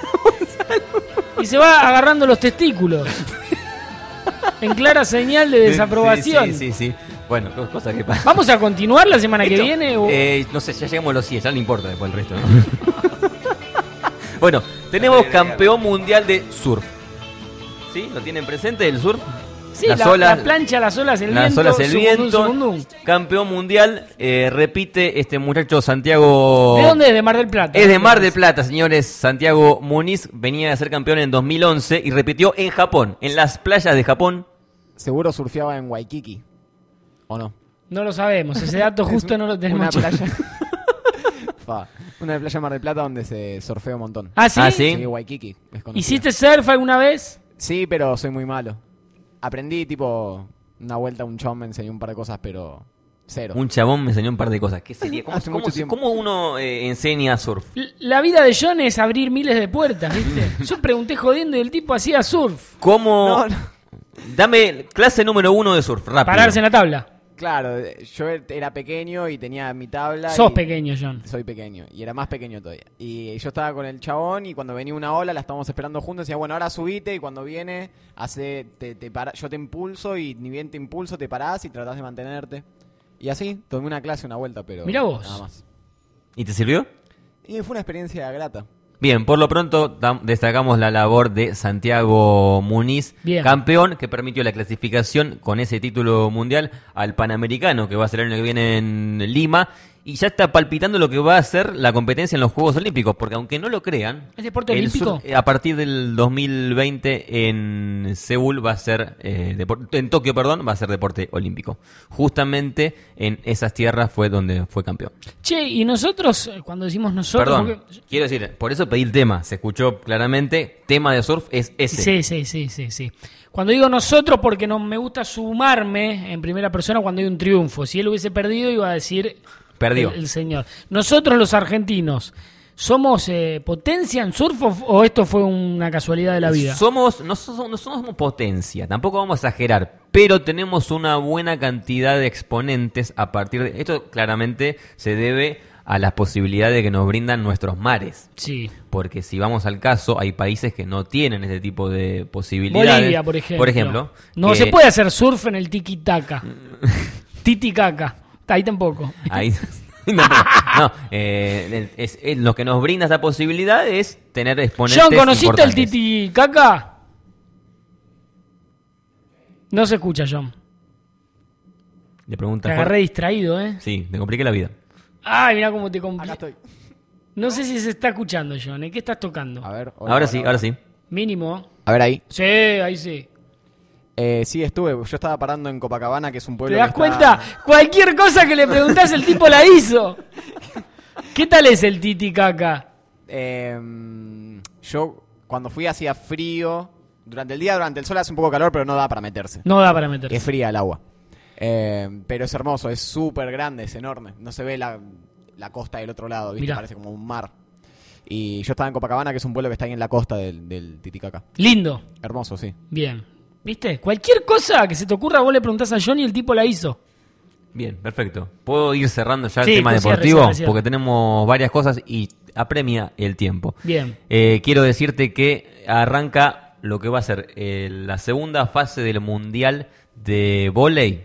Y se va agarrando los testículos. En clara señal de desaprobación. Sí, sí, sí, sí. Bueno, cosas que pasan. ¿Vamos a continuar la semana ¿Esto? que viene? O... Eh, no sé, ya llegamos a los cien, ya no importa después el resto, ¿no? Bueno, tenemos campeón mundial de surf. ¿Sí? ¿Lo tienen presente el surf? Sí, las la, olas, la plancha, las olas, el las viento. Las olas, el viento. Sumundum. Campeón mundial, eh, repite este muchacho Santiago... ¿De dónde es? De Mar del Plata. Es de Mar del Plata, señores. Santiago Muniz venía a ser campeón en dos mil once y repitió en Japón, en las playas de Japón. Seguro surfeaba en Waikiki, ¿o no? No lo sabemos, ese dato justo no lo tenemos. Una playa. Fa, una playa de Mar del Plata donde se surfea un montón. ¿Ah, sí? ¿Ah, sí? Sí, Waikiki. ¿Hiciste surf alguna vez? Sí, pero soy muy malo. Aprendí, tipo, una vuelta, un chabón me enseñó un par de cosas, pero cero. Un chabón me enseñó un par de cosas. ¿Qué sería? ¿Cómo, Hace cómo, mucho tiempo. ¿cómo uno eh, enseña surf? La vida de John es abrir miles de puertas, ¿viste? Yo pregunté jodiendo y el tipo hacía surf. ¿Cómo? No, no. Dame clase número uno de surf, rápido. Pararse en la tabla. Claro, yo era pequeño y tenía mi tabla. Sos y pequeño, John. Soy pequeño y era más pequeño todavía. Y yo estaba con el chabón y cuando venía una ola la estábamos esperando juntos. Decía, bueno, ahora subite y cuando viene, hace, te, te para, yo te impulso y ni bien te impulso, te parás y tratás de mantenerte. Y así, tomé una clase, una vuelta, pero mirá vos. Nada más. ¿Y te sirvió? Y fue una experiencia grata. Bien, por lo pronto destacamos la labor de Santiago Muniz, Bien. campeón que permitió la clasificación con ese título mundial al Panamericano que va a ser el año que viene en Lima y ya está palpitando lo que va a ser la competencia en los Juegos Olímpicos, porque aunque no lo crean, ¿es deporte el olímpico? surf, a partir del dos mil veinte en Seúl va a ser eh, depor- en Tokio, perdón, va a ser deporte olímpico. Justamente en esas tierras fue donde fue campeón. Che, y nosotros, cuando decimos nosotros... Perdón, porque... quiero decir, por eso pedí el tema, se escuchó claramente, tema de surf es ese. Sí, sí, sí, sí, sí. Cuando digo nosotros, porque no me gusta sumarme en primera persona cuando hay un triunfo. Si él hubiese perdido, iba a decir... Perdió. El, el señor. Nosotros los argentinos, ¿somos eh, potencia en surf o, o esto fue una casualidad de la vida? Somos, no somos, no somos potencia, tampoco vamos a exagerar, pero tenemos una buena cantidad de exponentes a partir de... Esto claramente se debe a las posibilidades que nos brindan nuestros mares. Sí. Porque si vamos al caso, hay países que no tienen este tipo de posibilidades. Bolivia, por ejemplo. Por ejemplo. No que... se puede hacer surf en el tiki-taka. Titicaca. Ahí tampoco. Ahí no, no eh, es, es, lo que nos brinda esta posibilidad es tener exponentes. John, ¿conociste importantes. el Titicaca? No se escucha, John. Le pregunta. Te agarré distraído, ¿eh? Sí, te compliqué la vida. Ay, mira cómo te compliqué. Acá estoy. No sé si se está escuchando, John. ¿eh? ¿Qué estás tocando? A ver. Hola, ahora hola, sí, hola. ahora sí. Mínimo. A ver ahí. Sí, ahí sí. Eh, sí, estuve. Yo estaba parando en Copacabana, que es un pueblo. ¿Te das que cuenta? está... Cualquier cosa que le preguntás, el tipo la hizo. ¿Qué tal es el Titicaca? Eh, yo, cuando fui, hacía frío. Durante el día, durante el sol hace un poco calor, pero no da para meterse. No da para meterse. Es fría el agua. Eh, pero es hermoso, es súper grande, es enorme. No se ve la, la costa del otro lado, ¿viste? Mirá. Parece como un mar. Y yo estaba en Copacabana, que es un pueblo que está ahí en la costa del, del Titicaca. Lindo. Hermoso, sí. Bien. ¿Viste? Cualquier cosa que se te ocurra, vos le preguntás a John y el tipo la hizo. Bien, perfecto. ¿Puedo ir cerrando ya Sí, el tema pues, cierre, deportivo? cierre, cierre. Porque tenemos varias cosas y apremia el tiempo. Bien. Eh, quiero decirte que arranca lo que va a ser eh, la segunda fase del Mundial de Vóley.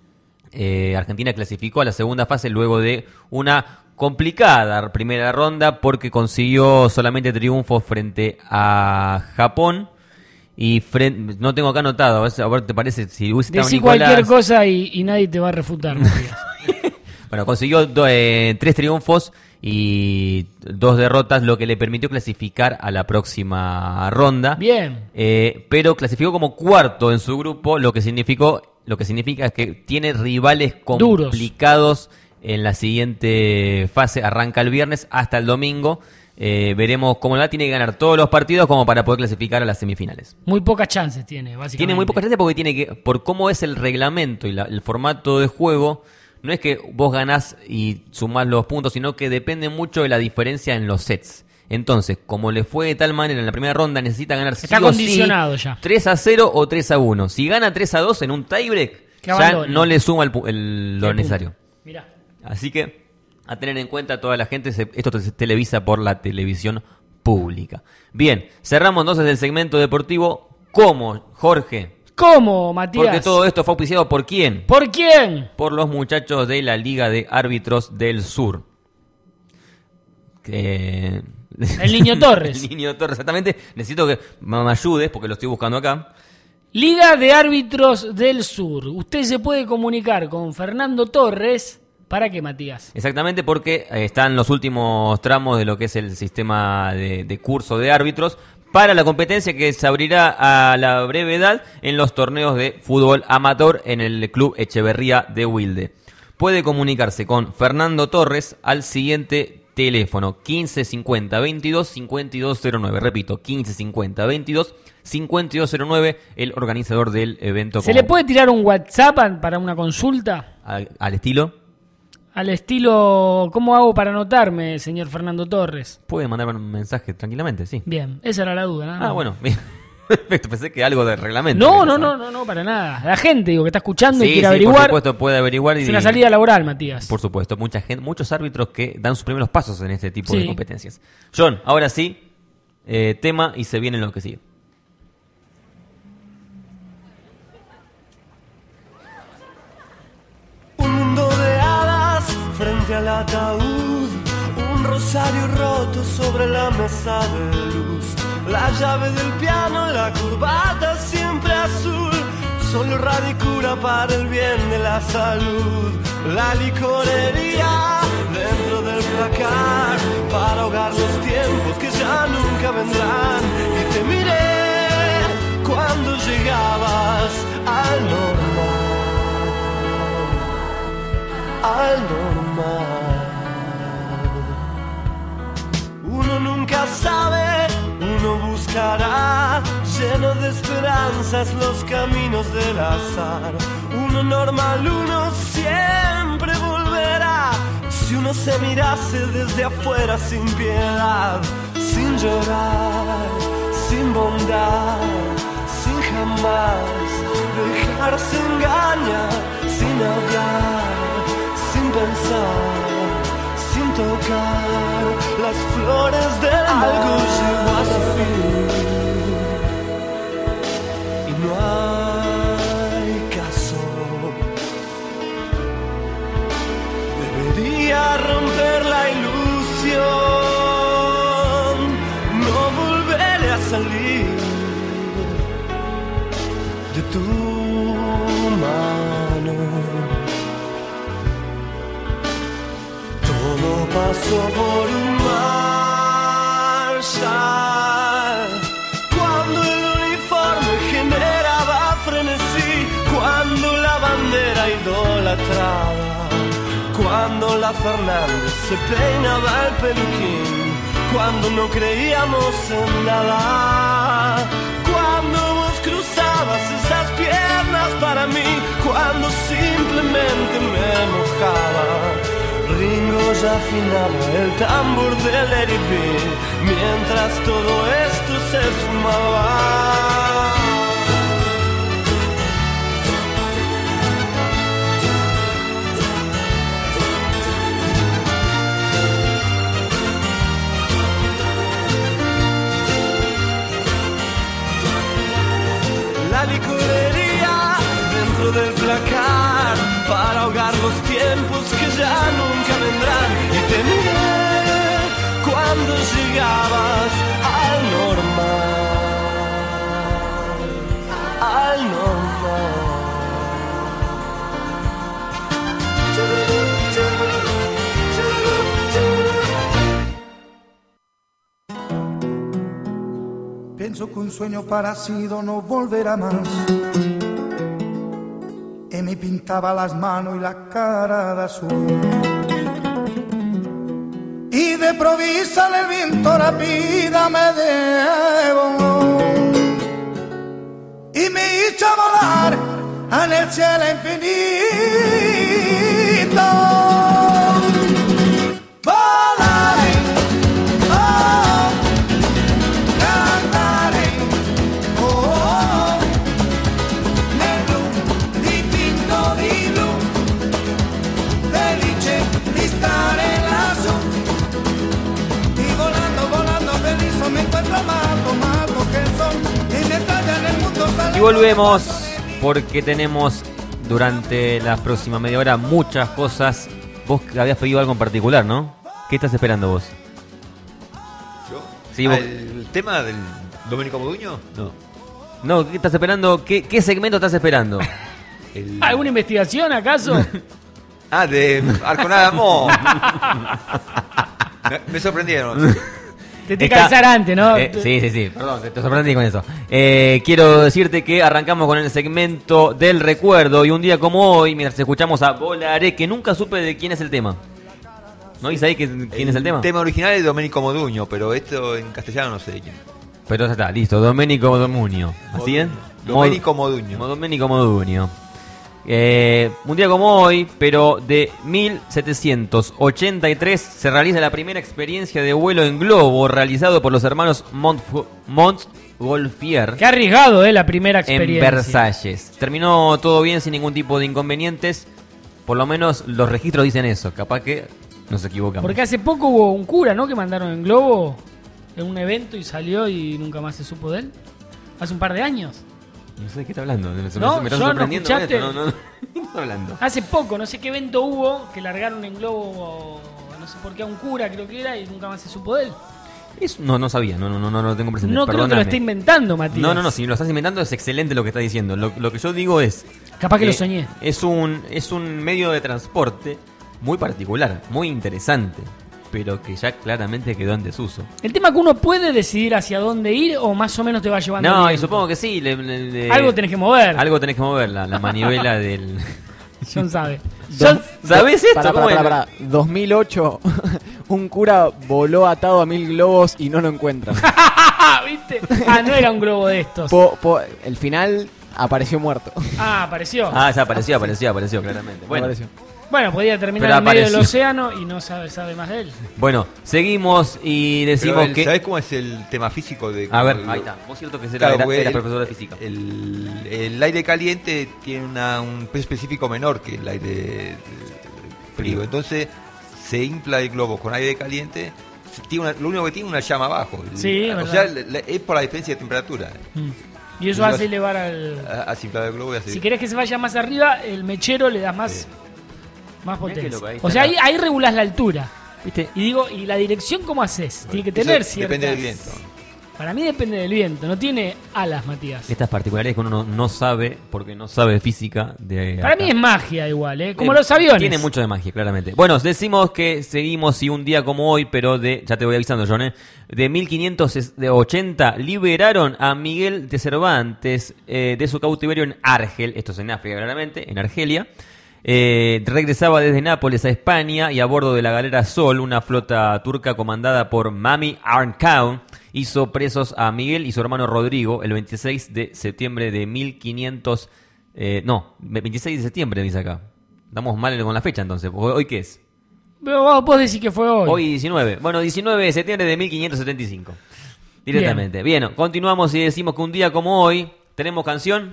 Eh, Argentina clasificó a la segunda fase luego de una complicada primera ronda porque consiguió solamente triunfos frente a Japón. Y frente, no tengo acá anotado, a ver, a ver, ¿te parece? Si hubiese estado Decí Nicolás... cualquier cosa y, y nadie te va a refutar. Matías. Bueno, consiguió do, eh, tres triunfos y dos derrotas, lo que le permitió clasificar a la próxima ronda. Bien. Eh, pero clasificó como cuarto en su grupo, lo que significó, lo que significa que tiene rivales complicados Duros. En la siguiente fase. Arranca el viernes hasta el domingo. Eh, veremos cómo la tiene que ganar todos los partidos como para poder clasificar a las semifinales. Muy pocas chances tiene, básicamente. Tiene muy pocas chances porque tiene que, por cómo es el reglamento y la, el formato de juego, no es que vos ganás y sumás los puntos, sino que depende mucho de la diferencia en los sets. Entonces, como le fue de tal manera en la primera ronda, necesita ganar Está sí condicionado o sí ya. tres a cero o tres a uno. Si gana tres a dos en un tiebreak, ya abandone. no le suma el, el, lo necesario. Mirá. Así que a tener en cuenta toda la gente, se, esto se televisa por la televisión pública. Bien, cerramos entonces el segmento deportivo. ¿Cómo, Jorge? ¿Cómo, Matías? Porque todo esto fue auspiciado ¿por quién? ¿Por quién? Por los muchachos de la Liga de Árbitros del Sur. Que... El Niño Torres. El Niño Torres, exactamente. Necesito que me ayudes porque lo estoy buscando acá. Liga de Árbitros del Sur. Usted se puede comunicar con Fernando Torres. ¿Para qué, Matías? Exactamente, porque eh, están los últimos tramos de lo que es el sistema de, de curso de árbitros para la competencia que se abrirá a la brevedad en los torneos de fútbol amateur en el Club Echeverría de Wilde. Puede comunicarse con Fernando Torres al siguiente teléfono: quince cincuenta veintidós cincuenta y dos cero nueve. Repito, quince cincuenta veintidós cincuenta y dos cero nueve, el organizador del evento. ¿Se le puede tirar un WhatsApp para una consulta? Al, al estilo... Al estilo, ¿cómo hago para anotarme, señor Fernando Torres? Puede mandarme un mensaje tranquilamente, sí. Bien, esa era la duda, ¿no? Ah, bueno, bien. Pensé que algo de reglamento. No, no, no, no, no, para nada. La gente, digo, que está escuchando sí, y quiere sí, averiguar. por supuesto, puede averiguar. Y, es una salida laboral, Matías. Por supuesto, mucha gente, muchos árbitros que dan sus primeros pasos en este tipo sí. de competencias. John, ahora sí, eh, tema y se viene lo que sigue. Frente al ataúd, un rosario roto sobre la mesa de luz, la llave del piano, la corbata siempre azul, solo radicura para el bien de la salud. La licorería dentro del placar para ahogar los tiempos que ya nunca vendrán. Y te miré cuando llegabas al normal, al normal. Uno nunca sabe, uno buscará, lleno de esperanzas, los caminos del azar. Uno normal, uno siempre volverá, si uno se mirase desde afuera sin piedad, sin llorar, sin bondad, sin jamás dejarse engañar, sin hablar, sin pensar, sin tocar las flores del mal. Algo llegó a su fin y no hay caso. Debería romper la ilusión, no volveré a salir de tu mano. Todo pasó por un marshal, cuando el uniforme generaba frenesí, cuando la bandera idolatraba, cuando la Fernández se peinaba el peluquín, cuando no creíamos en nada, cuando vos cruzabas esas piernas para mí, cuando simplemente me mojaba. Ringo ya afinaba el tambor del Let It Be, mientras todo esto se esfumaba. La licorería dentro del placar para ahogar los tiempos que ya nunca vendrán. Y te miré cuando llegabas al normal, al normal. Pienso que un sueño parecido no volverá más. Y me pintaba las manos y la cara de azul. Y de provisa el viento la vida me debo. Y me hizo volar en el cielo infinito. Volaré, oh, cantaré, oh, oh, negro dipinto di blu, felice di stare lassù. Y volando, volando feliz me encuentro amado, amado que son y me talla en el mundo. Y volvemos porque tenemos durante la próxima media hora muchas cosas. Vos habías pedido algo en particular, ¿no? ¿Qué estás esperando vos? ¿Yo? Sí, vos... ¿El tema del Domenico Moduño? No. No, ¿qué estás esperando? ¿Qué, qué segmento estás esperando? El... ¿Alguna investigación acaso? Ah, de Arconada Mo. me, me sorprendieron. Te te calzar antes, ¿no? Eh, sí, sí, sí. Perdón, te, te sorprendí con eso. Eh, quiero decirte que arrancamos con el segmento del recuerdo. Y un día como hoy, mientras escuchamos a Volaré, que nunca supe de quién es el tema. ¿No? ¿Y sabés quién el es el tema? El tema original es Domenico Moduño, pero esto en castellano no sé de quién. Pero ya está, listo. Domenico Moduño. ¿Así es? Domenico Moduño. Domenico Moduño. Eh, un día como hoy, pero de mil setecientos ochenta y tres, se realiza la primera experiencia de vuelo en globo realizado por los hermanos Montf- Montgolfier. Qué arriesgado, eh, la primera experiencia. En Versalles. Terminó todo bien sin ningún tipo de inconvenientes. Por lo menos los registros dicen eso. Capaz que nos equivocamos. Porque hace poco hubo un cura, ¿no? Que mandaron en globo en un evento y salió y nunca más se supo de él. Hace un par de años. No sé de qué está hablando. Me, no, me están yo sorprendiendo no escuchaste. No, no, no. ¿Qué está hablando? Hace poco, no sé qué evento hubo que largaron en globo, no sé por qué, a un cura creo que era y nunca más se supo de él. Es, no, no sabía, no, no, no, no lo tengo presente. No creo que lo esté inventando, Matías. No, no, no, si lo estás inventando es excelente lo que estás diciendo. Lo, lo que yo digo es... Capaz que eh, lo soñé. Es un, es un medio de transporte muy particular, muy interesante, pero que ya claramente quedó en desuso. El tema es que uno puede decidir hacia dónde ir o más o menos te va llevando. No, bien. y supongo que sí. Le, le, le, algo tenés que mover. Algo tenés que mover, la, la manivela del... John sabe. John, ¿sabés esto? Para, ¿Cómo para, es? para, para. dos mil ocho, un cura voló atado a mil globos y no lo encuentran. ¿Viste? Ah, no era un globo de estos. Po, po, el final apareció muerto. Ah, apareció. Ah, ya apareció, apareció, apareció claramente. Bueno, Apareció. Bueno, podía terminar Pero en medio apareció. del océano y no sabe, sabe más de él. bueno, seguimos y decimos Pero el- que... ¿Sabés cómo es el tema físico de A ver, el- ahí está. Vos cierto que era, Claro, era, porque era el- profesor de física. El, el aire caliente tiene una, un peso específico menor que el aire eh, frío. Entonces se infla el globo con aire caliente. se- Tiene una- lo único que tiene es una llama abajo. El- Sí, es o verdad. sea, le- le- es por la diferencia de temperatura. Mm. Y eso Y hace vas- elevar al... Ha- Has inflado el globo y hace... Si querés que se vaya más arriba, el mechero le das más, más Mirá qué potencia. loco, ahí O está sea, la- ahí, ahí regulás la altura. ¿Viste? Y digo, ¿y la dirección cómo haces? Tiene que Eso tener ciertas... depende del viento. Para mí depende del viento, no tiene alas, Matías. Estas particularidades que uno no, no sabe porque no sabe física de Para acá. mí es magia igual, ¿eh? Como Eh, los aviones. Tiene mucho de magia, claramente. Bueno, decimos que seguimos y un día como hoy, pero de, ya te voy avisando, John, ¿eh? de mil quinientos ochenta liberaron a Miguel de Cervantes eh, de su cautiverio en Argel, esto es en África, claramente, en Argelia. Eh, regresaba desde Nápoles a España y a bordo de la galera Sol, una flota turca comandada por Mami Arnkaun, hizo presos a Miguel y su hermano Rodrigo el veintiséis de septiembre de mil quinientos... Eh, no, veintiséis de septiembre dice acá. Estamos mal con la fecha entonces. ¿Hoy qué es? Pero vos, vos decís que fue hoy. Hoy diecinueve. Bueno, diecinueve de septiembre de mil quinientos setenta y cinco. Directamente. Bien. Bien, continuamos y decimos que un día como hoy tenemos canción.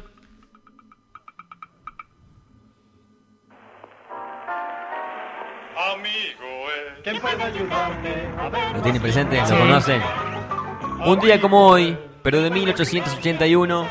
¿Quién puede ayudarme a ver? ¿Lo tienen presente? ¿Lo Sí. conocen? Un día como hoy, pero de mil ochocientos ochenta y uno,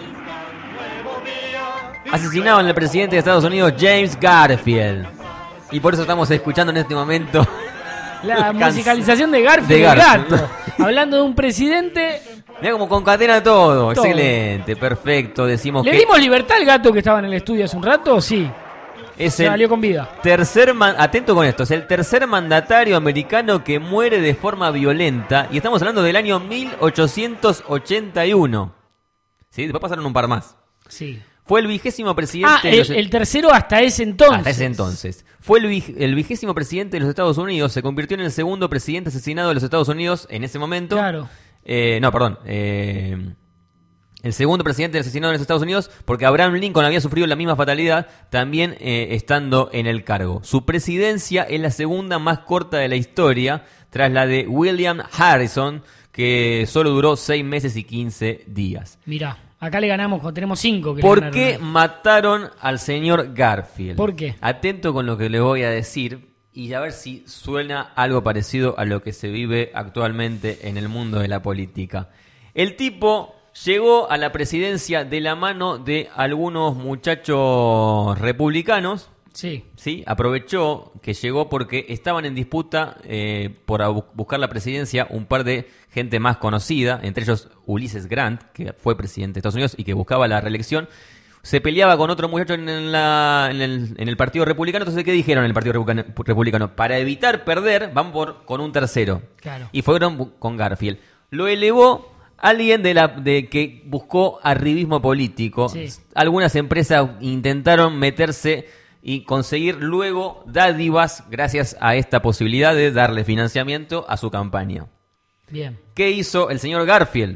asesinaban al presidente de Estados Unidos, James Garfield. Y por eso estamos escuchando en este momento La can- musicalización de Garfield, de el Garfield. gato. Hablando de un presidente, Mira como concatena todo. Todo. Excelente, perfecto. Decimos ¿le que dimos libertad al gato que estaba en el estudio hace un rato? Sí. es Se el salió con vida. tercer man- atento con esto, es el tercer mandatario americano que muere de forma violenta y estamos hablando del año mil ochocientos ochenta y uno. ¿Sí? Después pasaron un par más. Sí. Fue el vigésimo presidente Ah, de el, los- el tercero hasta ese entonces. hasta ese entonces. Fue el, vig- el vigésimo presidente de los Estados Unidos, se convirtió en el segundo presidente asesinado de los Estados Unidos en ese momento. Claro. Eh, no, perdón. eh, el segundo presidente asesinado en los Estados Unidos, porque Abraham Lincoln había sufrido la misma fatalidad, también eh, estando en el cargo. Su presidencia es la segunda más corta de la historia, tras la de William Harrison, que solo duró seis meses y quince días. Mirá, acá le ganamos, tenemos cinco. Que le ¿Por ganaron. qué mataron al señor Garfield? ¿Por qué? Atento con lo que le voy a decir y a ver si suena algo parecido a lo que se vive actualmente en el mundo de la política. El tipo llegó a la presidencia de la mano de algunos muchachos republicanos. Sí. Sí, aprovechó que llegó porque estaban en disputa eh, por a bu- buscar la presidencia un par de gente más conocida, entre ellos Ulysses Grant, que fue presidente de Estados Unidos y que buscaba la reelección. Se peleaba con otro muchacho en, la, en, el, en el Partido Republicano. Entonces, ¿qué dijeron en el Partido Republicano? Republicano? Para evitar perder, van por con un tercero. Claro. Y fueron bu- con Garfield. Lo elevó alguien de la de que buscó arribismo político. Sí. Algunas empresas intentaron meterse y conseguir luego dádivas gracias a esta posibilidad de darle financiamiento a su campaña. Bien. ¿Qué hizo el señor Garfield?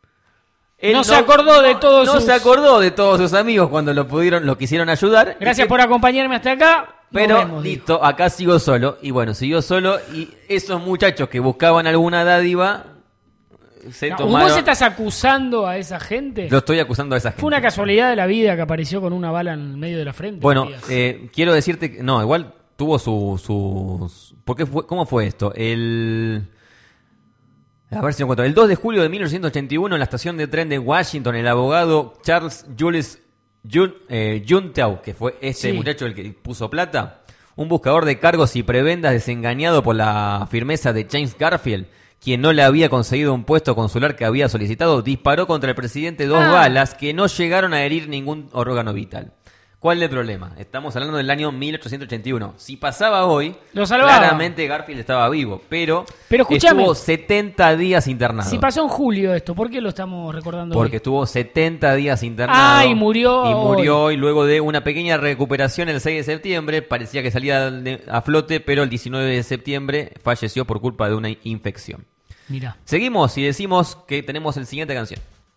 Él No se acordó de todos No sus- se acordó de todos sus amigos cuando lo pudieron, lo quisieron ayudar. Gracias Y por acompañarme hasta acá. Nos Pero vemos, dijo. listo, acá sigo solo. Y bueno, siguió solo. Y esos muchachos que buscaban alguna dádiva se No, tomaron. ¿Vos estás acusando a esa gente? Lo estoy acusando a esa gente. Fue una casualidad de la vida que apareció con una bala en el medio de la frente. Bueno, Matías. eh, quiero decirte que no, igual tuvo su, su, ¿por qué fue, ¿cómo fue esto? El a ver si lo encuentro. El dos de julio de mil novecientos ochenta y uno en la estación de tren de Washington, el abogado Charles Julius Jun, eh, Juntau, que fue este Sí. muchacho el que puso plata, un buscador de cargos y prebendas desengañado por la firmeza de James Garfield, quien no le había conseguido un puesto consular que había solicitado, disparó contra el presidente dos Ah. balas que no llegaron a herir ningún órgano vital. ¿Cuál es el problema? Estamos hablando del año mil ochocientos ochenta y uno. Si pasaba hoy, Lo salvaba. claramente Garfield estaba vivo, pero, Pero escúchame. estuvo setenta días internado. Si pasó en julio esto, ¿por qué lo estamos recordando Porque hoy? estuvo setenta días internado. Ah, y murió Y murió hoy. y luego de una pequeña recuperación el seis de septiembre, parecía que salía de- a flote, pero el diecinueve de septiembre falleció por culpa de una infección. Mirá. Seguimos y decimos que tenemos el siguiente canción.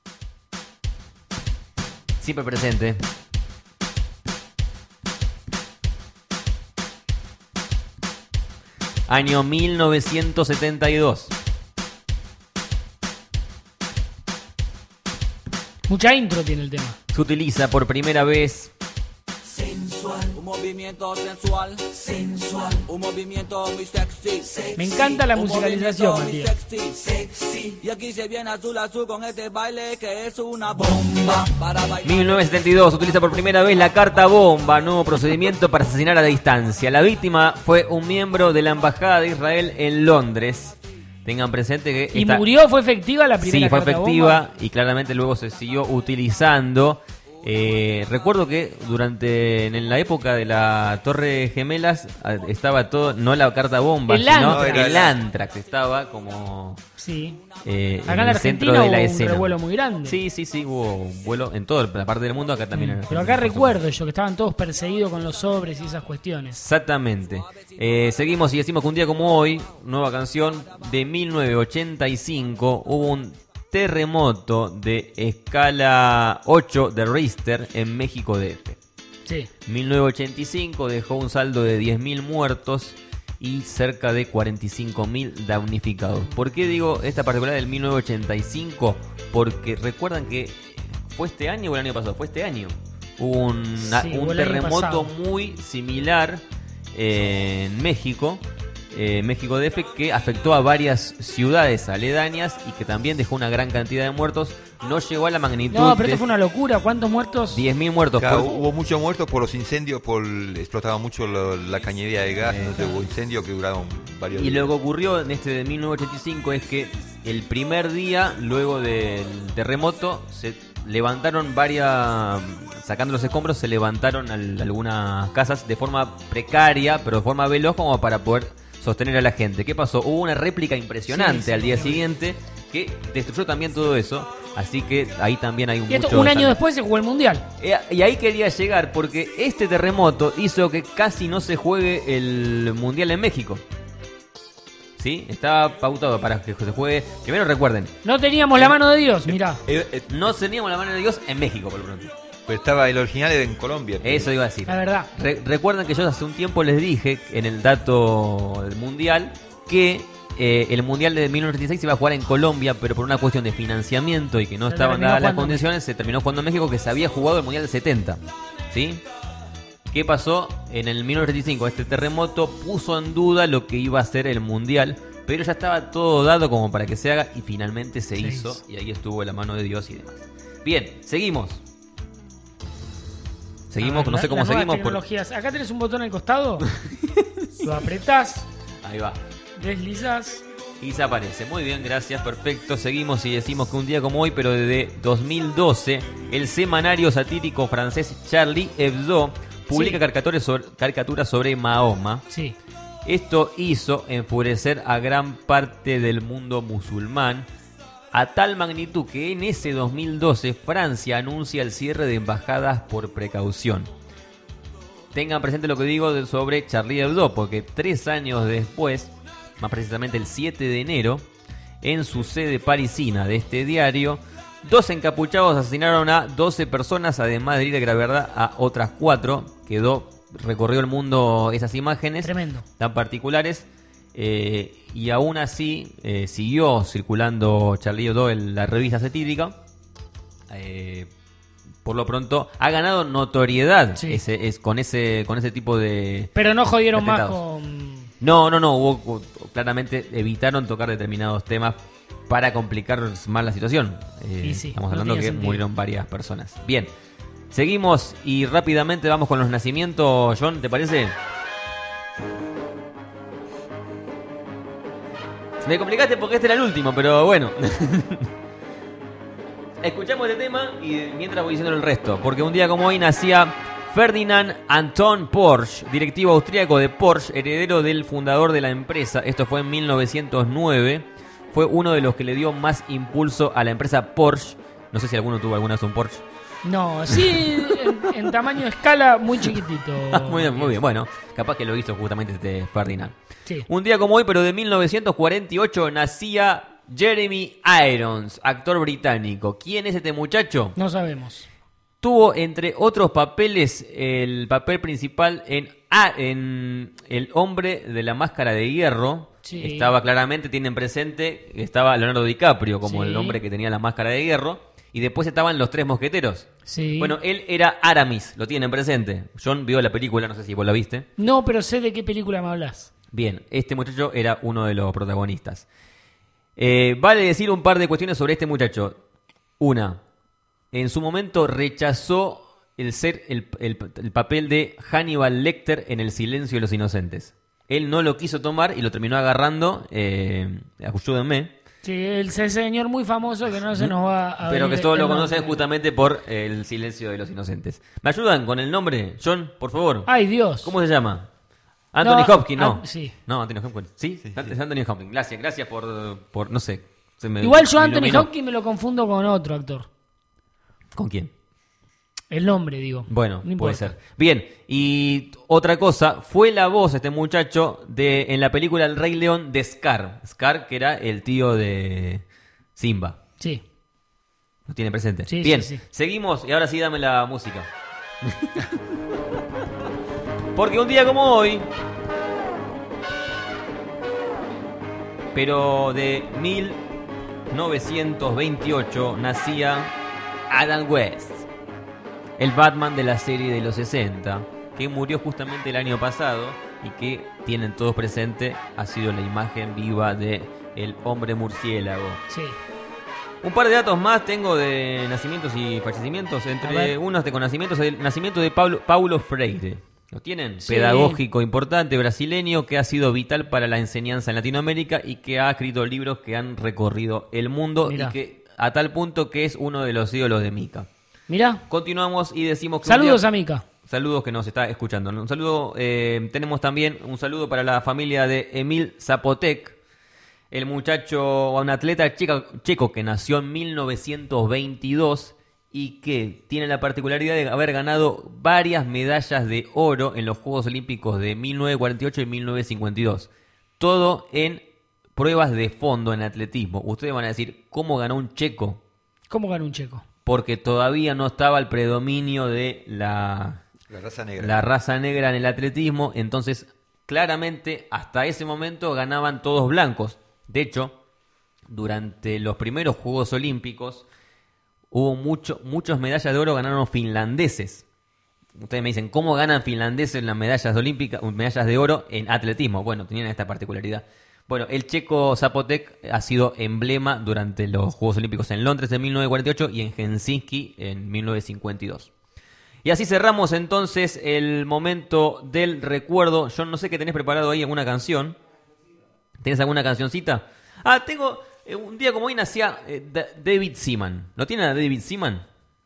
Siempre presente. Año mil novecientos setenta y dos. Mucha intro tiene el tema. Se utiliza por primera vez Sensual, un movimiento sensual, sensual, un movimiento muy sexy, sexy. Me encanta la Un musicalización, movimiento Matías. muy sexy, sexy. Y aquí se viene azul azul con este baile que es una bomba para bailar. mil novecientos setenta y dos. Se utiliza por primera vez la carta bomba, nuevo procedimiento para asesinar a distancia. La víctima fue un miembro de la Embajada de Israel en Londres. Tengan presente que... ¿Y esta- murió? ¿Fue efectiva la primera Sí, fue carta efectiva bomba? y claramente luego se siguió utilizando. Eh, recuerdo que durante en la época de la Torre Gemelas ah, estaba todo, no la carta bomba, El sino Antrax. el Antrax estaba como Sí. eh, Acá en el centro Argentina de hubo la un escena. revuelo muy grande. Sí, sí, sí, hubo un vuelo en toda la parte del mundo, acá también. en Pero Argentina, acá por recuerdo yo que estaban todos perseguidos con los sobres y esas cuestiones. Exactamente. Eh, seguimos y decimos que un día como hoy, nueva canción de mil novecientos ochenta y cinco, hubo un terremoto de escala ocho de Richter en México D F. Sí. mil novecientos ochenta y cinco dejó un saldo de diez mil muertos y cerca de cuarenta y cinco mil damnificados. ¿Por qué digo esta particular del mil novecientos ochenta y cinco? Porque recuerdan que fue este año o el año pasado, fue este año. Hubo un, Sí, un fue el año terremoto pasado. muy similar eh, en México, eh, México D F, que afectó a varias ciudades aledañas y que también dejó una gran cantidad de muertos. No llegó a la magnitud No, pero de esto fue una locura. ¿Cuántos muertos? diez mil muertos. Claro, por- hubo muchos muertos por los incendios, por explotaba mucho lo- la cañería de gas, entonces hubo incendios que duraron varios Y días. lo que ocurrió en este de mil novecientos ochenta y cinco es que el primer día, luego del terremoto, se levantaron varias, sacando los escombros, se levantaron al- algunas casas de forma precaria, pero de forma veloz como para poder sostener a la gente. ¿Qué pasó? Hubo una réplica impresionante Sí, sí, al día sí. siguiente que destruyó también todo eso, así que ahí también hay un Y esto, mucho un año saldo. después se jugó el Mundial. Eh, Y ahí quería llegar porque este terremoto hizo que casi no se juegue el Mundial en México. ¿Sí? Estaba pautado para que se juegue. Primero recuerden. No teníamos la mano de Dios, mirá. No teníamos la mano de Dios en México, por lo pronto. Pero estaba el original era en Colombia. Eso iba a decir. La verdad. Re- recuerden que yo hace un tiempo les dije en el dato del Mundial que eh, el Mundial de mil novecientos ochenta y seis se iba a jugar en Colombia, pero por una cuestión de financiamiento y que no Se estaban terminó dadas las jugando en condiciones, se terminó jugando en México, que se había jugado el Mundial del setenta. ¿Sí? ¿Qué pasó? En el mil novecientos ochenta y cinco este terremoto puso en duda lo que iba a ser el Mundial, pero ya estaba todo dado como para que se haga y finalmente se, Se hizo, hizo. y ahí estuvo la mano de Dios y demás. Bien, seguimos. Seguimos, A ver, no sé la- cómo las nuevas seguimos. por- tecnologías. Acá tenés un botón al costado. Lo apretás, Ahí va. deslizás. Y se aparece. Muy bien, gracias, perfecto. Seguimos y decimos que un día como hoy, pero desde dos mil doce, el semanario satírico francés Charlie Hebdo publica Sí. caricaturas sobre, caricaturas sobre Mahoma. Sí. Esto hizo enfurecer a gran parte del mundo musulmán, a tal magnitud que en ese dos mil doce Francia anuncia el cierre de embajadas por precaución. Tengan presente lo que digo de- sobre Charlie Hebdo, porque tres años después, más precisamente el siete de enero, en su sede parisina de este diario, dos encapuchados asesinaron a doce personas, además de herir de gravedad a otras cuatro. Quedó, recorrió el mundo esas imágenes Tremendo. tan particulares, eh, y aún así eh, siguió circulando Charlie Hebdo en la revista satírica. Eh, por lo pronto ha ganado notoriedad Sí. ese, es, con ese con ese tipo de Pero no jodieron más atentados. con. No, no, no, hubo, hubo- claramente evitaron tocar determinados temas para complicar más la situación. Eh, Y sí, estamos no hablando tiene que sentido. murieron varias personas. Bien, seguimos y rápidamente vamos con los nacimientos. John, ¿te parece? Me complicaste porque este era el último, pero bueno. Escuchamos este tema y mientras voy diciendo el resto. Porque un día como hoy nacía Ferdinand Anton Porsche, directivo austríaco de Porsche, heredero del fundador de la empresa. Esto fue en mil novecientos nueve. Fue uno de los que le dio más impulso a la empresa Porsche. No sé si alguno tuvo alguna vez un Porsche. No, sí, en, en tamaño escala muy chiquitito. Muy bien, muy bien. Bueno, capaz que lo hizo justamente este Ferdinand. Sí. Un día como hoy, pero de mil novecientos cuarenta y ocho, nacía Jeremy Irons, actor británico. ¿Quién es este muchacho? No sabemos. Tuvo, entre otros papeles, el papel principal en, ah, en El hombre de la máscara de hierro. Sí. Estaba claramente, tienen presente, estaba Leonardo DiCaprio como Sí. el hombre que tenía la máscara de hierro. Y después estaban los tres mosqueteros. Sí. Bueno, él era Aramis, lo tienen presente. John vio la película, no sé si vos la viste. No, pero sé de qué película me hablas. Bien, este muchacho era uno de los protagonistas. Eh, vale decir un par de cuestiones sobre este muchacho. Una, en su momento rechazó el ser el, el, el papel de Hannibal Lecter en El silencio de los inocentes. Él no lo quiso tomar y lo terminó agarrando, eh, ayúdenme. Sí, ese señor muy famoso que no se nos va a Pero ver que todos el lo nombre. conocen justamente por El silencio de los inocentes. ¿Me ayudan con el nombre, John, por favor? Ay, Dios. ¿Cómo se llama? Anthony No, Hopkins, ¿no? ah, sí. No, Anthony Hopkins. ¿Sí? sí, es Anthony Hopkins. Gracias, gracias por, por no sé. se me- Igual yo me Anthony iluminó. Hopkins me lo confundo con otro actor. ¿Con quién? El nombre, digo. Bueno, No puede importa. ser. Bien, y otra cosa, fue la voz este muchacho de en la película El Rey León de Scar. Scar, que era el tío de Simba. Sí. ¿Lo tiene presente? Sí, Bien, sí, sí. seguimos y ahora sí dame la música. Porque un día como hoy, pero de mil novecientos veintiocho, nacía Adam West, el Batman de la serie de los sesenta, que murió justamente el año pasado y que tienen todos presente, ha sido la imagen viva de el hombre murciélago. Sí. Un par de datos más tengo de nacimientos y fallecimientos. A Entre ver. unos de con nacimientos, el nacimiento de Paulo, Paulo Freire. ¿Lo tienen? Sí. Pedagógico importante, brasileño, que ha sido vital para la enseñanza en Latinoamérica y que ha escrito libros que han recorrido el mundo. Mirá. Y que a tal punto que es uno de los ídolos de Mika. Mirá. Continuamos y decimos que un Saludos día- a Mika. Saludos que nos está escuchando. Un saludo, eh, tenemos también un saludo para la familia de Emil Zapotec, el muchacho, un atleta checo, checo que nació en mil novecientos veintidós y que tiene la particularidad de haber ganado varias medallas de oro en los Juegos Olímpicos de mil novecientos cuarenta y ocho y mil novecientos cincuenta y dos. Todo en pruebas de fondo en atletismo. Ustedes van a decir, ¿cómo ganó un checo? ¿Cómo ganó un checo? Porque todavía no estaba el predominio de la, La raza negra. la raza negra en el atletismo. Entonces, claramente, hasta ese momento ganaban todos blancos. De hecho, durante los primeros Juegos Olímpicos hubo mucho, muchas medallas de oro ganaron finlandeses. Ustedes me dicen, ¿cómo ganan finlandeses las medallas olímpicas, medallas de oro en atletismo? Bueno, tenían esta particularidad. Bueno, el checo Zapotec ha sido emblema durante los Juegos Olímpicos en Londres en mil novecientos cuarenta y ocho y en Helsinki en mil novecientos cincuenta y dos. Y así cerramos entonces el momento del recuerdo. Yo no sé qué tenés preparado ahí, alguna canción. ¿Tenés alguna cancioncita? Ah, tengo... eh, un día como hoy nacía eh, Da- David Seaman. ¿Lo tiene a David Seaman?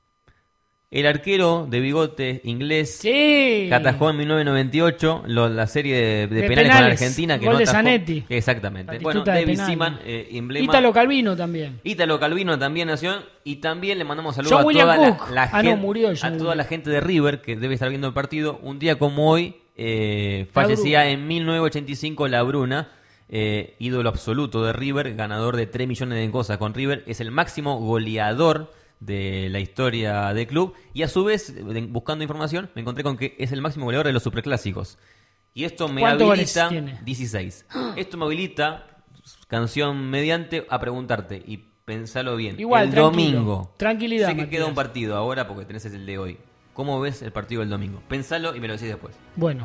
El arquero de bigote inglés. Sí. Que atajó en mil novecientos noventa y ocho lo- la serie de, de De penales, con penales, Argentina. Que gol no de atajó. Zanetti. Exactamente. Batistuta Bueno, de David penal. Seaman, eh, emblema. Ítalo Calvino también. Ítalo Calvino también nació. Y también le mandamos saludos John a William toda Cook. la, la Ah, no, gen- murió John a toda William. la gente de River que debe estar viendo el partido. Un día como hoy eh, fallecía en mil novecientos ochenta y cinco La Bruna, eh, ídolo absoluto de River, ganador de tres millones de cosas con River. Es el máximo goleador de la historia del club. Y a su vez, de- buscando información, me encontré con que es el máximo goleador de los superclásicos. Y esto me ¿Cuántos goles habilita... tiene? dieciséis. Esto me habilita, canción mediante, a preguntarte. Y pensalo bien. Igual, el tranquilo. domingo. Tranquilidad, Sé que Matías. queda un partido ahora porque tenés el de hoy. ¿Cómo ves el partido del domingo? Pensalo y me lo decís después. Bueno.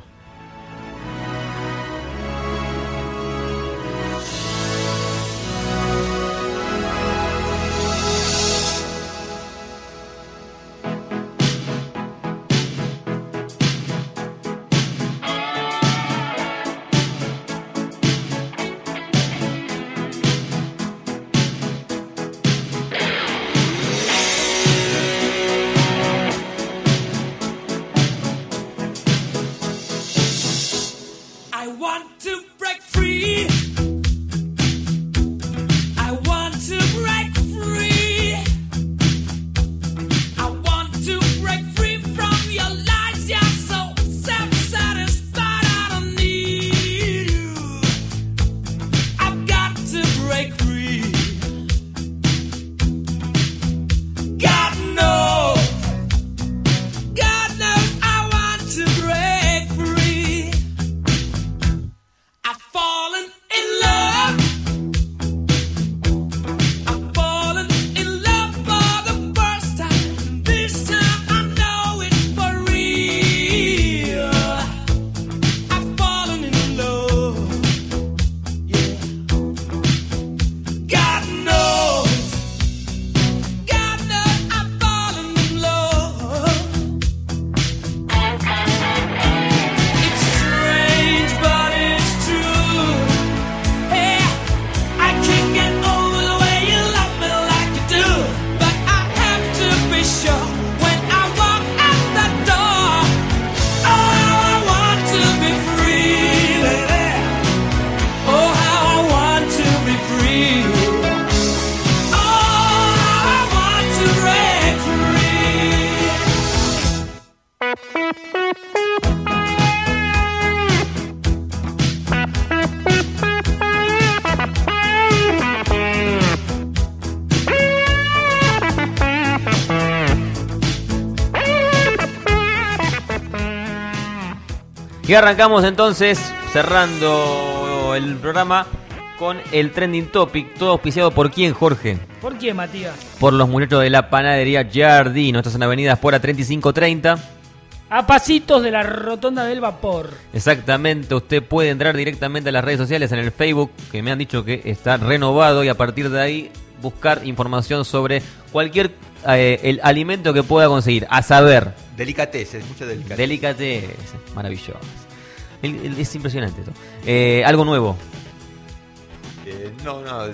Y arrancamos entonces, cerrando el programa con el Trending Topic, todo auspiciado por quién, Jorge. ¿Por qué, Matías? Por los muchachos de la panadería Giardino. Estás en Avenida Espora treinta y cinco treinta. A pasitos de la rotonda del vapor. Exactamente, usted puede entrar directamente a las redes sociales, en el Facebook, que me han dicho que está renovado, y a partir de ahí buscar información sobre cualquier eh, el alimento que pueda conseguir. A saber, delicatessen, mucho delicatessen. Delicatessen, maravilloso. El, el, es impresionante esto. Eh, algo nuevo. Eh, no, no. Eh.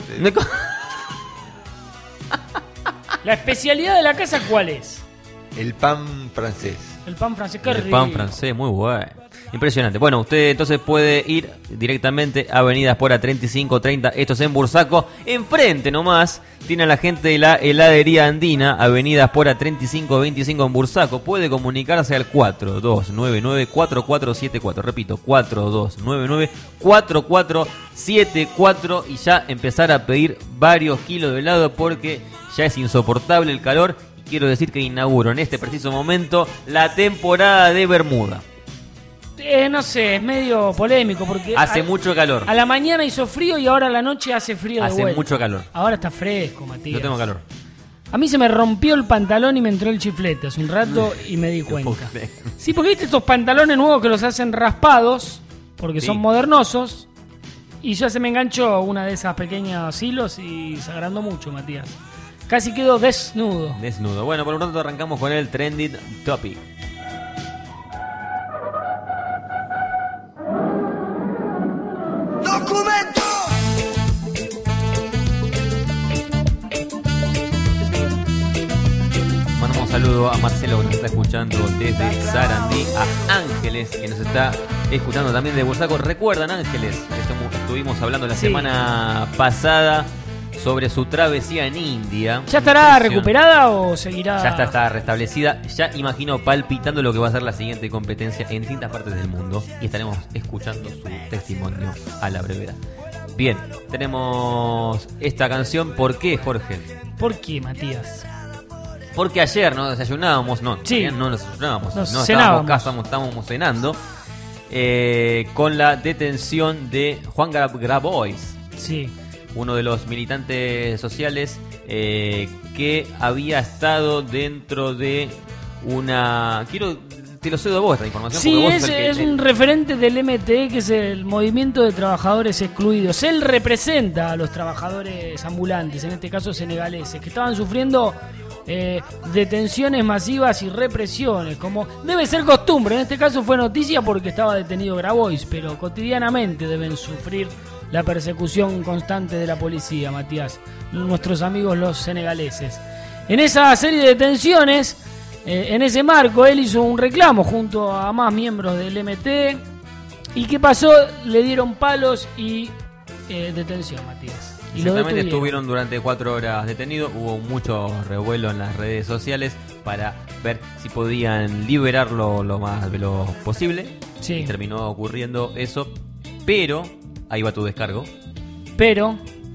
¿La especialidad de la casa cuál es? El pan francés. El pan francés, qué El rico. pan francés, muy bueno. Impresionante. Bueno, usted entonces puede ir directamente a Avenida Espora treinta y cinco treinta. Esto es en Bursaco. Enfrente nomás tiene a la gente de la heladería andina. Avenida Espora treinta y cinco veinticinco en Bursaco. Puede comunicarse al cuatro dos nueve nueve cuatro cuatro siete cuatro. Repito, cuatro dos nueve nueve cuatro cuatro siete cuatro. Y ya empezar a pedir varios kilos de helado porque ya es insoportable el calor. Y quiero decir que inauguro en este preciso momento la temporada de Bermuda. Eh, no sé, es medio polémico porque hace a, mucho calor. A la mañana hizo frío y ahora a la noche hace frío de Hace vuelta. mucho calor. Ahora está fresco, Matías. Yo tengo calor. A mí se me rompió el pantalón y me entró el chiflete hace un rato y me di cuenta. Sí, porque viste estos pantalones nuevos que los hacen raspados porque sí. son modernosos y ya se me enganchó una de esas pequeñas hilos y se agrandó mucho, Matías. Casi quedó desnudo. Desnudo. Bueno, por lo tanto arrancamos con el Trending Topic. ¡Documento! Mandamos un saludo a Marcelo que nos está escuchando desde Sarandí, a Ángeles que nos está escuchando también de Bursaco. ¿Recuerdan, Ángeles? Estamos, estuvimos hablando la sí. semana pasada sobre su travesía en India. ¿Ya estará recuperada o seguirá? Ya está, está restablecida. Ya imagino palpitando lo que va a ser la siguiente competencia en distintas partes del mundo. Y estaremos escuchando su testimonio a la brevedad. Bien, tenemos esta canción. ¿Por qué, Jorge? ¿Por qué, Matías? Porque ayer nos desayunábamos, no, sí. no nos desayunábamos, nos no cenábamos. estábamos, estábamos, estábamos cenando eh, con la detención de Juan Grabois. Sí. Uno de los militantes sociales eh, que había estado dentro de una... Quiero, te lo cedo a vos esta información. Sí, vos es, el que, es un referente del M T E, que es el Movimiento de Trabajadores Excluidos. Él representa a los trabajadores ambulantes, en este caso senegaleses, que estaban sufriendo eh, detenciones masivas y represiones, como debe ser costumbre. En este caso fue noticia porque estaba detenido Grabois, pero cotidianamente deben sufrir la persecución constante de la policía, Matías, nuestros amigos los senegaleses. En esa serie de detenciones, eh, en ese marco, él hizo un reclamo junto a más miembros del M T. ¿Y qué pasó? Le dieron palos y eh, detención, Matías. Y exactamente, estuvieron durante cuatro horas detenidos. Hubo mucho revuelo en las redes sociales para ver si podían liberarlo lo más veloz posible. Sí. Y terminó ocurriendo eso, pero... ahí va tu descargo. Pero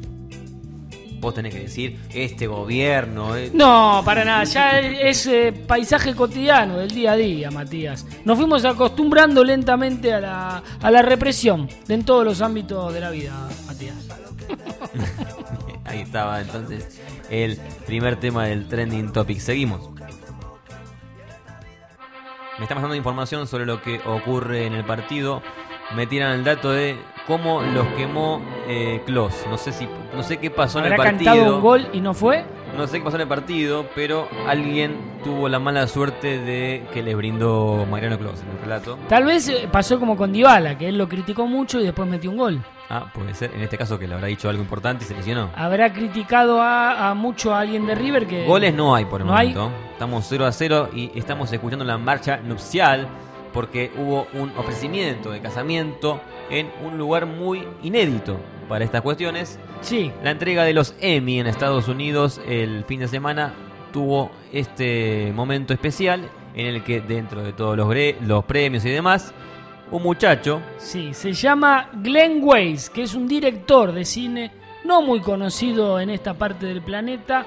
vos tenés que decir, este gobierno... Eh. No, para nada, ya es eh, paisaje cotidiano del día a día, Matías. Nos fuimos acostumbrando lentamente a la, a la represión en todos los ámbitos de la vida, Matías. Ahí estaba entonces el primer tema del Trending Topic. Seguimos. Me está pasando información sobre lo que ocurre en el partido. Me tiran el dato de cómo los quemó eh, Klos. No sé si, no sé qué pasó en el partido. ¿Habrá cantado un gol y no fue? No sé qué pasó en el partido, pero alguien tuvo la mala suerte de que les brindó Mariano Klos en el relato. Tal vez pasó como con Dybala, que él lo criticó mucho y después metió un gol. Ah, puede ser. En este caso que le habrá dicho algo importante y se lesionó. Habrá criticado a, a mucho a alguien de River que... Goles no hay por el ¿No momento. hay? Estamos cero a cero y estamos escuchando la marcha nupcial porque hubo un ofrecimiento de casamiento en un lugar muy inédito para estas cuestiones. Sí. La entrega de los Emmy en Estados Unidos el fin de semana tuvo este momento especial en el que dentro de todos los, gre- los premios y demás, un muchacho... Sí, se llama Glenn Weiss, que es un director de cine no muy conocido en esta parte del planeta.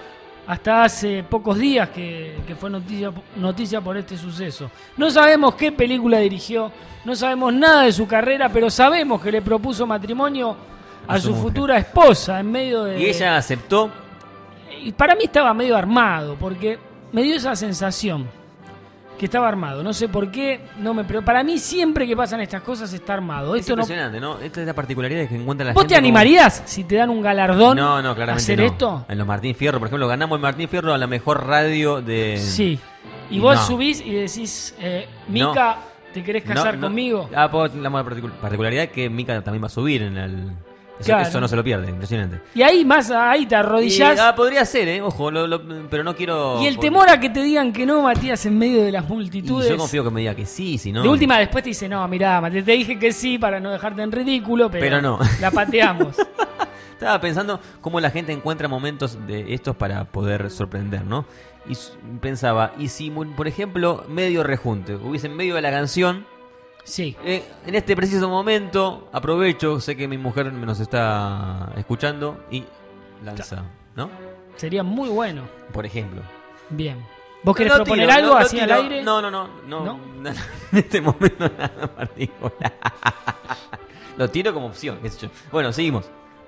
hasta hace pocos días que, que fue noticia, noticia por este suceso. No sabemos qué película dirigió, no sabemos nada de su carrera, pero sabemos que le propuso matrimonio a, a su, su futura esposa en medio de... ¿Y ella aceptó? Y para mí estaba medio armado, porque me dio esa sensación que estaba armado. No sé por qué, no me pero para mí siempre que pasan estas cosas está armado. Es Esto impresionante, ¿no? ¿no? Esta es la particularidad que encuentra la ¿Vos gente. ¿Te animarías como... si te dan un galardón no, no, claramente a hacer no. esto? En los Martín Fierro, por ejemplo, ganamos el Martín Fierro a la mejor radio de... Sí. Y, y vos no. subís y decís, eh, Mica, no. ¿te querés casar no, no. conmigo? Ah, pues la particularidad es que Mica también va a subir en el... Eso, claro. eso no se lo pierde, impresionante. Y ahí más, ahí te arrodillás. Y, ah, podría ser, eh, ojo, lo, lo, pero no quiero... Y el temor a que te digan que no, Matías, en medio de las multitudes. Y yo confío que me diga que sí, si no... De última después te dice, no, mirá, Matías, te dije que sí para no dejarte en ridículo, pero, pero no. La pateamos. Estaba pensando cómo la gente encuentra momentos de estos para poder sorprender, ¿no? Y pensaba, y si, por ejemplo, medio rejunte, hubiese en medio de la canción... Sí. Eh, en este preciso momento, aprovecho, sé que mi mujer nos está escuchando y lanza, ¿no? Sería muy bueno. Por ejemplo. Bien. ¿Vos querés no, no proponer tiro, algo no, no así tiro, al aire? No, no, no. no, ¿No? no en este momento nada particular. Lo tiro como opción, qué sé yo. Bueno, seguimos.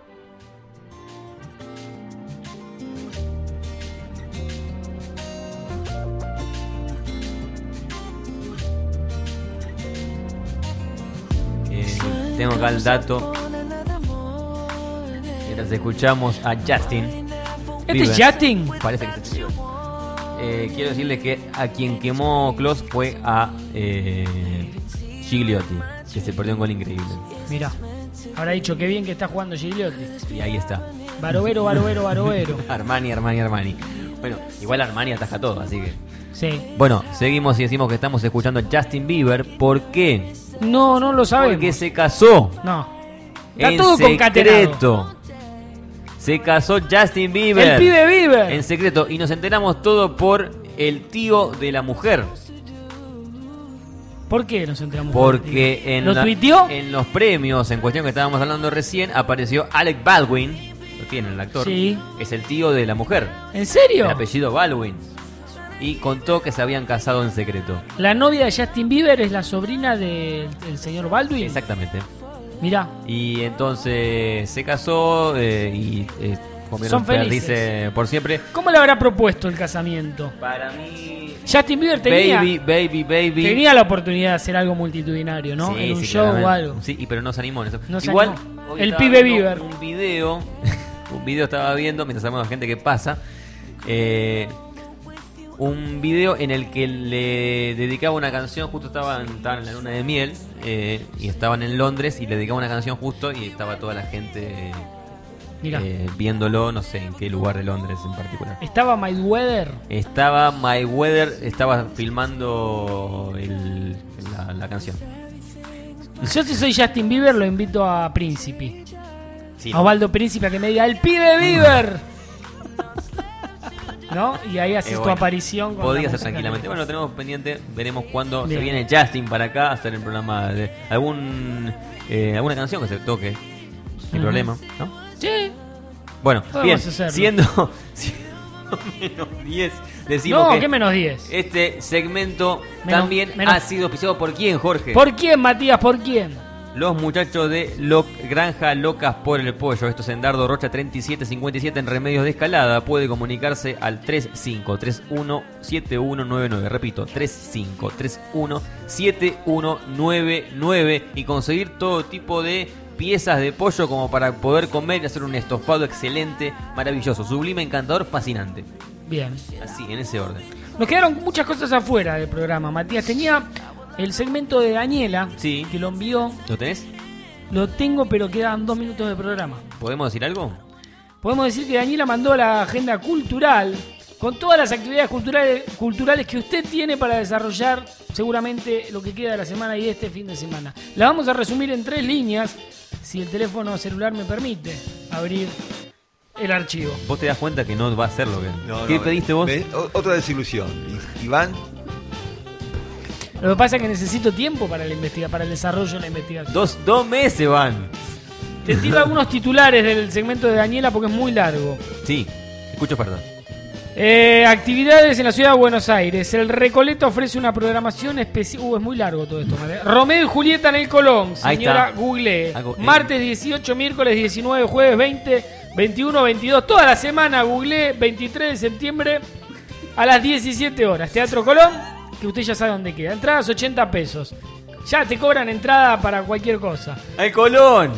Tengo acá el dato. Mientras escuchamos a Justin. ¿Este es Justin? Parece que es eh, Quiero decirles que a quien quemó Kloss fue a eh, Gigliotti, que se perdió un gol increíble. Mirá, habrá dicho qué bien que está jugando Gigliotti. Y ahí está. Barovero, Barovero, Barovero. Armani, Armani, Armani. Bueno, igual Armani ataja todo, así que... Sí. Bueno, seguimos y decimos que estamos escuchando a Justin Bieber. ¿Por qué? No, no lo sabemos. Porque se casó. No. Está en todo secreto. Se casó Justin Bieber. El pibe Bieber. En secreto. Y nos enteramos todo por el tío de la mujer. ¿Por qué nos enteramos? Porque en, ¿Lo la, tuiteó? en los premios en cuestión que estábamos hablando recién, apareció Alec Baldwin. Lo tiene el actor. Sí. Es el tío de la mujer. ¿En serio? El apellido Baldwin. Y contó que se habían casado en secreto. La novia de Justin Bieber es la sobrina del, del señor Baldwin. Exactamente. Mirá. Y entonces se casó eh, y eh, son felices. Dice por siempre. ¿Cómo le habrá propuesto el casamiento? Para mí... Justin Bieber tenía... Baby, baby, baby. Tenía la oportunidad de hacer algo multitudinario, ¿no? Sí, en un sí, show claramente. o algo. Sí, pero no se animó en eso. No se Igual, animó. El pibe Bieber. Un video, un video estaba viendo mientras hablamos de gente que pasa. Eh... Un video en el que le dedicaba una canción, justo estaban, estaban en la luna de miel eh, y estaban en Londres y le dedicaba una canción justo y estaba toda la gente eh, viéndolo, no sé en qué lugar de Londres en particular. ¿Estaba Mayweather? Estaba Mayweather, estaba filmando el, la, la canción. Yo si soy Justin Bieber lo invito a Príncipe. Sí, a Osvaldo Príncipe a que me diga ¡el pibe Bieber! ¿No? Y ahí haces eh, bueno, tu aparición. Con podría ser tranquilamente. Bueno, lo tenemos pendiente. Veremos cuándo Bien. se viene Justin para acá a hacer el programa de algún eh, alguna canción que se toque. Sin uh-huh. problema, ¿no? Sí. Bueno, podemos bien. Hacerlo. Siendo, siendo menos diez, decimos no, que ¿qué menos diez? Este segmento menos, también menos. ha sido auspiciado por quién, Jorge. ¿Por quién, Matías? ¿Por quién? Los muchachos de Lo- Granja Locas por el Pollo. Esto es en Dardo Rocha treinta y siete cincuenta y siete en Remedios de Escalada. Puede comunicarse al tres cinco tres uno siete uno nueve nueve. Repito, tres cinco tres uno siete uno nueve nueve. Y conseguir todo tipo de piezas de pollo como para poder comer y hacer un estofado excelente, maravilloso, sublime, encantador, fascinante. Bien. Así, en ese orden. Nos quedaron muchas cosas afuera del programa, Matías. Tenía... el segmento de Daniela, sí. que lo envió. ¿Lo tenés? Lo tengo, pero quedan dos minutos de programa. ¿Podemos decir algo? Podemos decir que Daniela mandó la agenda cultural con todas las actividades culturales, culturales que usted tiene para desarrollar seguramente lo que queda de la semana y este fin de semana. La vamos a resumir en tres líneas, si el teléfono celular me permite abrir el archivo. ¿Vos te das cuenta que no va a ser lo que... No, ¿Qué no, pediste vos? Me, otra desilusión. Iván... Lo que pasa es que necesito tiempo para la investiga, para el desarrollo de la investigación. Dos, dos meses van. Te tiro algunos titulares del segmento de Daniela porque es muy largo. Sí, escucho ofertas. Eh, actividades en la ciudad de Buenos Aires. El Recoleta ofrece una programación especial. Uh, es muy largo todo esto, ¿vale? Romeo y Julieta en el Colón. Señora, google. Martes dieciocho, miércoles diecinueve, jueves veinte, veintiuno, veintidós. Toda la semana google. veintitrés de septiembre a las diecisiete horas. Teatro Colón, que usted ya sabe dónde queda. Entradas ochenta pesos. Ya te cobran entrada para cualquier cosa. ¡El Colón!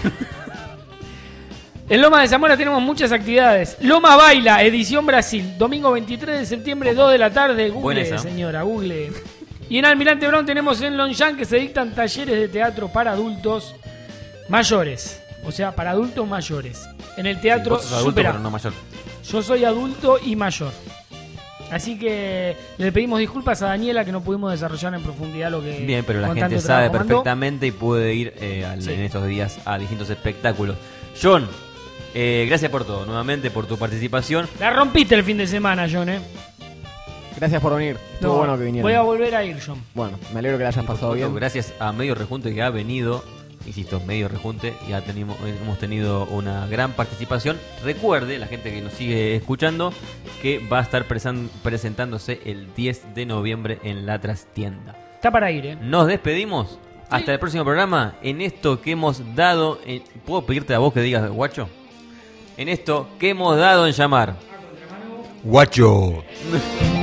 En Loma de Zamora tenemos muchas actividades. Loma Baila, edición Brasil. Domingo veintitrés de septiembre, dos de la tarde. Google, señora, Google. Y en Almirante Brown tenemos en Longchamp que se dictan talleres de teatro para adultos mayores. O sea, para adultos mayores. En el teatro sí, vos sos adulto, pero no mayor. Yo soy adulto y mayor. Así que le pedimos disculpas a Daniela que no pudimos desarrollar en profundidad lo que... Bien, pero la gente sabe perfectamente y puede ir eh, al, sí. en estos días a distintos espectáculos. John, eh, gracias por todo, nuevamente por tu participación. La rompiste el fin de semana, John, ¿eh? Gracias por venir. Estuvo no, bueno que vinieron. Voy a volver a ir, John. Bueno, me alegro que la hayas pasado bien. Gracias a Medio Rejunte que ha venido. Insisto, Medio Rejunte, ya tenemos, hemos tenido una gran participación. Recuerde, la gente que nos sigue escuchando, que va a estar presan, presentándose el diez de noviembre en la trastienda. Está para ir, ¿eh? Nos despedimos. ¿Sí? Hasta el próximo programa. En esto que hemos dado... En, ¿puedo pedirte a vos que digas, guacho? En esto que hemos dado en llamar... Guacho.